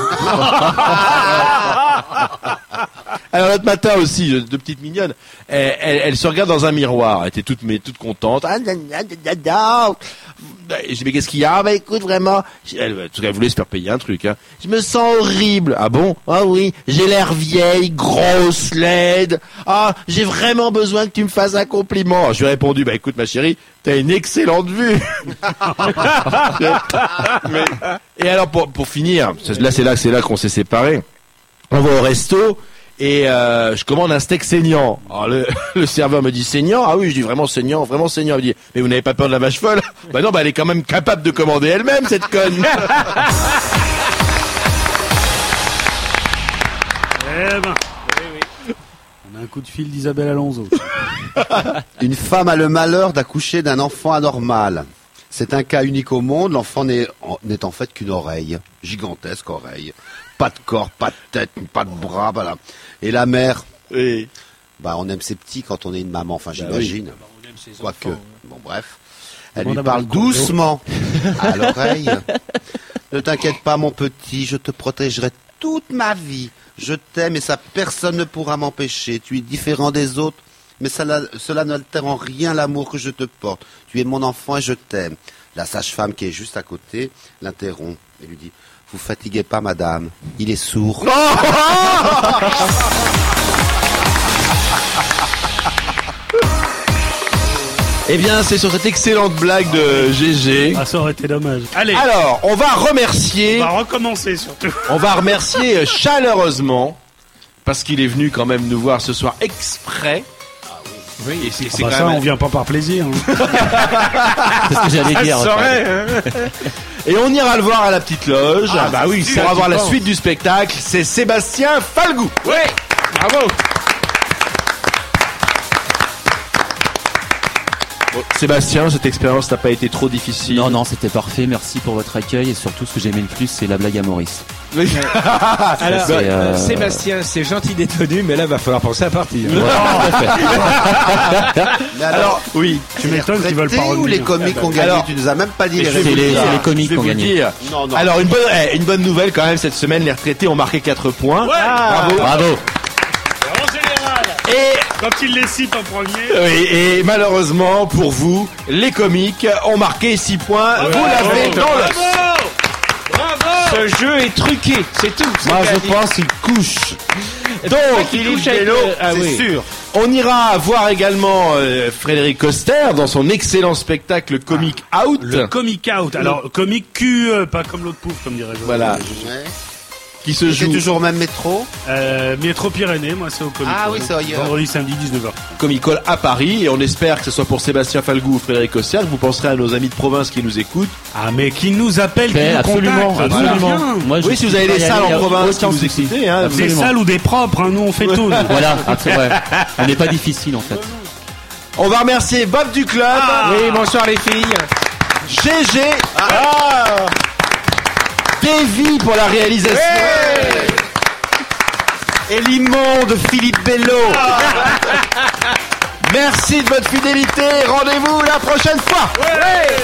S1: Alors l'autre matin aussi, deux petites mignonnes, elle, elle, elle se regarde dans un miroir, elle était toute, mais toute contente. Ah, da, da, da, da. Je dis mais qu'est-ce qu'il y a? Ah bah écoute vraiment, elle, elle voulait se faire payer un truc. Hein. Je me sens horrible. Ah bon? Ah oui, j'ai l'air vieille, grosse, laide. Ah, j'ai vraiment besoin que tu me fasses un compliment. Alors, je lui ai répondu bah écoute ma chérie, t'as une excellente vue. mais, et alors pour pour finir, là c'est là c'est là qu'on s'est séparés. On va au resto. Et euh, je commande un steak saignant. Alors le, le serveur me dit saignant. Ah oui, je dis vraiment saignant, vraiment saignant. Il me dit mais vous n'avez pas peur de la vache folle? Bah non, bah elle est quand même capable de commander elle-même cette conne.
S3: Eh ben, on a un coup de fil d'Isabelle Alonso.
S5: Une femme a le malheur d'accoucher d'un enfant anormal. C'est un cas unique au monde. L'enfant n'est, n'est en fait qu'une oreille, gigantesque oreille. Pas de corps, pas de tête, pas de bras, voilà. Et la mère, oui. Bah on aime ses petits quand on est une maman, enfin j'imagine. Bah oui. Quoique, enfants, ouais. Bon bref. Elle lui parle doucement à l'oreille. Ne t'inquiète pas mon petit, je te protégerai toute ma vie. Je t'aime et ça personne ne pourra m'empêcher. Tu es différent des autres, mais cela, cela n'altère en rien l'amour que je te porte. Tu es mon enfant et je t'aime. La sage-femme qui est juste à côté l'interrompt et lui dit: vous fatiguez pas, madame, il est sourd.
S1: Eh bien, c'est sur cette excellente blague de G G.
S3: Ah, ça aurait été dommage. Allez.
S1: Alors, on va remercier.
S3: On va recommencer surtout.
S1: On va remercier chaleureusement, parce qu'il est venu quand même nous voir ce soir exprès.
S3: Oui, et c'est, c'est ah bah ça, même... on vient pas par plaisir. Hein.
S4: C'est ce que j'allais dire.
S1: Saurait, hein. Et on ira le voir à la petite loge.
S3: Ah bah oui,
S1: pour avoir la suite du spectacle. C'est Sébastien Falgout.
S10: Oui, bravo.
S1: Bon, Sébastien, cette expérience n'a pas été trop difficile?
S4: Non, non, c'était parfait. Merci pour votre accueil et surtout ce que j'aimais le plus, c'est la blague à Maurice.
S10: Oui. Alors, c'est, euh... Sébastien, c'est gentil d'être venu, mais là, va falloir penser à partir.
S1: Ouais, mais alors, alors, oui,
S3: tu m'étonnes qu'ils veulent pas revenir.
S5: Ou les comiques ont gagné? Alors, tu nous as même pas dit les
S4: résultats. C'est les, c'est les comiques qui ont gagné.
S1: Non, non. Alors, une bonne, eh, une bonne nouvelle quand même cette semaine, les retraités ont marqué quatre points.
S3: Ouais.
S1: Ah, bravo.
S4: Bravo.
S8: En général.
S1: Et
S8: quand ils les citent en premier.
S1: Oui, et malheureusement pour vous, les comiques ont marqué six points. Ouais. Vous l'avez dans le.
S8: Bravo. Bravo.
S10: Ce jeu est truqué, c'est tout. c'est
S20: Moi, je
S10: gagné.
S20: pense qu'il couche.
S10: Donc,
S20: Donc,
S10: qu'il
S20: Philippe
S10: couche avec
S20: Bello,
S10: le- ah
S20: c'est
S10: oui.
S20: sûr. On ira voir également euh, Frédéric Coster dans son excellent spectacle Comic Out.
S3: Le Comic Out. Alors, Comic Q E, pas comme l'autre pouf, comme dirait.
S20: Voilà. Qui se
S5: C'est
S20: joue
S5: toujours au même métro
S3: Euh, métro Pyrénées, moi c'est au Comic
S5: Ah
S3: Con.
S5: oui, c'est ailleurs.
S3: Vendredi, samedi, dix-neuf heures.
S20: Comic Con à Paris et on espère que ce soit pour Sébastien Falgou ou Frédéric Coster que vous penserez à nos amis de province qui nous écoutent.
S3: Ah mais qui nous appellent, qui
S4: Ben,
S3: nous
S4: absolument,
S3: contactent.
S4: absolument.
S3: Voilà.
S4: Moi, je
S20: oui, si vous avez
S4: peux
S20: des
S4: y
S20: salles
S4: aller,
S20: en
S4: y a
S20: province qui
S4: aucun
S20: nous
S4: souci.
S20: écoutez, hein,
S3: Des
S20: absolument.
S3: salles ou des propres, hein, nous on fait tout. nous.
S4: Voilà, ah, c'est vrai. On n'est pas difficile en fait.
S20: On va remercier Bob du club,
S10: Oui, bonsoir les filles.
S20: G G, ah. Davy pour la réalisation. Et l'immonde Philippe Bello. Merci de votre fidélité. Rendez-vous la prochaine fois.
S10: Ouais.